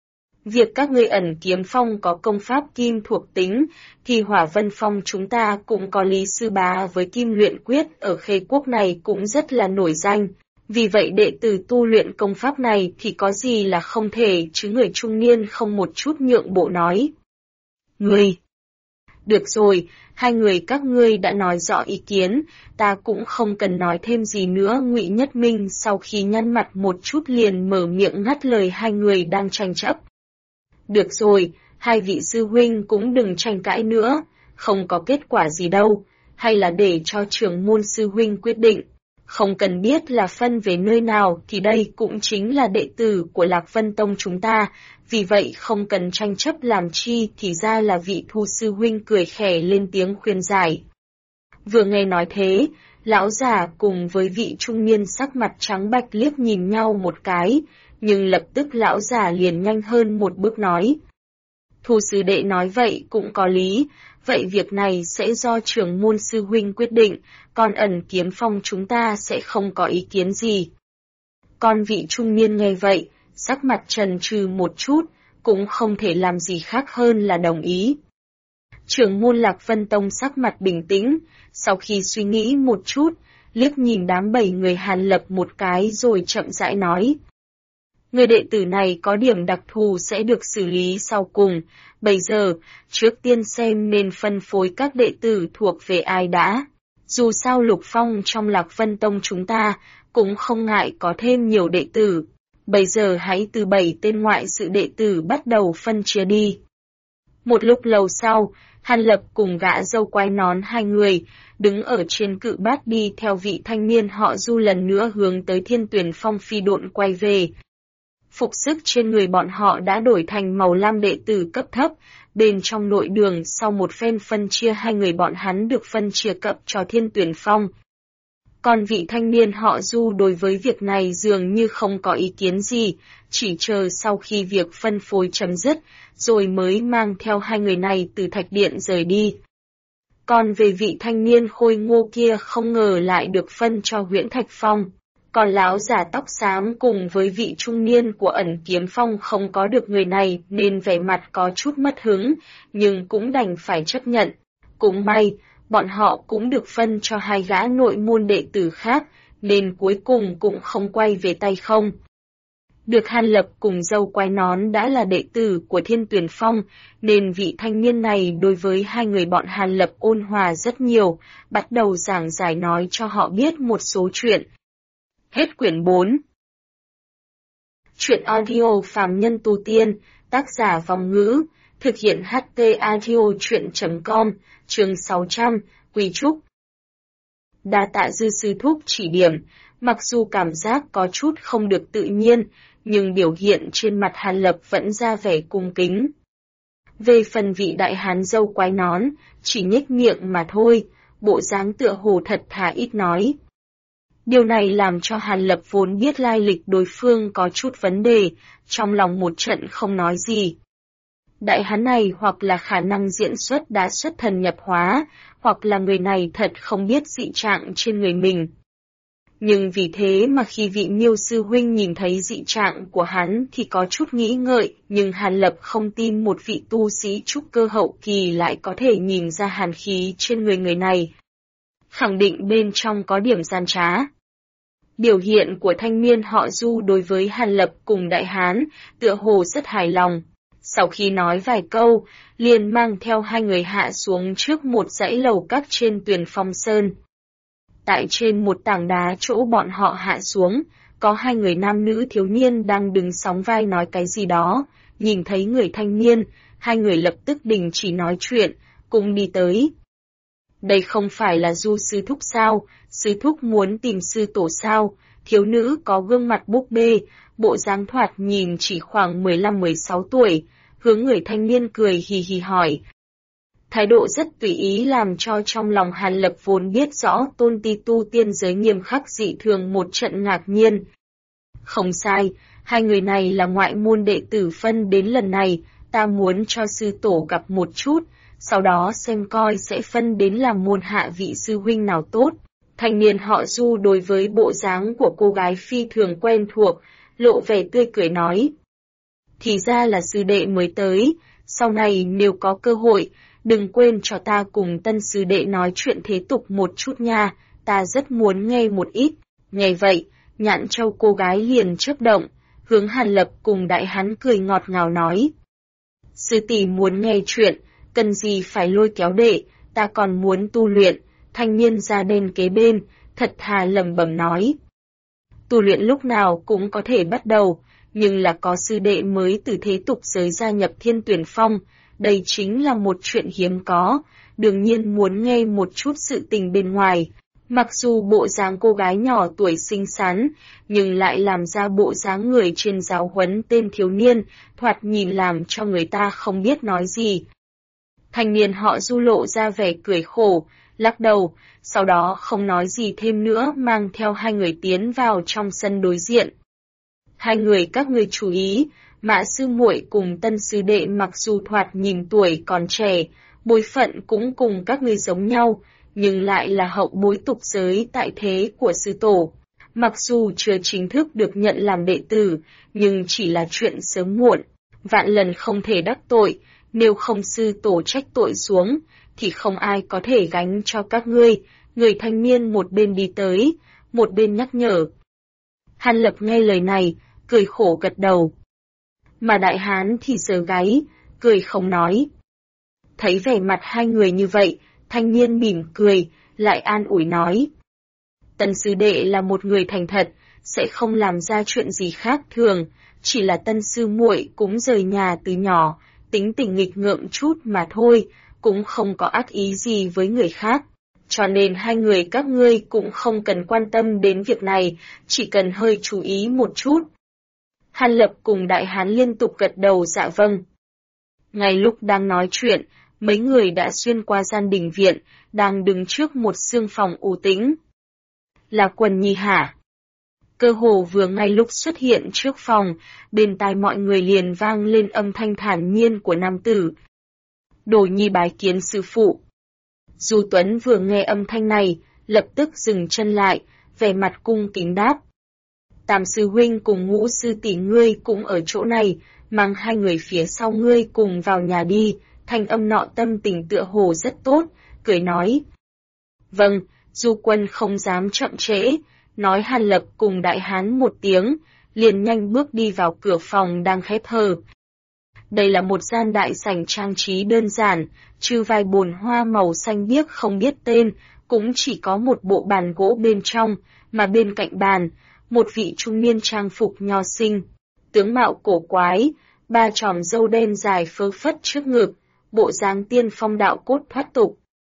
Việc các ngươi Ẩn Kiếm Phong có công pháp kim thuộc tính, thì Hỏa Vân Phong chúng ta cũng có Lý Sư Bá với kim luyện quyết ở Khê Quốc này cũng rất là nổi danh. Vì vậy đệ tử tu luyện công pháp này thì có gì là không thể chứ? Người trung niên không một chút nhượng bộ nói. Ngươi! Được rồi, 2 người các ngươi đã nói rõ ý kiến, ta cũng không cần nói thêm gì nữa. Ngụy Nhất Minh sau khi nhăn mặt một chút liền mở miệng ngắt lời 2 người đang tranh chấp. Được rồi, 2 vị sư huynh cũng đừng tranh cãi nữa, không có kết quả gì đâu, hay là để cho trưởng môn sư huynh quyết định. Không cần biết là phân về nơi nào thì đây cũng chính là đệ tử của Lạc Vân Tông chúng ta, vì vậy không cần tranh chấp làm chi. Thì ra là vị Thu sư huynh cười khẽ lên tiếng khuyên giải. Vừa nghe nói thế, lão già cùng với vị trung niên sắc mặt trắng bạch liếc nhìn nhau một cái, nhưng lập tức lão già liền nhanh hơn một bước nói. Thu sư đệ nói vậy cũng có lý, vậy việc này sẽ do trưởng môn sư huynh quyết định, còn Ẩn Kiếm Phong chúng ta sẽ không có ý kiến gì. Còn vị trung niên nghe vậy, sắc mặt trần trừ một chút, cũng không thể làm gì khác hơn là đồng ý. Trưởng môn Lạc Vân Tông sắc mặt bình tĩnh, sau khi suy nghĩ một chút, liếc nhìn đám 7 người Hàn Lập một cái rồi chậm rãi nói. Người đệ tử này có điểm đặc thù sẽ được xử lý sau cùng. Bây giờ, trước tiên xem nên phân phối các đệ tử thuộc về ai đã. Dù sao Lục Phong trong Lạc Vân Tông chúng ta cũng không ngại có thêm nhiều đệ tử. Bây giờ hãy từ 7 tên ngoại sự đệ tử bắt đầu phân chia đi. Một lúc lâu sau, Hàn Lập cùng gã dâu quai nón hai người, đứng ở trên cự bát đi theo vị thanh niên họ Du lần nữa hướng tới Thiên Tuyển Phong phi độn quay về. Phục sức trên người bọn họ đã đổi thành màu lam đệ tử cấp thấp, bên trong nội đường sau một phen phân chia hai người bọn hắn được phân chia cập cho Thiên Tuyển Phong. Còn vị thanh niên họ Du đối với việc này dường như không có ý kiến gì, chỉ chờ sau khi việc phân phối chấm dứt, rồi mới mang theo hai người này từ thạch điện rời đi. Còn về vị thanh niên khôi ngô kia không ngờ lại được phân cho Huyễn Thạch Phong. Còn lão giả tóc xám cùng với vị trung niên của Ẩn Kiếm Phong không có được người này nên vẻ mặt có chút mất hứng, nhưng cũng đành phải chấp nhận. Cũng may, bọn họ cũng được phân cho hai gã nội môn đệ tử khác, nên cuối cùng cũng không quay về tay không. Được Hàn Lập cùng dâu quai nón đã là đệ tử của Thiên Tuyển Phong, nên vị thanh niên này đối với hai người bọn Hàn Lập ôn hòa rất nhiều, bắt đầu giảng giải nói cho họ biết một số chuyện. Hết quyển 4. Chuyện audio phàm nhân tu tiên, tác giả Vong Ngữ, thực hiện HT audio chuyện.com, chương 600, Quy Trúc. Đa tạ Dư sư thúc chỉ điểm, mặc dù cảm giác có chút không được tự nhiên, nhưng biểu hiện trên mặt Hàn Lập vẫn ra vẻ cung kính. Về phần vị đại hán dâu quai nón, chỉ nhếch miệng mà thôi, bộ dáng tựa hồ thật thà ít nói. Điều này làm cho Hàn Lập vốn biết lai lịch đối phương có chút vấn đề, trong lòng một trận không nói gì. Đại hán này hoặc là khả năng diễn xuất đã xuất thần nhập hóa, hoặc là người này thật không biết dị trạng trên người mình. Nhưng vì thế mà khi vị Miêu sư huynh nhìn thấy dị trạng của hắn thì có chút nghĩ ngợi, nhưng Hàn Lập không tin một vị tu sĩ trúc cơ hậu kỳ lại có thể nhìn ra hàn khí trên người này. Khẳng định bên trong có điểm gian trá. Biểu hiện của thanh niên họ Du đối với Hàn Lập cùng đại hán, tựa hồ rất hài lòng. Sau khi nói vài câu, liền mang theo hai người hạ xuống trước một dãy lầu các trên Tuyền Phong Sơn. Tại trên một tảng đá chỗ bọn họ hạ xuống, có hai người nam nữ thiếu niên đang đứng sóng vai nói cái gì đó, nhìn thấy người thanh niên, hai người lập tức đình chỉ nói chuyện, cùng đi tới. Đây không phải là Du sư thúc sao, sư thúc muốn tìm sư tổ sao, thiếu nữ có gương mặt búp bê, bộ dáng thoạt nhìn chỉ khoảng 15-16 tuổi, hướng người thanh niên cười hì hì hỏi. Thái độ rất tùy ý làm cho trong lòng Hàn Lập vốn biết rõ tôn ti tu tiên giới nghiêm khắc dị thường một trận ngạc nhiên. Không sai, hai người này là ngoại môn đệ tử phân đến lần này, ta muốn cho sư tổ gặp một chút, sau đó xem coi sẽ phân đến làm môn hạ vị sư huynh nào tốt. Thanh niên họ Du đối với bộ dáng của cô gái phi thường quen thuộc, lộ vẻ tươi cười nói. Thì ra là sư đệ mới tới, sau này nếu có cơ hội, đừng quên cho ta cùng tân sư đệ nói chuyện thế tục một chút nha, ta rất muốn nghe một ít. Nghe vậy, nhãn châu cô gái liền chớp động, hướng Hàn Lập cùng đại hán cười ngọt ngào nói. Sư tỷ muốn nghe chuyện, cần gì phải lôi kéo đệ, ta còn muốn tu luyện. Thanh niên da đen kế bên, thật thà lẩm bẩm nói. Tu luyện lúc nào cũng có thể bắt đầu, nhưng là có sư đệ mới từ thế tục giới gia nhập Thiên Tuyển Phong, đây chính là một chuyện hiếm có, đương nhiên muốn nghe một chút sự tình bên ngoài. Mặc dù bộ dáng cô gái nhỏ tuổi xinh xắn, nhưng lại làm ra bộ dáng người trên giáo huấn tên thiếu niên, thoạt nhìn làm cho người ta không biết nói gì. Thanh niên họ Du lộ ra vẻ cười khổ, lắc đầu, sau đó không nói gì thêm nữa mang theo hai người tiến vào trong sân đối diện. Hai người các ngươi chú ý, Mã sư muội cùng tân sư đệ mặc dù thoạt nhìn tuổi còn trẻ, bối phận cũng cùng các ngươi giống nhau, nhưng lại là hậu bối tục giới tại thế của sư tổ. Mặc dù chưa chính thức được nhận làm đệ tử, nhưng chỉ là chuyện sớm muộn, vạn lần không thể đắc tội, nếu không sư tổ trách tội xuống, thì không ai có thể gánh cho các ngươi. Người thanh niên một bên đi tới, một bên nhắc nhở. Hàn Lập nghe lời này, cười khổ gật đầu. Mà Đại Hán thì giơ gáy, cười không nói. Thấy vẻ mặt hai người như vậy, thanh niên mỉm cười, lại an ủi nói. Tân sư đệ là một người thành thật, sẽ không làm ra chuyện gì khác thường, chỉ là tân sư muội cũng rời nhà từ nhỏ, tính tình nghịch ngợm chút mà thôi, cũng không có ác ý gì với người khác. Cho nên hai người các ngươi cũng không cần quan tâm đến việc này, chỉ cần hơi chú ý một chút. Hàn Lập cùng Đại Hán liên tục gật đầu dạ vâng. Ngay lúc đang nói chuyện, mấy người đã xuyên qua gian đình viện, đang đứng trước một xương phòng u tĩnh. Là Quần Nhi hả? Cơ hồ vừa ngay lúc xuất hiện trước phòng, bên tai mọi người liền vang lên âm thanh thản nhiên của nam tử. Đồ Nhi bái kiến sư phụ. Du Tuấn vừa nghe âm thanh này, lập tức dừng chân lại, vẻ mặt cung kính đáp. Tam sư huynh cùng Ngũ sư tỷ ngươi cũng ở chỗ này, mang hai người phía sau ngươi cùng vào nhà đi, thanh âm nọ tâm tình tựa hồ rất tốt, cười nói. Vâng, Du Quân không dám chậm trễ, nói Hàn Lập cùng Đại Hán một tiếng, liền nhanh bước đi vào cửa phòng đang khép hờ. Đây là một gian đại sảnh trang trí đơn giản, trừ vài bồn hoa màu xanh biếc không biết tên, cũng chỉ có một bộ bàn gỗ bên trong, mà bên cạnh bàn, một vị trung niên trang phục nho sinh, tướng mạo cổ quái, ba chòm râu đen dài phơ phất trước ngực, bộ dáng tiên phong đạo cốt thoát tục.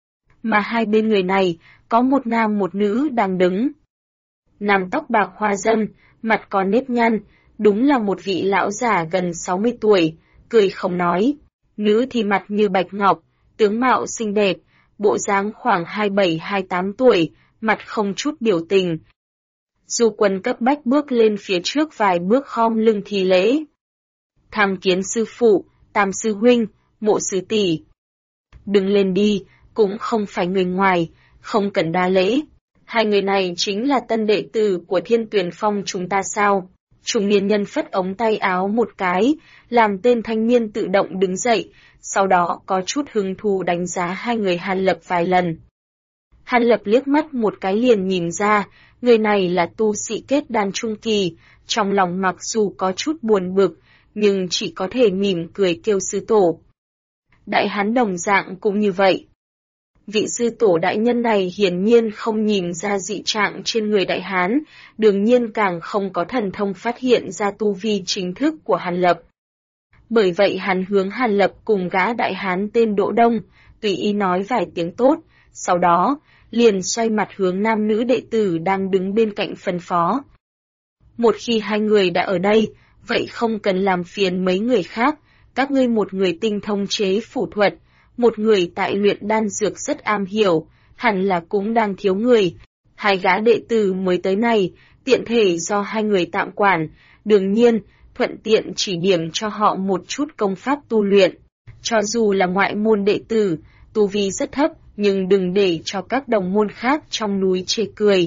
Mà hai bên người này, có một nam một nữ đang đứng. Nam tóc bạc hoa dâm, mặt có nếp nhăn, đúng là một vị lão già gần 60 tuổi, cười không nói. Nữ thì mặt như bạch ngọc, tướng mạo xinh đẹp, bộ dáng khoảng 27-28 tuổi, mặt không chút biểu tình. Du Quân cấp bách bước lên phía trước vài bước khom lưng thi lễ. Tham kiến sư phụ, Tam sư huynh, Mộ sư tỷ. Đừng lên đi, cũng không phải người ngoài, không cần đa lễ. Hai người này chính là tân đệ tử của Thiên Tuyền Phong chúng ta sao? Trung niên nhân phất ống tay áo một cái, làm tên thanh niên tự động đứng dậy, sau đó có chút hứng thú đánh giá hai người Hàn Lập vài lần. Hàn Lập liếc mắt một cái liền nhìn ra, người này là tu sĩ kết đan trung kỳ, trong lòng mặc dù có chút buồn bực, nhưng chỉ có thể mỉm cười kêu sư tổ. Đại Hán đồng dạng cũng như vậy. Vị sư tổ đại nhân này hiển nhiên không nhìn ra dị trạng trên người Đại Hán, đương nhiên càng không có thần thông phát hiện ra tu vi chính thức của Hàn Lập. Bởi vậy hắn hướng Hàn Lập cùng gã Đại Hán tên Đỗ Đông, tùy ý nói vài tiếng tốt, sau đó, liền xoay mặt hướng nam nữ đệ tử đang đứng bên cạnh phân phó. Một khi hai người đã ở đây, vậy không cần làm phiền mấy người khác, các ngươi một người tinh thông chế phủ thuật, một người tại luyện đan dược rất am hiểu, hẳn là cũng đang thiếu người. Hai gã đệ tử mới tới này, tiện thể do hai người tạm quản, đương nhiên, thuận tiện chỉ điểm cho họ một chút công pháp tu luyện. Cho dù là ngoại môn đệ tử, tu vi rất thấp, nhưng đừng để cho các đồng môn khác trong núi chê cười.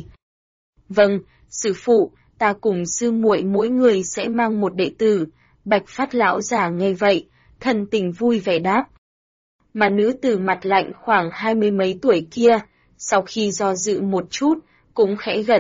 Vâng, sư phụ, ta cùng sư muội mỗi người sẽ mang một đệ tử. Bạch Phát lão già nghe vậy, thần tình vui vẻ đáp. Mà nữ tử mặt lạnh khoảng 20 mấy tuổi kia, sau khi do dự một chút, cũng khẽ gật.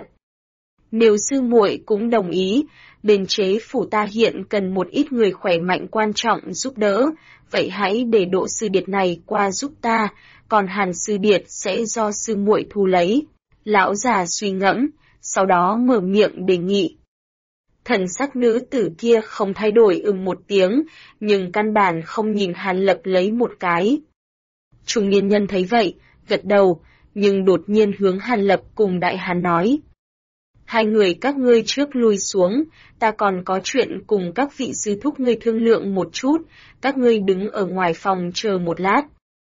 Nếu sư muội cũng đồng ý, bên chế phủ ta hiện cần một ít người khỏe mạnh quan trọng giúp đỡ, vậy hãy để Đỗ sư điệt này qua giúp ta, còn Hàn sư điệt sẽ do sư muội thu lấy. Lão già suy ngẫm, sau đó mở miệng đề nghị. Thần sắc nữ tử kia không thay đổi một tiếng, nhưng căn bản không nhìn Hàn Lập lấy một cái. Trung niên nhân thấy vậy, gật đầu, nhưng đột nhiên hướng Hàn Lập cùng Đại Hán nói. Hai người các ngươi trước lui xuống, ta còn có chuyện cùng các vị sư thúc ngươi thương lượng một chút, các ngươi đứng ở ngoài phòng chờ một lát.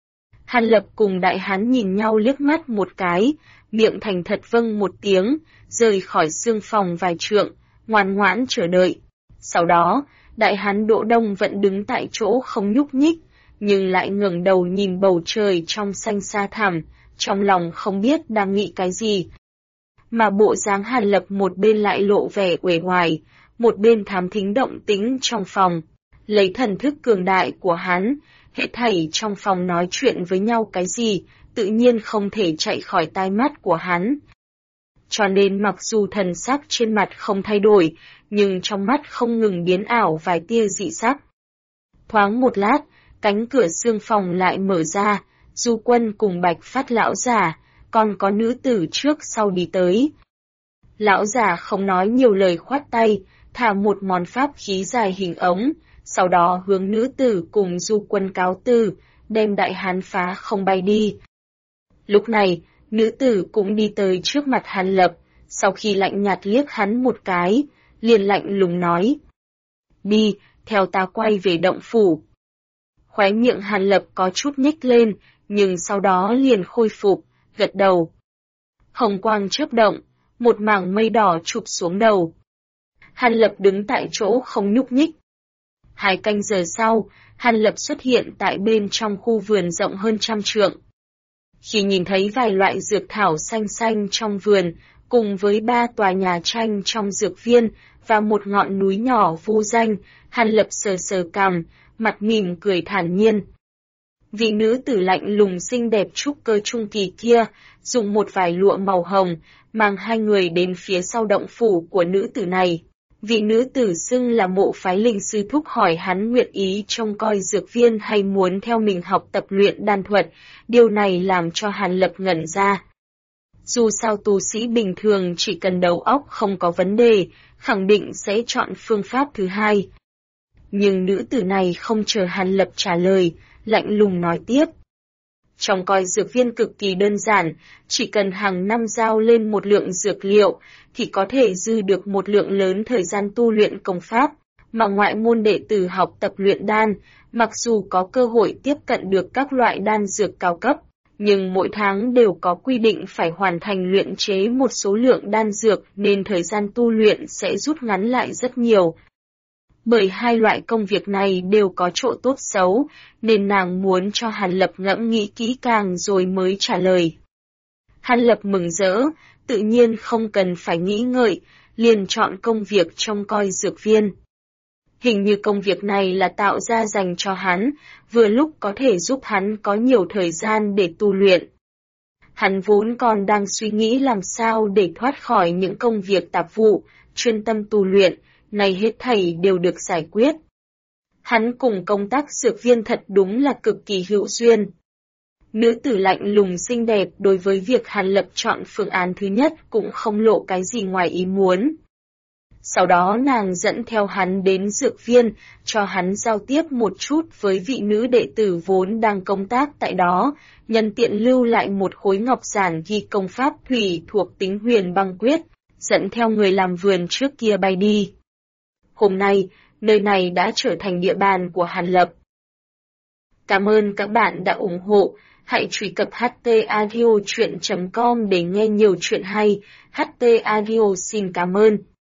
Hàn Lập cùng Đại Hán nhìn nhau liếc mắt một cái, miệng thành thật vâng một tiếng, rời khỏi xương phòng vài trượng, ngoan ngoãn chờ đợi. Sau đó, Đại Hán Đỗ Đông vẫn đứng tại chỗ không nhúc nhích, nhưng lại ngẩng đầu nhìn bầu trời trong xanh xa thẳm, trong lòng không biết đang nghĩ cái gì. Mà bộ dáng Hàn Lập một bên lại lộ vẻ uể oải, một bên thám thính động tĩnh trong phòng. Lấy thần thức cường đại của hắn, hết thảy trong phòng nói chuyện với nhau cái gì, tự nhiên không thể chạy khỏi tai mắt của hắn. cho nên mặc dù thần sắc trên mặt không thay đổi, nhưng trong mắt không ngừng biến ảo vài tia dị sắc. Thoáng một lát, cánh cửa xương phòng lại mở ra, Du Quân cùng Bạch Phát lão giả, còn có nữ tử trước sau đi tới. Lão giả không nói nhiều lời khoát tay, thả một món pháp khí dài hình ống, sau đó hướng nữ tử cùng Du Quân cáo từ, đem đại hán phá không bay đi. Lúc này, nữ tử cũng đi tới trước mặt Hàn Lập, sau khi lạnh nhạt liếc hắn một cái, liền lạnh lùng nói. Đi, theo ta quay về động phủ. Khóe miệng Hàn Lập có chút nhếch lên, nhưng sau đó liền khôi phục, gật đầu. Hồng quang chớp động, một mảng mây đỏ chụp xuống đầu. Hàn Lập đứng tại chỗ không nhúc nhích. 2 canh giờ sau, Hàn Lập xuất hiện tại bên trong khu vườn rộng hơn 100 trượng. Khi nhìn thấy vài loại dược thảo xanh xanh trong vườn, cùng với 3 tòa nhà tranh trong dược viên và một ngọn núi nhỏ vô danh, Hàn Lập sờ sờ cằm, mặt mỉm cười thản nhiên. Vị nữ tử lạnh lùng xinh đẹp trúc cơ trung kỳ kia, dùng một vải lụa màu hồng, mang 2 người đến phía sau động phủ của nữ tử này. Vị nữ tử xưng là Mộ Phái Linh sư thúc hỏi hắn nguyện ý trông coi dược viên hay muốn theo mình học tập luyện đan thuật, điều này làm cho Hàn Lập ngẩn ra. Dù sao tu sĩ bình thường chỉ cần đầu óc không có vấn đề, khẳng định sẽ chọn phương pháp thứ hai. Nhưng nữ tử này không chờ Hàn Lập trả lời, lạnh lùng nói tiếp. Trông coi dược viên cực kỳ đơn giản, chỉ cần hàng năm giao lên một lượng dược liệu, thì có thể dư được một lượng lớn thời gian tu luyện công pháp, mà ngoại môn đệ tử học tập luyện đan, mặc dù có cơ hội tiếp cận được các loại đan dược cao cấp, nhưng mỗi tháng đều có quy định phải hoàn thành luyện chế một số lượng đan dược nên thời gian tu luyện sẽ rút ngắn lại rất nhiều. Bởi 2 loại công việc này đều có chỗ tốt xấu, nên nàng muốn cho Hàn Lập ngẫm nghĩ kỹ càng rồi mới trả lời. Hàn Lập mừng rỡ, tự nhiên không cần phải nghĩ ngợi, liền chọn công việc trông coi dược viên. Hình như công việc này là tạo ra dành cho hắn, vừa lúc có thể giúp hắn có nhiều thời gian để tu luyện. Hắn vốn còn đang suy nghĩ làm sao để thoát khỏi những công việc tạp vụ, chuyên tâm tu luyện, này hết thảy đều được giải quyết. Hắn cùng công tác dược viên thật đúng là cực kỳ hữu duyên. Nữ tử lạnh lùng xinh đẹp đối với việc Hàn Lập chọn phương án thứ nhất cũng không lộ cái gì ngoài ý muốn. Sau đó nàng dẫn theo hắn đến dược viên, cho hắn giao tiếp một chút với vị nữ đệ tử vốn đang công tác tại đó, nhân tiện lưu lại một khối ngọc giản ghi công pháp thủy thuộc tính huyền băng quyết, dẫn theo người làm vườn trước kia bay đi. Hôm nay, nơi này đã trở thành địa bàn của Hàn Lập. Cảm ơn các bạn đã ủng hộ, hãy truy cập htaudio.com để nghe nhiều chuyện hay. HT Audio xin cảm ơn.